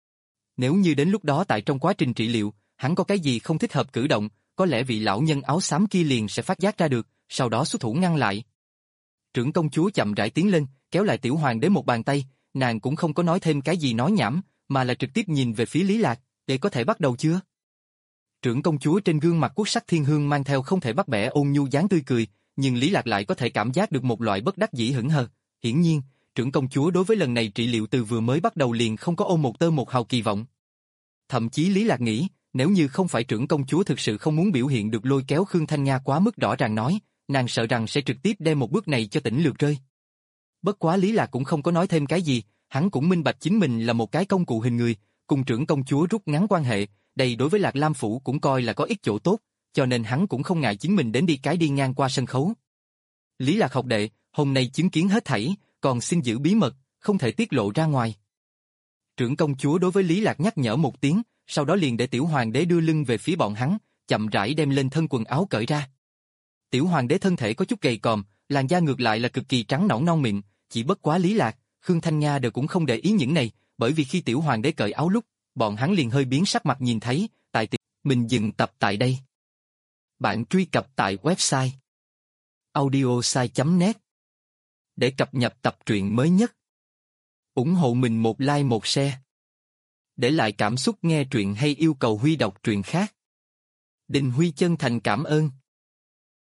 Nếu như đến lúc đó tại trong quá trình trị liệu, hắn có cái gì không thích hợp cử động, có lẽ vị lão nhân áo xám kia liền sẽ phát giác ra được, sau đó xuất thủ ngăn lại. Trưởng công chúa chậm rãi tiến lên, kéo lại tiểu hoàng đế một bàn tay, nàng cũng không có nói thêm cái gì nói nhảm, mà là trực tiếp nhìn về phía Lý Lạc, để có thể bắt đầu chưa? Trưởng công chúa trên gương mặt quốc sắc thiên hương mang theo không thể bắt bẻ ôn nhu dáng tươi cười, nhưng Lý Lạc lại có thể cảm giác được một loại bất đắc dĩ hững hờ. Hiển nhiên, trưởng công chúa đối với lần này trị liệu từ vừa mới bắt đầu liền không có ôm một tơ một hào kỳ vọng. Thậm chí Lý Lạc nghĩ, nếu như không phải trưởng công chúa thực sự không muốn biểu hiện được lôi kéo Khương Thanh Nga quá mức rõ ràng nói, nàng sợ rằng sẽ trực tiếp đem một bước này cho tỉnh lược rơi. Bất quá Lý Lạc cũng không có nói thêm cái gì, hắn cũng minh bạch chính mình là một cái công cụ hình người, cùng trưởng công chúa rút ngắn quan hệ, đây đối với Lạc Lam phủ cũng coi là có ích chỗ tốt, cho nên hắn cũng không ngại chính mình đến đi cái đi ngang qua sân khấu. Lý Lạc học đệ, hôm nay chứng kiến hết thảy, còn xin giữ bí mật, không thể tiết lộ ra ngoài. Trưởng công chúa đối với Lý Lạc nhắc nhở một tiếng, sau đó liền để tiểu hoàng đế đưa lưng về phía bọn hắn, chậm rãi đem lên thân quần áo cởi ra. Tiểu hoàng đế thân thể có chút gầy còm, làn da ngược lại là cực kỳ trắng nõn non mịn, chỉ bất quá Lý Lạc, Khương Thanh Nga đều cũng không để ý những này, bởi vì khi tiểu hoàng đế cởi áo lúc, bọn hắn liền hơi biến sắc mặt nhìn thấy, tại tiểu... Mình dừng tập tại đây. Bạn truy cập tại website audiosai chấm net để cập nhật tập truyện mới nhất. Ủng hộ mình một like một share. Để lại cảm xúc nghe truyện hay yêu cầu Huy đọc truyện khác. Đình Huy chân thành cảm ơn.